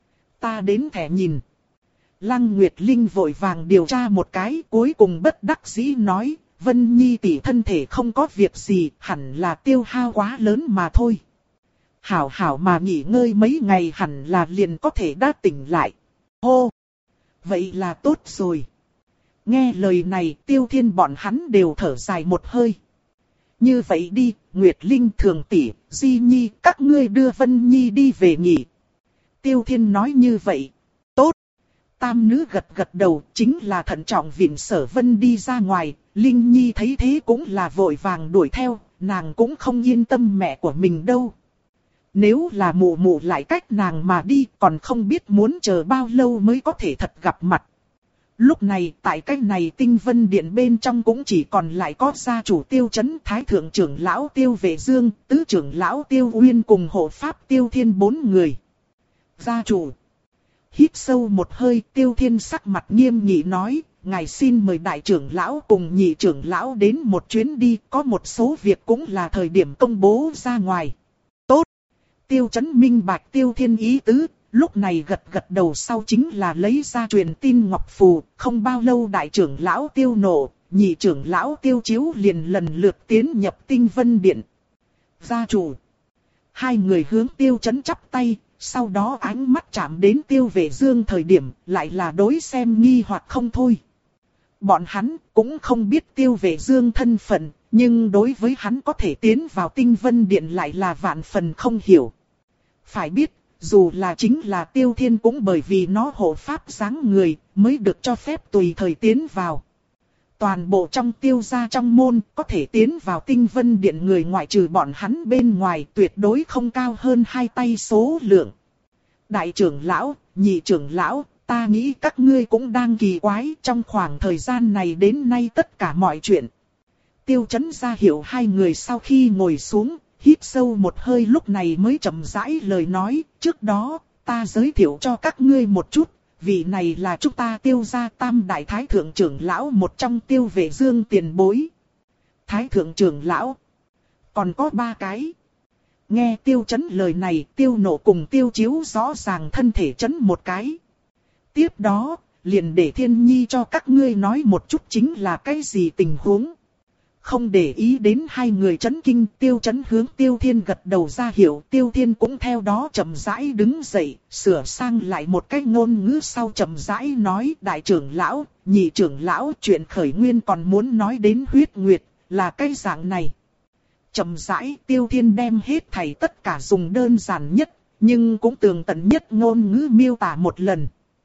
Ta đến thẻ nhìn. Lăng Nguyệt Linh vội vàng điều tra một cái, cuối cùng bất đắc dĩ nói, Vân Nhi tỷ thân thể không có việc gì, hẳn là tiêu hao quá lớn mà thôi. Hảo hảo mà nghỉ ngơi mấy ngày hẳn là liền có thể đã tỉnh lại. Hô! Vậy là tốt rồi. Nghe lời này, Tiêu Thiên bọn hắn đều thở dài một hơi. Như vậy đi, Nguyệt Linh Thường tỷ, Di Nhi, các ngươi đưa Vân Nhi đi về nghỉ. Tiêu Thiên nói như vậy. Tốt. Tam nữ gật gật đầu, chính là thận trọng viện Sở Vân đi ra ngoài. Linh Nhi thấy thế cũng là vội vàng đuổi theo, nàng cũng không yên tâm mẹ của mình đâu. Nếu là mụ mụ lại cách nàng mà đi, còn không biết muốn chờ bao lâu mới có thể thật gặp mặt. Lúc này, tại cách này tinh vân điện bên trong cũng chỉ còn lại có gia chủ Tiêu Chấn, Thái thượng trưởng lão Tiêu Vệ Dương, tứ trưởng lão Tiêu Uyên cùng hộ pháp Tiêu Thiên bốn người. Gia chủ. Hít sâu một hơi, Tiêu Thiên sắc mặt nghiêm nghị nói, ngài xin mời đại trưởng lão cùng nhị trưởng lão đến một chuyến đi, có một số việc cũng là thời điểm công bố ra ngoài. Tốt. Tiêu Chấn minh bạch Tiêu Thiên ý tứ, lúc này gật gật đầu sau chính là lấy ra truyền tin ngọc phù, không bao lâu đại trưởng lão Tiêu Nộ, nhị trưởng lão Tiêu Chiếu liền lần lượt tiến nhập tinh vân điện. Gia chủ. Hai người hướng Tiêu Chấn chắp tay. Sau đó ánh mắt chạm đến Tiêu Vệ Dương thời điểm, lại là đối xem nghi hoặc không thôi. Bọn hắn cũng không biết Tiêu Vệ Dương thân phận, nhưng đối với hắn có thể tiến vào tinh vân điện lại là vạn phần không hiểu. Phải biết, dù là chính là Tiêu Thiên cũng bởi vì nó hộ pháp dáng người, mới được cho phép tùy thời tiến vào. Toàn bộ trong Tiêu gia trong môn, có thể tiến vào tinh vân điện người ngoại trừ bọn hắn bên ngoài tuyệt đối không cao hơn hai tay số lượng. Đại trưởng lão, nhị trưởng lão, ta nghĩ các ngươi cũng đang kỳ quái trong khoảng thời gian này đến nay tất cả mọi chuyện. Tiêu Chấn ra hiệu hai người sau khi ngồi xuống, hít sâu một hơi lúc này mới chậm rãi lời nói, trước đó, ta giới thiệu cho các ngươi một chút. Vị này là chúng ta Tiêu gia tam đại thái thượng trưởng lão một trong Tiêu Vệ Dương tiền bối. Thái thượng trưởng lão. Còn có ba cái. Nghe Tiêu Chấn lời này, Tiêu Nộ cùng Tiêu Chiếu rõ ràng thân thể chấn một cái. Tiếp đó, liền để Thiên Nhi cho các ngươi nói một chút chính là cái gì tình huống. Không để ý đến hai người chấn kinh, Tiêu Chấn hướng Tiêu Thiên gật đầu ra hiệu, Tiêu Thiên cũng theo đó chậm rãi đứng dậy, sửa sang lại một cách ngôn ngữ sau chậm rãi nói, đại trưởng lão, nhị trưởng lão, chuyện khởi nguyên còn muốn nói đến huyết nguyệt, là cái dạng này. Chậm rãi, Tiêu Thiên đem hết thảy tất cả dùng đơn giản nhất, nhưng cũng tường tận nhất ngôn ngữ miêu tả một lần.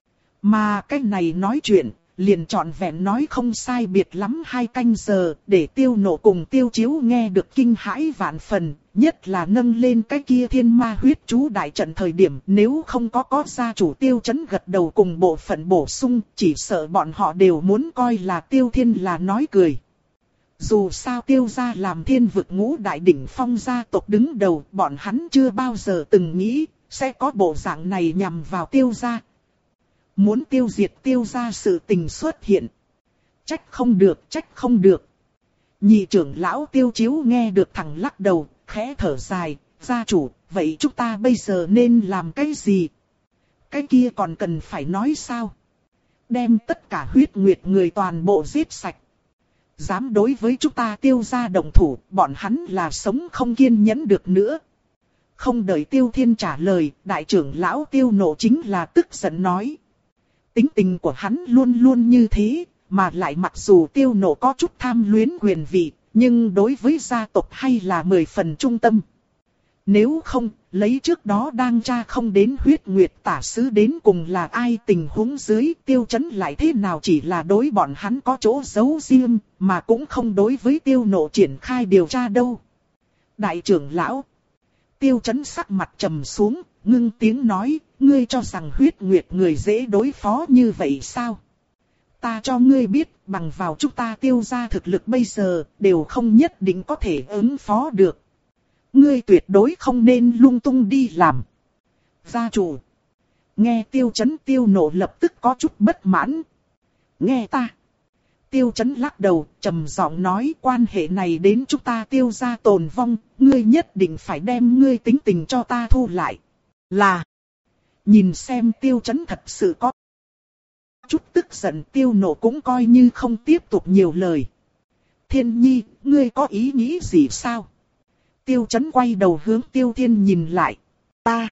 Mà cái này nói chuyện, liền trọn vẹn nói không sai biệt lắm hai canh giờ, để Tiêu Nộ cùng Tiêu Chiếu nghe được kinh hãi vạn phần, nhất là nâng lên cái kia thiên ma huyết chú đại trận thời điểm, nếu không có có gia chủ Tiêu Chấn gật đầu cùng bộ phận bổ sung, chỉ sợ bọn họ đều muốn coi là Tiêu Thiên là nói cười. Dù sao Tiêu gia làm thiên vực ngũ đại đỉnh phong gia tộc đứng đầu, bọn hắn chưa bao giờ từng nghĩ sẽ có bộ dạng này nhằm vào Tiêu gia. Muốn tiêu diệt Tiêu gia sự tình xuất hiện. Trách không được, trách không được. Nhị trưởng lão Tiêu Chiếu nghe được thẳng lắc đầu, khẽ thở dài, gia chủ, vậy chúng ta bây giờ nên làm cái gì? cái kia còn cần phải nói sao? Đem tất cả huyết nguyệt người toàn bộ giết sạch. Dám đối với chúng ta Tiêu gia động thủ, bọn hắn là sống không kiên nhẫn được nữa. Không đợi Tiêu Thiên trả lời, đại trưởng lão Tiêu Nộ chính là tức giận nói. Tính tình của hắn luôn luôn như thế, mà lại mặc dù Tiêu Nộ có chút tham luyến quyền vị, nhưng đối với gia tộc hay là mười phần trung tâm. Nếu không, lấy trước đó đang tra không đến huyết nguyệt tả sứ đến cùng là ai tình huống dưới, Tiêu Chấn lại thế nào chỉ là đối bọn hắn có chỗ giấu riêng, mà cũng không đối với Tiêu Nộ triển khai điều tra đâu. Đại trưởng lão Tiêu Chấn sắc mặt trầm xuống, ngưng tiếng nói, ngươi cho rằng huyết nguyệt người dễ đối phó như vậy sao? Ta cho ngươi biết, bằng vào chúng ta Tiêu gia thực lực bây giờ, đều không nhất định có thể ứng phó được. Ngươi tuyệt đối không nên lung tung đi làm. Gia chủ. Nghe Tiêu Chấn Tiêu Nộ lập tức có chút bất mãn. Nghe ta. Tiêu Chấn lắc đầu, trầm giọng nói quan hệ này đến chúng ta Tiêu gia tồn vong, ngươi nhất định phải đem ngươi tính tình cho ta thu lại. Là. Nhìn xem Tiêu Chấn thật sự có chút tức giận, Tiêu Nộ cũng coi như không tiếp tục nhiều lời. Thiên Nhi, ngươi có ý nghĩ gì sao? Tiêu Chấn quay đầu hướng Tiêu Thiên nhìn lại. Ta,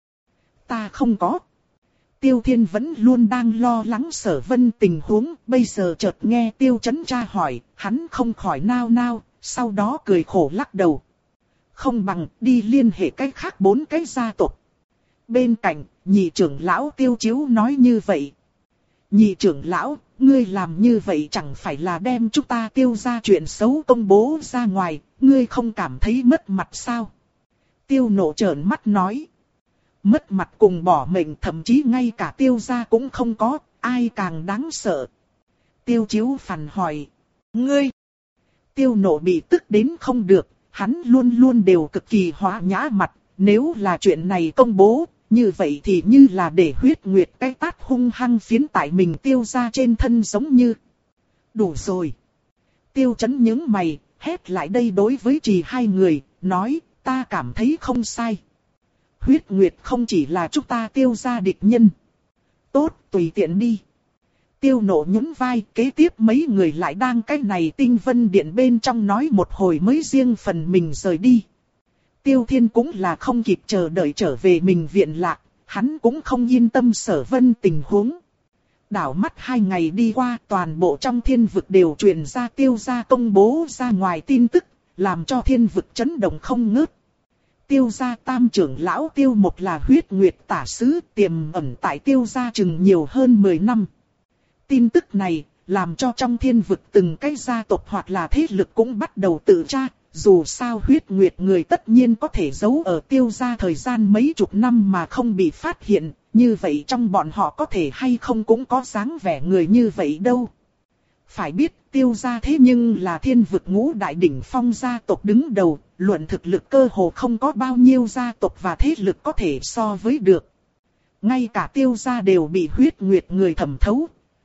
ta không có. Tiêu Thiên vẫn luôn đang lo lắng Sở Vân tình huống, bây giờ chợt nghe Tiêu Chấn tra hỏi, hắn không khỏi nao nao, sau đó cười khổ lắc đầu. Không bằng đi liên hệ cách khác bốn cái gia tộc. Bên cạnh, nhị trưởng lão Tiêu Chiếu nói như vậy. Nhị trưởng lão, ngươi làm như vậy chẳng phải là đem chúng ta Tiêu gia chuyện xấu công bố ra ngoài, ngươi không cảm thấy mất mặt sao? Tiêu Nộ trợn mắt nói. Mất mặt cùng bỏ mệnh, thậm chí ngay cả Tiêu gia cũng không có, ai càng đáng sợ. Tiêu Chiếu phản hỏi. Ngươi! Tiêu Nộ bị tức đến không được, hắn luôn luôn đều cực kỳ hóa nhã mặt, nếu là chuyện này công bố, như vậy thì như là để huyết nguyệt cái tát hung hăng phiến tại mình Tiêu gia trên thân giống như. Đủ rồi. Tiêu Chấn nhướng mày, hét lại đây đối với Trì hai người, nói, ta cảm thấy không sai. Huyết nguyệt không chỉ là chúng ta Tiêu gia địch nhân. Tốt, tùy tiện đi. Tiêu Nộ nhún vai, kế tiếp mấy người lại đang cái này Tinh Vân Điện bên trong nói một hồi mới riêng phần mình rời đi. Tiêu Thiên cũng là không kịp chờ đợi trở về mình viện lạc, hắn cũng không yên tâm Sở Vân tình huống. Đảo mắt hai ngày đi qua, toàn bộ trong thiên vực đều truyền ra Tiêu gia công bố ra ngoài tin tức, làm cho thiên vực chấn động không ngớt. Tiêu gia tam trưởng lão Tiêu Một là huyết nguyệt tả sứ, tiềm ẩn tại Tiêu gia chừng nhiều hơn mười năm. Tin tức này, làm cho trong thiên vực từng cái gia tộc hoặc là thế lực cũng bắt đầu tự tra. Dù sao huyết nguyệt người tất nhiên có thể giấu ở Tiêu gia thời gian mấy chục năm mà không bị phát hiện, như vậy trong bọn họ có thể hay không cũng có dáng vẻ người như vậy đâu. Phải biết Tiêu gia thế nhưng là thiên vực ngũ đại đỉnh phong gia tộc đứng đầu, luận thực lực cơ hồ không có bao nhiêu gia tộc và thế lực có thể so với được. Ngay cả Tiêu gia đều bị huyết nguyệt người thẩm thấu.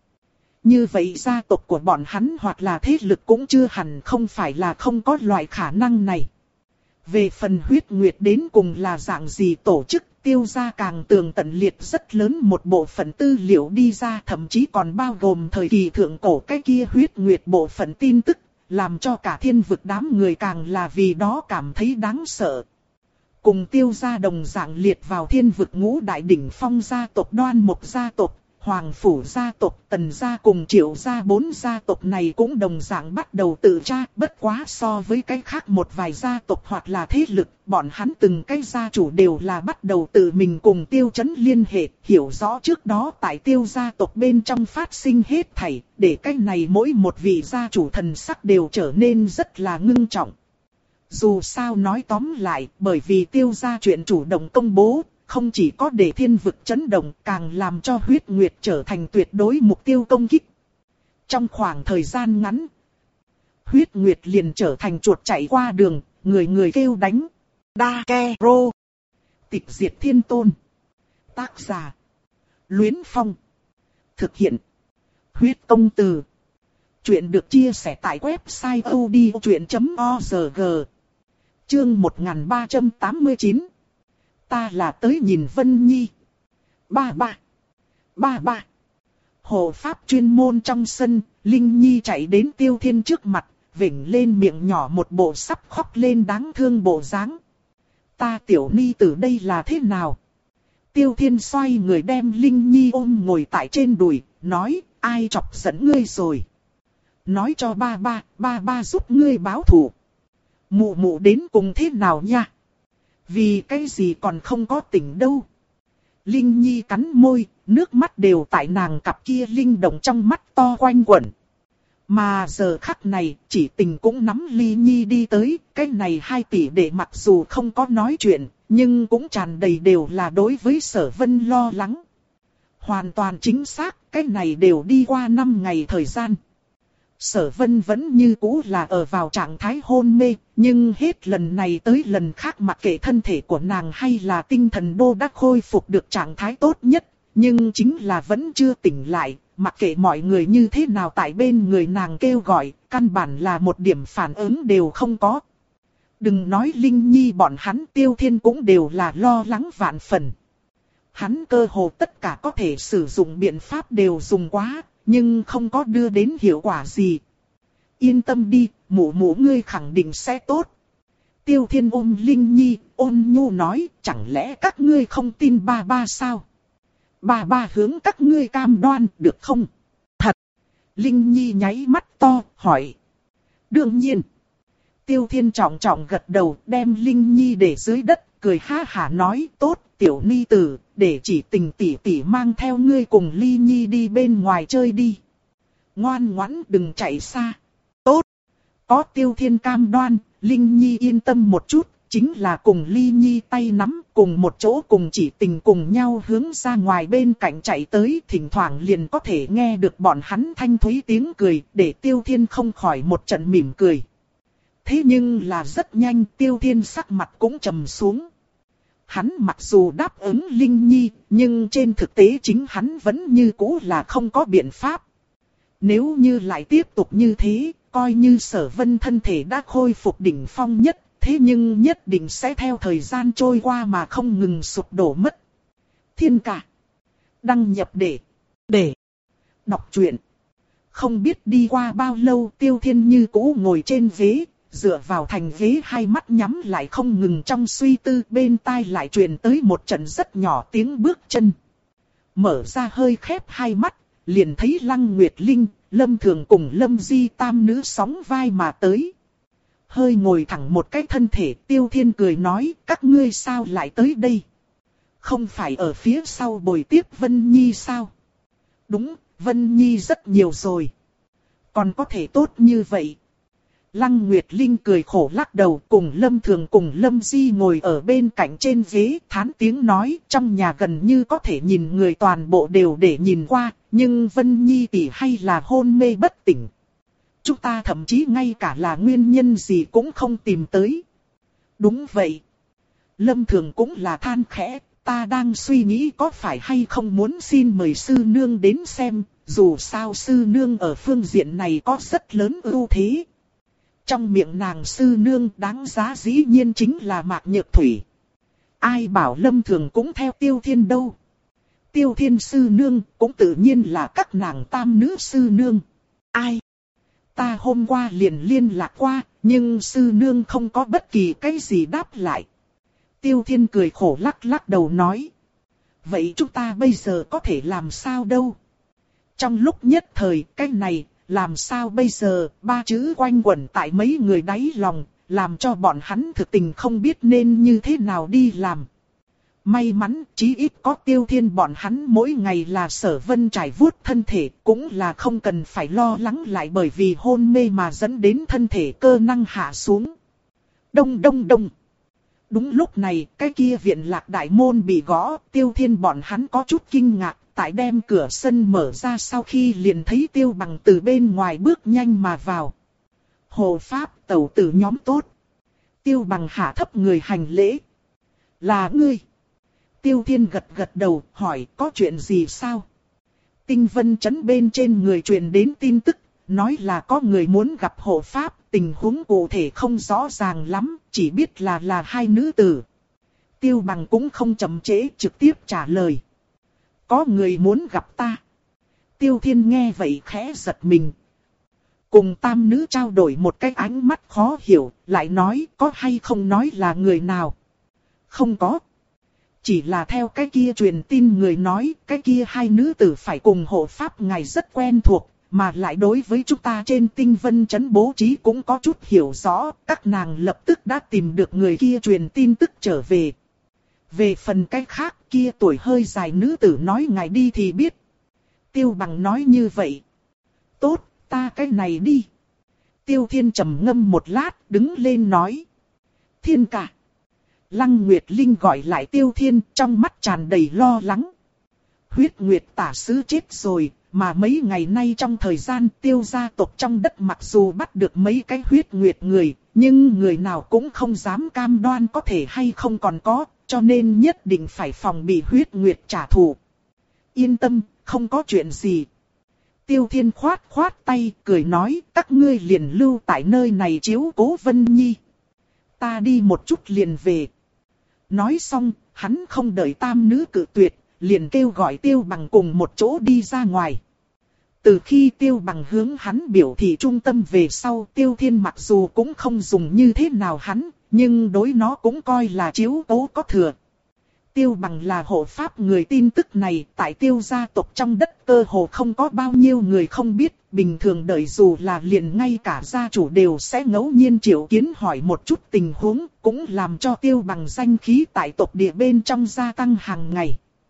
Như vậy gia tộc của bọn hắn hoặc là thế lực cũng chưa hẳn không phải là không có loại khả năng này. Về phần huyết nguyệt đến cùng là dạng gì tổ chức, Tiêu gia càng tường tận liệt rất lớn một bộ phận tư liệu đi ra, thậm chí còn bao gồm thời kỳ thượng cổ cái kia huyết nguyệt bộ phận tin tức, làm cho cả thiên vực đám người càng là vì đó cảm thấy đáng sợ. Cùng Tiêu gia đồng dạng liệt vào thiên vực ngũ đại đỉnh phong gia tộc Đoan Mộc gia tộc, Hoàng Phủ gia tộc, Tần gia cùng Triệu gia bốn gia tộc này cũng đồng dạng bắt đầu tự tra, bất quá so với cái khác một vài gia tộc hoặc là thế lực, bọn hắn từng cái gia chủ đều là bắt đầu tự mình cùng Tiêu Chấn liên hệ, hiểu rõ trước đó tại Tiêu gia tộc bên trong phát sinh hết thảy, để cái này mỗi một vị gia chủ thần sắc đều trở nên rất là ngưng trọng. Dù sao nói tóm lại, bởi vì Tiêu gia chuyện chủ động công bố, không chỉ có để thiên vực chấn động, càng làm cho huyết nguyệt trở thành tuyệt đối mục tiêu công kích. Trong khoảng thời gian ngắn, huyết nguyệt liền trở thành chuột chạy qua đường, người người kêu đánh. Đa ke rô. Tịch diệt thiên tôn. Tác giả: Luyến Phong. Thực hiện: Huyết công từ. Chuyện được chia sẻ tại website odchuyện chấm org. Chương một nghìn ba trăm tám mươi chín. Ta là tới nhìn Vân Nhi. Ba ba. Ba ba. Hộ pháp chuyên môn trong sân, Linh Nhi chạy đến Tiêu Thiên trước mặt, vểnh lên miệng nhỏ một bộ sắp khóc lên đáng thương bộ dáng. Ta tiểu ni từ đây là thế nào? Tiêu Thiên xoay người đem Linh Nhi ôm ngồi tại trên đùi, nói, ai chọc giận ngươi rồi? Nói cho ba ba, ba ba giúp ngươi báo thù. Mụ mụ đến cùng thế nào nha? Vì cái gì còn không có tỉnh đâu? Linh Nhi cắn môi, nước mắt đều tại nàng cặp kia linh động trong mắt to quanh quẩn. Mà giờ khắc này, chỉ tình cũng nắm Ly Nhi đi tới, cái này hai tỷ đệ mặc dù không có nói chuyện, nhưng cũng tràn đầy đều là đối với Sở Vân lo lắng. Hoàn toàn chính xác, cái này đều đi qua năm ngày thời gian. Sở Vân vẫn như cũ là ở vào trạng thái hôn mê, nhưng hết lần này tới lần khác mặc kệ thân thể của nàng hay là tinh thần đô đã khôi phục được trạng thái tốt nhất, nhưng chính là vẫn chưa tỉnh lại, mặc kệ mọi người như thế nào tại bên người nàng kêu gọi, căn bản là một điểm phản ứng đều không có. Đừng nói Linh Nhi bọn hắn, Tiêu Thiên cũng đều là lo lắng vạn phần. Hắn cơ hồ tất cả có thể sử dụng biện pháp đều dùng quá, nhưng không có đưa đến hiệu quả gì. Yên tâm đi, mụ mụ ngươi khẳng định sẽ tốt. Tiêu Thiên ôm Linh Nhi, ôn nhu nói, chẳng lẽ các ngươi không tin ba ba sao? Ba ba hướng các ngươi cam đoan, được không? Thật! Linh Nhi nháy mắt to, hỏi. Đương nhiên. Tiêu Thiên trọng trọng gật đầu, đem Linh Nhi để dưới đất, cười ha hả nói, tốt, tiểu ni tử, để chỉ tình tỷ tỷ mang theo ngươi cùng Ly Nhi đi bên ngoài chơi đi. Ngoan ngoãn đừng chạy xa. Tốt. Có Tiêu Thiên cam đoan, Linh Nhi yên tâm một chút, chính là cùng Ly Nhi tay nắm, cùng một chỗ cùng chỉ tình cùng nhau hướng ra ngoài bên cạnh chạy tới, thỉnh thoảng liền có thể nghe được bọn hắn thanh thúy tiếng cười, để Tiêu Thiên không khỏi một trận mỉm cười. Thế nhưng là rất nhanh, Tiêu Thiên sắc mặt cũng trầm xuống. Hắn mặc dù đáp ứng Linh Nhi, nhưng trên thực tế chính hắn vẫn như cũ là không có biện pháp. Nếu như lại tiếp tục như thế, coi như Sở Vân thân thể đã khôi phục đỉnh phong nhất, thế nhưng nhất định sẽ theo thời gian trôi qua mà không ngừng sụp đổ mất. Thiên cả. Đăng nhập để. Để. Đọc truyện. Không biết đi qua bao lâu, Tiêu Thiên như cũ ngồi trên ghế, dựa vào thành ghế, hai mắt nhắm lại không ngừng trong suy tư, bên tai lại truyền tới một trận rất nhỏ tiếng bước chân. Mở ra hơi khép hai mắt, liền thấy Lăng Nguyệt Linh, Lâm Thường cùng Lâm Di tam nữ sóng vai mà tới. Hơi ngồi thẳng một cái thân thể, Tiêu Thiên cười nói, các ngươi sao lại tới đây? Không phải ở phía sau bồi tiếp Vân Nhi sao? Đúng, Vân Nhi rất nhiều rồi. Còn có thể tốt như vậy. Lăng Nguyệt Linh cười khổ lắc đầu, cùng Lâm Thường cùng Lâm Di ngồi ở bên cạnh trên ghế, thán tiếng nói, trong nhà gần như có thể nhìn người toàn bộ đều để nhìn qua, nhưng Vân Nhi tỷ hay là hôn mê bất tỉnh. Chúng ta thậm chí ngay cả là nguyên nhân gì cũng không tìm tới. Đúng vậy. Lâm Thường cũng là than khẽ, ta đang suy nghĩ có phải hay không muốn xin mời sư nương đến xem, dù sao sư nương ở phương diện này có rất lớn ưu thế. Trong miệng nàng sư nương đáng giá dĩ nhiên chính là Mạc Nhược Thủy. Ai bảo Lâm Thường cũng theo Tiêu Thiên đâu. Tiêu Thiên sư nương cũng tự nhiên là các nàng tam nữ sư nương. Ai? Ta hôm qua liền liên lạc qua, nhưng sư nương không có bất kỳ cái gì đáp lại. Tiêu Thiên cười khổ lắc lắc đầu nói. Vậy chúng ta bây giờ có thể làm sao đâu? Trong lúc nhất thời, cái này, làm sao bây giờ, ba chữ quanh quẩn tại mấy người đáy lòng, làm cho bọn hắn thực tình không biết nên như thế nào đi làm. May mắn, chí ít có Tiêu Thiên bọn hắn mỗi ngày là Sở Vân trải vuốt thân thể, cũng là không cần phải lo lắng lại bởi vì hôn mê mà dẫn đến thân thể cơ năng hạ xuống. Đông đông đông. Đúng lúc này, cái kia viện lạc đại môn bị gõ, Tiêu Thiên bọn hắn có chút kinh ngạc, tại đem cửa sân mở ra sau khi liền thấy Tiêu Bằng từ bên ngoài bước nhanh mà vào. Hộ pháp tẩu tử nhóm tốt. Tiêu Bằng hạ thấp người hành lễ. Là ngươi. Tiêu Thiên gật gật đầu, hỏi có chuyện gì sao? Tinh Vân Trấn bên trên người truyền đến tin tức, nói là có người muốn gặp hộ pháp, tình huống cụ thể không rõ ràng lắm, chỉ biết là là hai nữ tử. Tiêu Bằng cũng không chậm trễ, trực tiếp trả lời. có người muốn gặp ta. Tiêu Thiên nghe vậy khẽ giật mình. Cùng tam nữ trao đổi một cái ánh mắt khó hiểu, lại nói có hay không nói là người nào. Không có. Chỉ là theo cái kia truyền tin người nói, cái kia hai nữ tử phải cùng hộ pháp ngài rất quen thuộc, mà lại đối với chúng ta trên tinh vân trấn bố trí cũng có chút hiểu rõ, các nàng lập tức đã tìm được người kia truyền tin tức trở về. Về phần cái khác kia tuổi hơi dài nữ tử nói ngài đi thì biết. Tiêu Bằng nói như vậy. Tốt, ta cái này đi. Tiêu Thiên trầm ngâm một lát, đứng lên nói. Thiên ca. Lăng Nguyệt Linh gọi lại Tiêu Thiên, trong mắt tràn đầy lo lắng. Huyết Nguyệt tả sứ chết rồi, mà mấy ngày nay trong thời gian Tiêu gia tộc trong đất mặc dù bắt được mấy cái Huyết Nguyệt người, nhưng người nào cũng không dám cam đoan có thể hay không còn có, cho nên nhất định phải phòng bị Huyết Nguyệt trả thù. Yên tâm, không có chuyện gì. Tiêu Thiên khoát khoát tay, cười nói, các ngươi liền lưu tại nơi này chiếu cố Vân Nhi. Ta đi một chút liền về. Nói xong, hắn không đợi tam nữ cự tuyệt, liền kêu gọi Tiêu Bằng cùng một chỗ đi ra ngoài. Từ khi Tiêu Bằng hướng hắn biểu thị trung tâm về sau, Tiêu Thiên mặc dù cũng không dùng như thế nào hắn, nhưng đối nó cũng coi là chiếu cố có thừa. Tiêu Bằng là hộ pháp người tin tức này, tại Tiêu gia tộc trong đất cơ hồ không có bao nhiêu người không biết, bình thường đợi dù là liền ngay cả gia chủ đều sẽ ngẫu nhiên triệu kiến hỏi một chút tình huống, cũng làm cho Tiêu Bằng danh khí tại tộc địa bên trong gia tăng hàng ngày.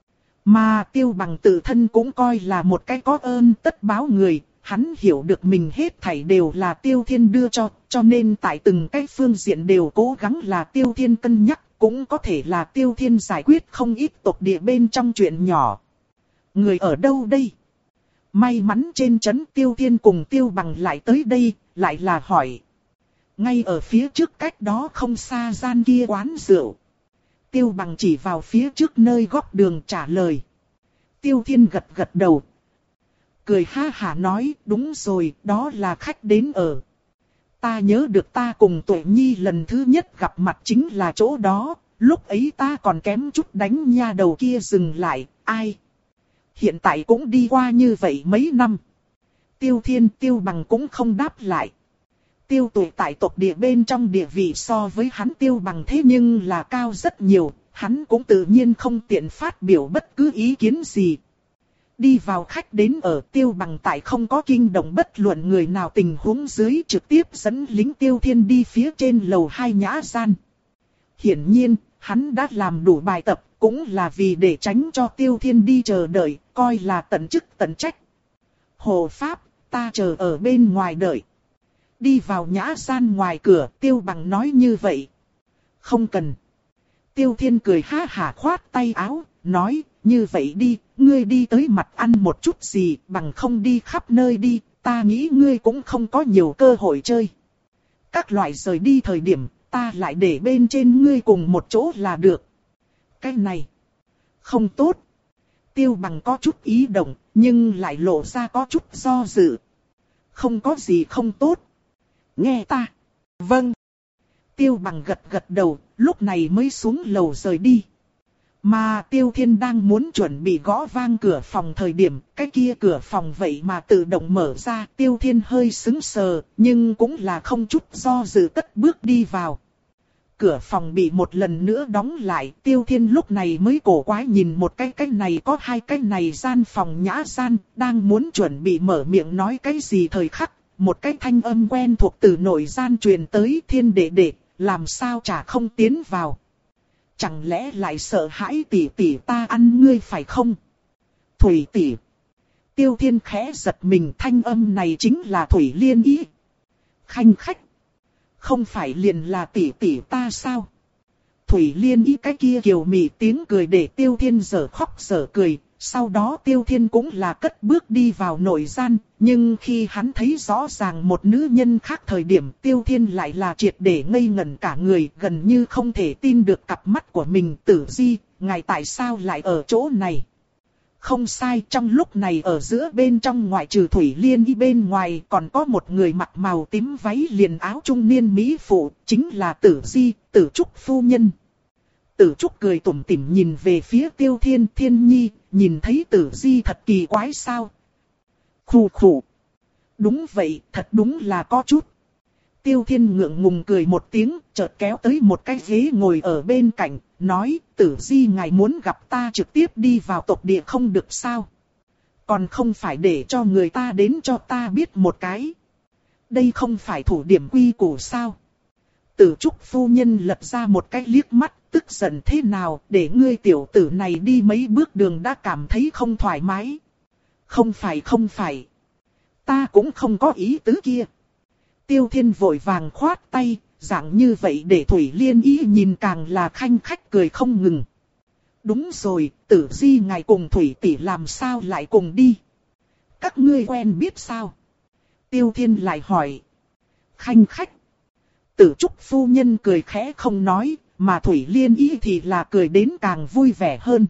Mà Tiêu Bằng tự thân cũng coi là một cái có ơn tất báo người, hắn hiểu được mình hết thảy đều là Tiêu Thiên đưa cho, cho nên tại từng cái phương diện đều cố gắng là Tiêu Thiên cân nhắc. Cũng có thể là Tiêu Thiên giải quyết không ít tộc địa bên trong chuyện nhỏ. Người ở đâu đây? May mắn trên trấn Tiêu Thiên cùng Tiêu Bằng lại tới đây, lại là hỏi. Ngay ở phía trước cách đó không xa gian kia quán rượu. Tiêu Bằng chỉ vào phía trước nơi góc đường trả lời. Tiêu Thiên gật gật đầu. Cười ha hả nói, đúng rồi, đó là khách đến ở. Ta nhớ được ta cùng Tuệ Nhi lần thứ nhất gặp mặt chính là chỗ đó, lúc ấy ta còn kém chút đánh nha đầu kia dừng lại, ai? Hiện tại cũng đi qua như vậy mấy năm. Tiêu Thiên Tiêu Bằng cũng không đáp lại. Tiêu Tuệ tại tộc địa bên trong địa vị so với hắn Tiêu Bằng thế nhưng là cao rất nhiều, hắn cũng tự nhiên không tiện phát biểu bất cứ ý kiến gì. Đi vào khách đến ở Tiêu Bằng tại không có kinh động bất luận người nào tình huống dưới trực tiếp dẫn lính Tiêu Thiên đi phía trên lầu hai nhã gian. Hiển nhiên, hắn đã làm đủ bài tập, cũng là vì để tránh cho Tiêu Thiên đi chờ đợi, coi là tận chức tận trách. Hộ pháp, ta chờ ở bên ngoài đợi. Đi vào nhã gian ngoài cửa, Tiêu Bằng nói như vậy. Không cần. Tiêu Thiên cười ha hả khoát tay áo, nói, như vậy đi, ngươi đi tới mặt ăn một chút gì, bằng không đi khắp nơi đi, ta nghĩ ngươi cũng không có nhiều cơ hội chơi. Các loại rời đi thời điểm, ta lại để bên trên ngươi cùng một chỗ là được. Cái này, không tốt. Tiêu Bằng có chút ý động, nhưng lại lộ ra có chút do dự. Không có gì không tốt. Nghe ta. Vâng. Tiêu Bằng gật gật đầu, lúc này mới xuống lầu rời đi. Mà Tiêu Thiên đang muốn chuẩn bị gõ vang cửa phòng thời điểm, cái kia cửa phòng vậy mà tự động mở ra, Tiêu Thiên hơi sững sờ, nhưng cũng là không chút do dự cất bước đi vào. Cửa phòng bị một lần nữa đóng lại, Tiêu Thiên lúc này mới cổ quái nhìn một cái cái này có hai cái này gian phòng nhã gian, đang muốn chuẩn bị mở miệng nói cái gì thời khắc, một cái thanh âm quen thuộc từ nội gian truyền tới, Thiên đệ đệ, làm sao chả không tiến vào. Chẳng lẽ lại sợ hãi tỷ tỷ ta ăn ngươi phải không? Thủy tỷ. Tiêu Thiên khẽ giật mình, thanh âm này chính là Thủy Liên Ý. Khanh khách. Không phải liền là tỷ tỷ ta sao? Thủy Liên Ý cái kia kiều mị tiếng cười để Tiêu Thiên dở khóc dở cười. Sau đó Tiêu Thiên cũng là cất bước đi vào nội gian, nhưng khi hắn thấy rõ ràng một nữ nhân khác thời điểm, Tiêu Thiên lại là triệt để ngây ngẩn cả người, gần như không thể tin được cặp mắt của mình. Tử Di, ngài tại sao lại ở chỗ này? Không sai, trong lúc này ở giữa bên trong ngoại trừ Thủy Liên Y bên ngoài còn có một người mặc màu tím váy liền áo trung niên mỹ phụ, chính là Tử Di, Tử Trúc phu nhân. Tử Trúc cười tủm tỉm nhìn về phía Tiêu Thiên, Thiên Nhi, nhìn thấy Tử Di thật kỳ quái sao? Khù khù. Đúng vậy, thật đúng là có chút. Tiêu Thiên ngượng ngùng cười một tiếng, chợt kéo tới một cái ghế ngồi ở bên cạnh, nói, Tử Di ngài muốn gặp ta trực tiếp đi vào tộc địa không được sao? Còn không phải để cho người ta đến cho ta biết một cái. Đây không phải thủ điểm quy củ sao? Tử Trúc phu nhân lật ra một cái liếc mắt, tức giận thế nào, để ngươi tiểu tử này đi mấy bước đường đã cảm thấy không thoải mái. Không phải không phải. Ta cũng không có ý tứ kia. Tiêu Thiên vội vàng khoát tay, dạng như vậy để Thủy Liên ý nhìn càng là khanh khách cười không ngừng. Đúng rồi, Tử Di ngài cùng Thủy tỷ làm sao lại cùng đi? Các ngươi quen biết sao? Tiêu Thiên lại hỏi. Khanh khách. Tử Trúc phu nhân cười khẽ không nói, mà Thủy Liên ý thì là cười đến càng vui vẻ hơn.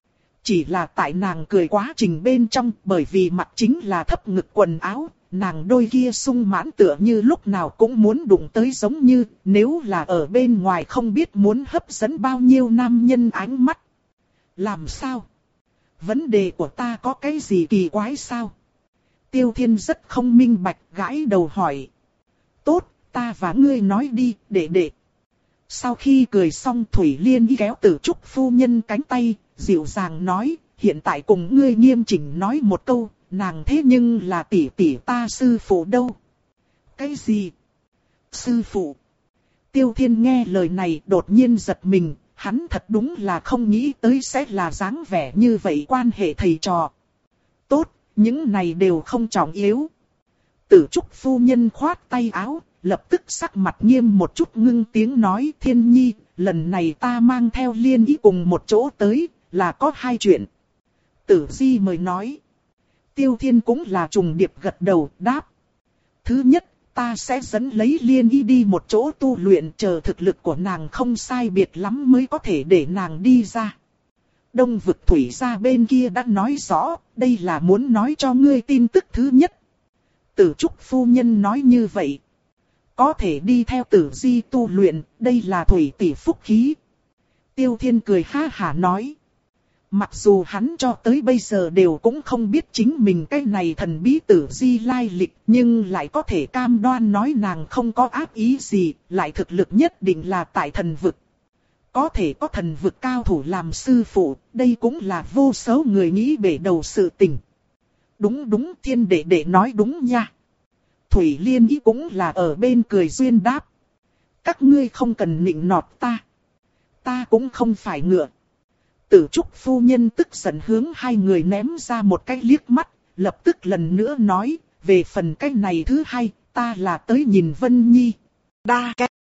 Chỉ là tại nàng cười quá trình bên trong, bởi vì mặt chính là thấp ngực quần áo, nàng đôi kia sung mãn tựa như lúc nào cũng muốn đụng tới giống như, nếu là ở bên ngoài không biết muốn hấp dẫn bao nhiêu nam nhân ánh mắt. Làm sao? Vấn đề của ta có cái gì kỳ quái sao? Tiêu Thiên rất không minh bạch, gãi đầu hỏi. Tốt, ta và ngươi nói đi, đệ đệ. Sau khi cười xong Thủy Liên y kéo Tử Trúc phu nhân cánh tay, dịu dàng nói, hiện tại cùng ngươi nghiêm chỉnh nói một câu, nàng thế nhưng là tỷ tỷ ta sư phụ đâu. Cái gì? Sư phụ? Tiêu Thiên nghe lời này đột nhiên giật mình, hắn thật đúng là không nghĩ tới sẽ là dáng vẻ như vậy quan hệ thầy trò. Tốt, những này đều không trọng yếu. Tử Trúc phu nhân khoát tay áo, lập tức sắc mặt nghiêm một chút ngưng tiếng nói, Thiên Nhi, lần này ta mang theo Liên ý cùng một chỗ tới, là có hai chuyện. Tử Di mời nói. Tiêu Thiên cũng là trùng điệp gật đầu, đáp. Thứ nhất, ta sẽ dẫn lấy Liên ý đi một chỗ tu luyện, chờ thực lực của nàng không sai biệt lắm mới có thể để nàng đi ra. Đông vực thủy gia bên kia đã nói rõ, đây là muốn nói cho ngươi tin tức thứ nhất. Tử Trúc phu nhân nói như vậy. Có thể đi theo Tử Di tu luyện, đây là Thủy tỷ phúc khí. Tiêu Thiên cười ha hả nói. Mặc dù hắn cho tới bây giờ đều cũng không biết chính mình cái này thần bí Tử Di lai lịch, nhưng lại có thể cam đoan nói nàng không có ác ý gì, lại thực lực nhất định là tại thần vực. Có thể có thần vực cao thủ làm sư phụ, đây cũng là vô số người nghĩ bể đầu sự tình. Đúng đúng, Thiên đệ đệ nói đúng nha. Thủy Liên ý cũng là ở bên cười duyên đáp. Các ngươi không cần nịnh nọt ta. Ta cũng không phải ngựa. Tử Trúc phu nhân tức giận hướng hai người ném ra một cái liếc mắt, lập tức lần nữa nói, về phần cái này thứ hai, ta là tới nhìn Vân Nhi. Đa cái.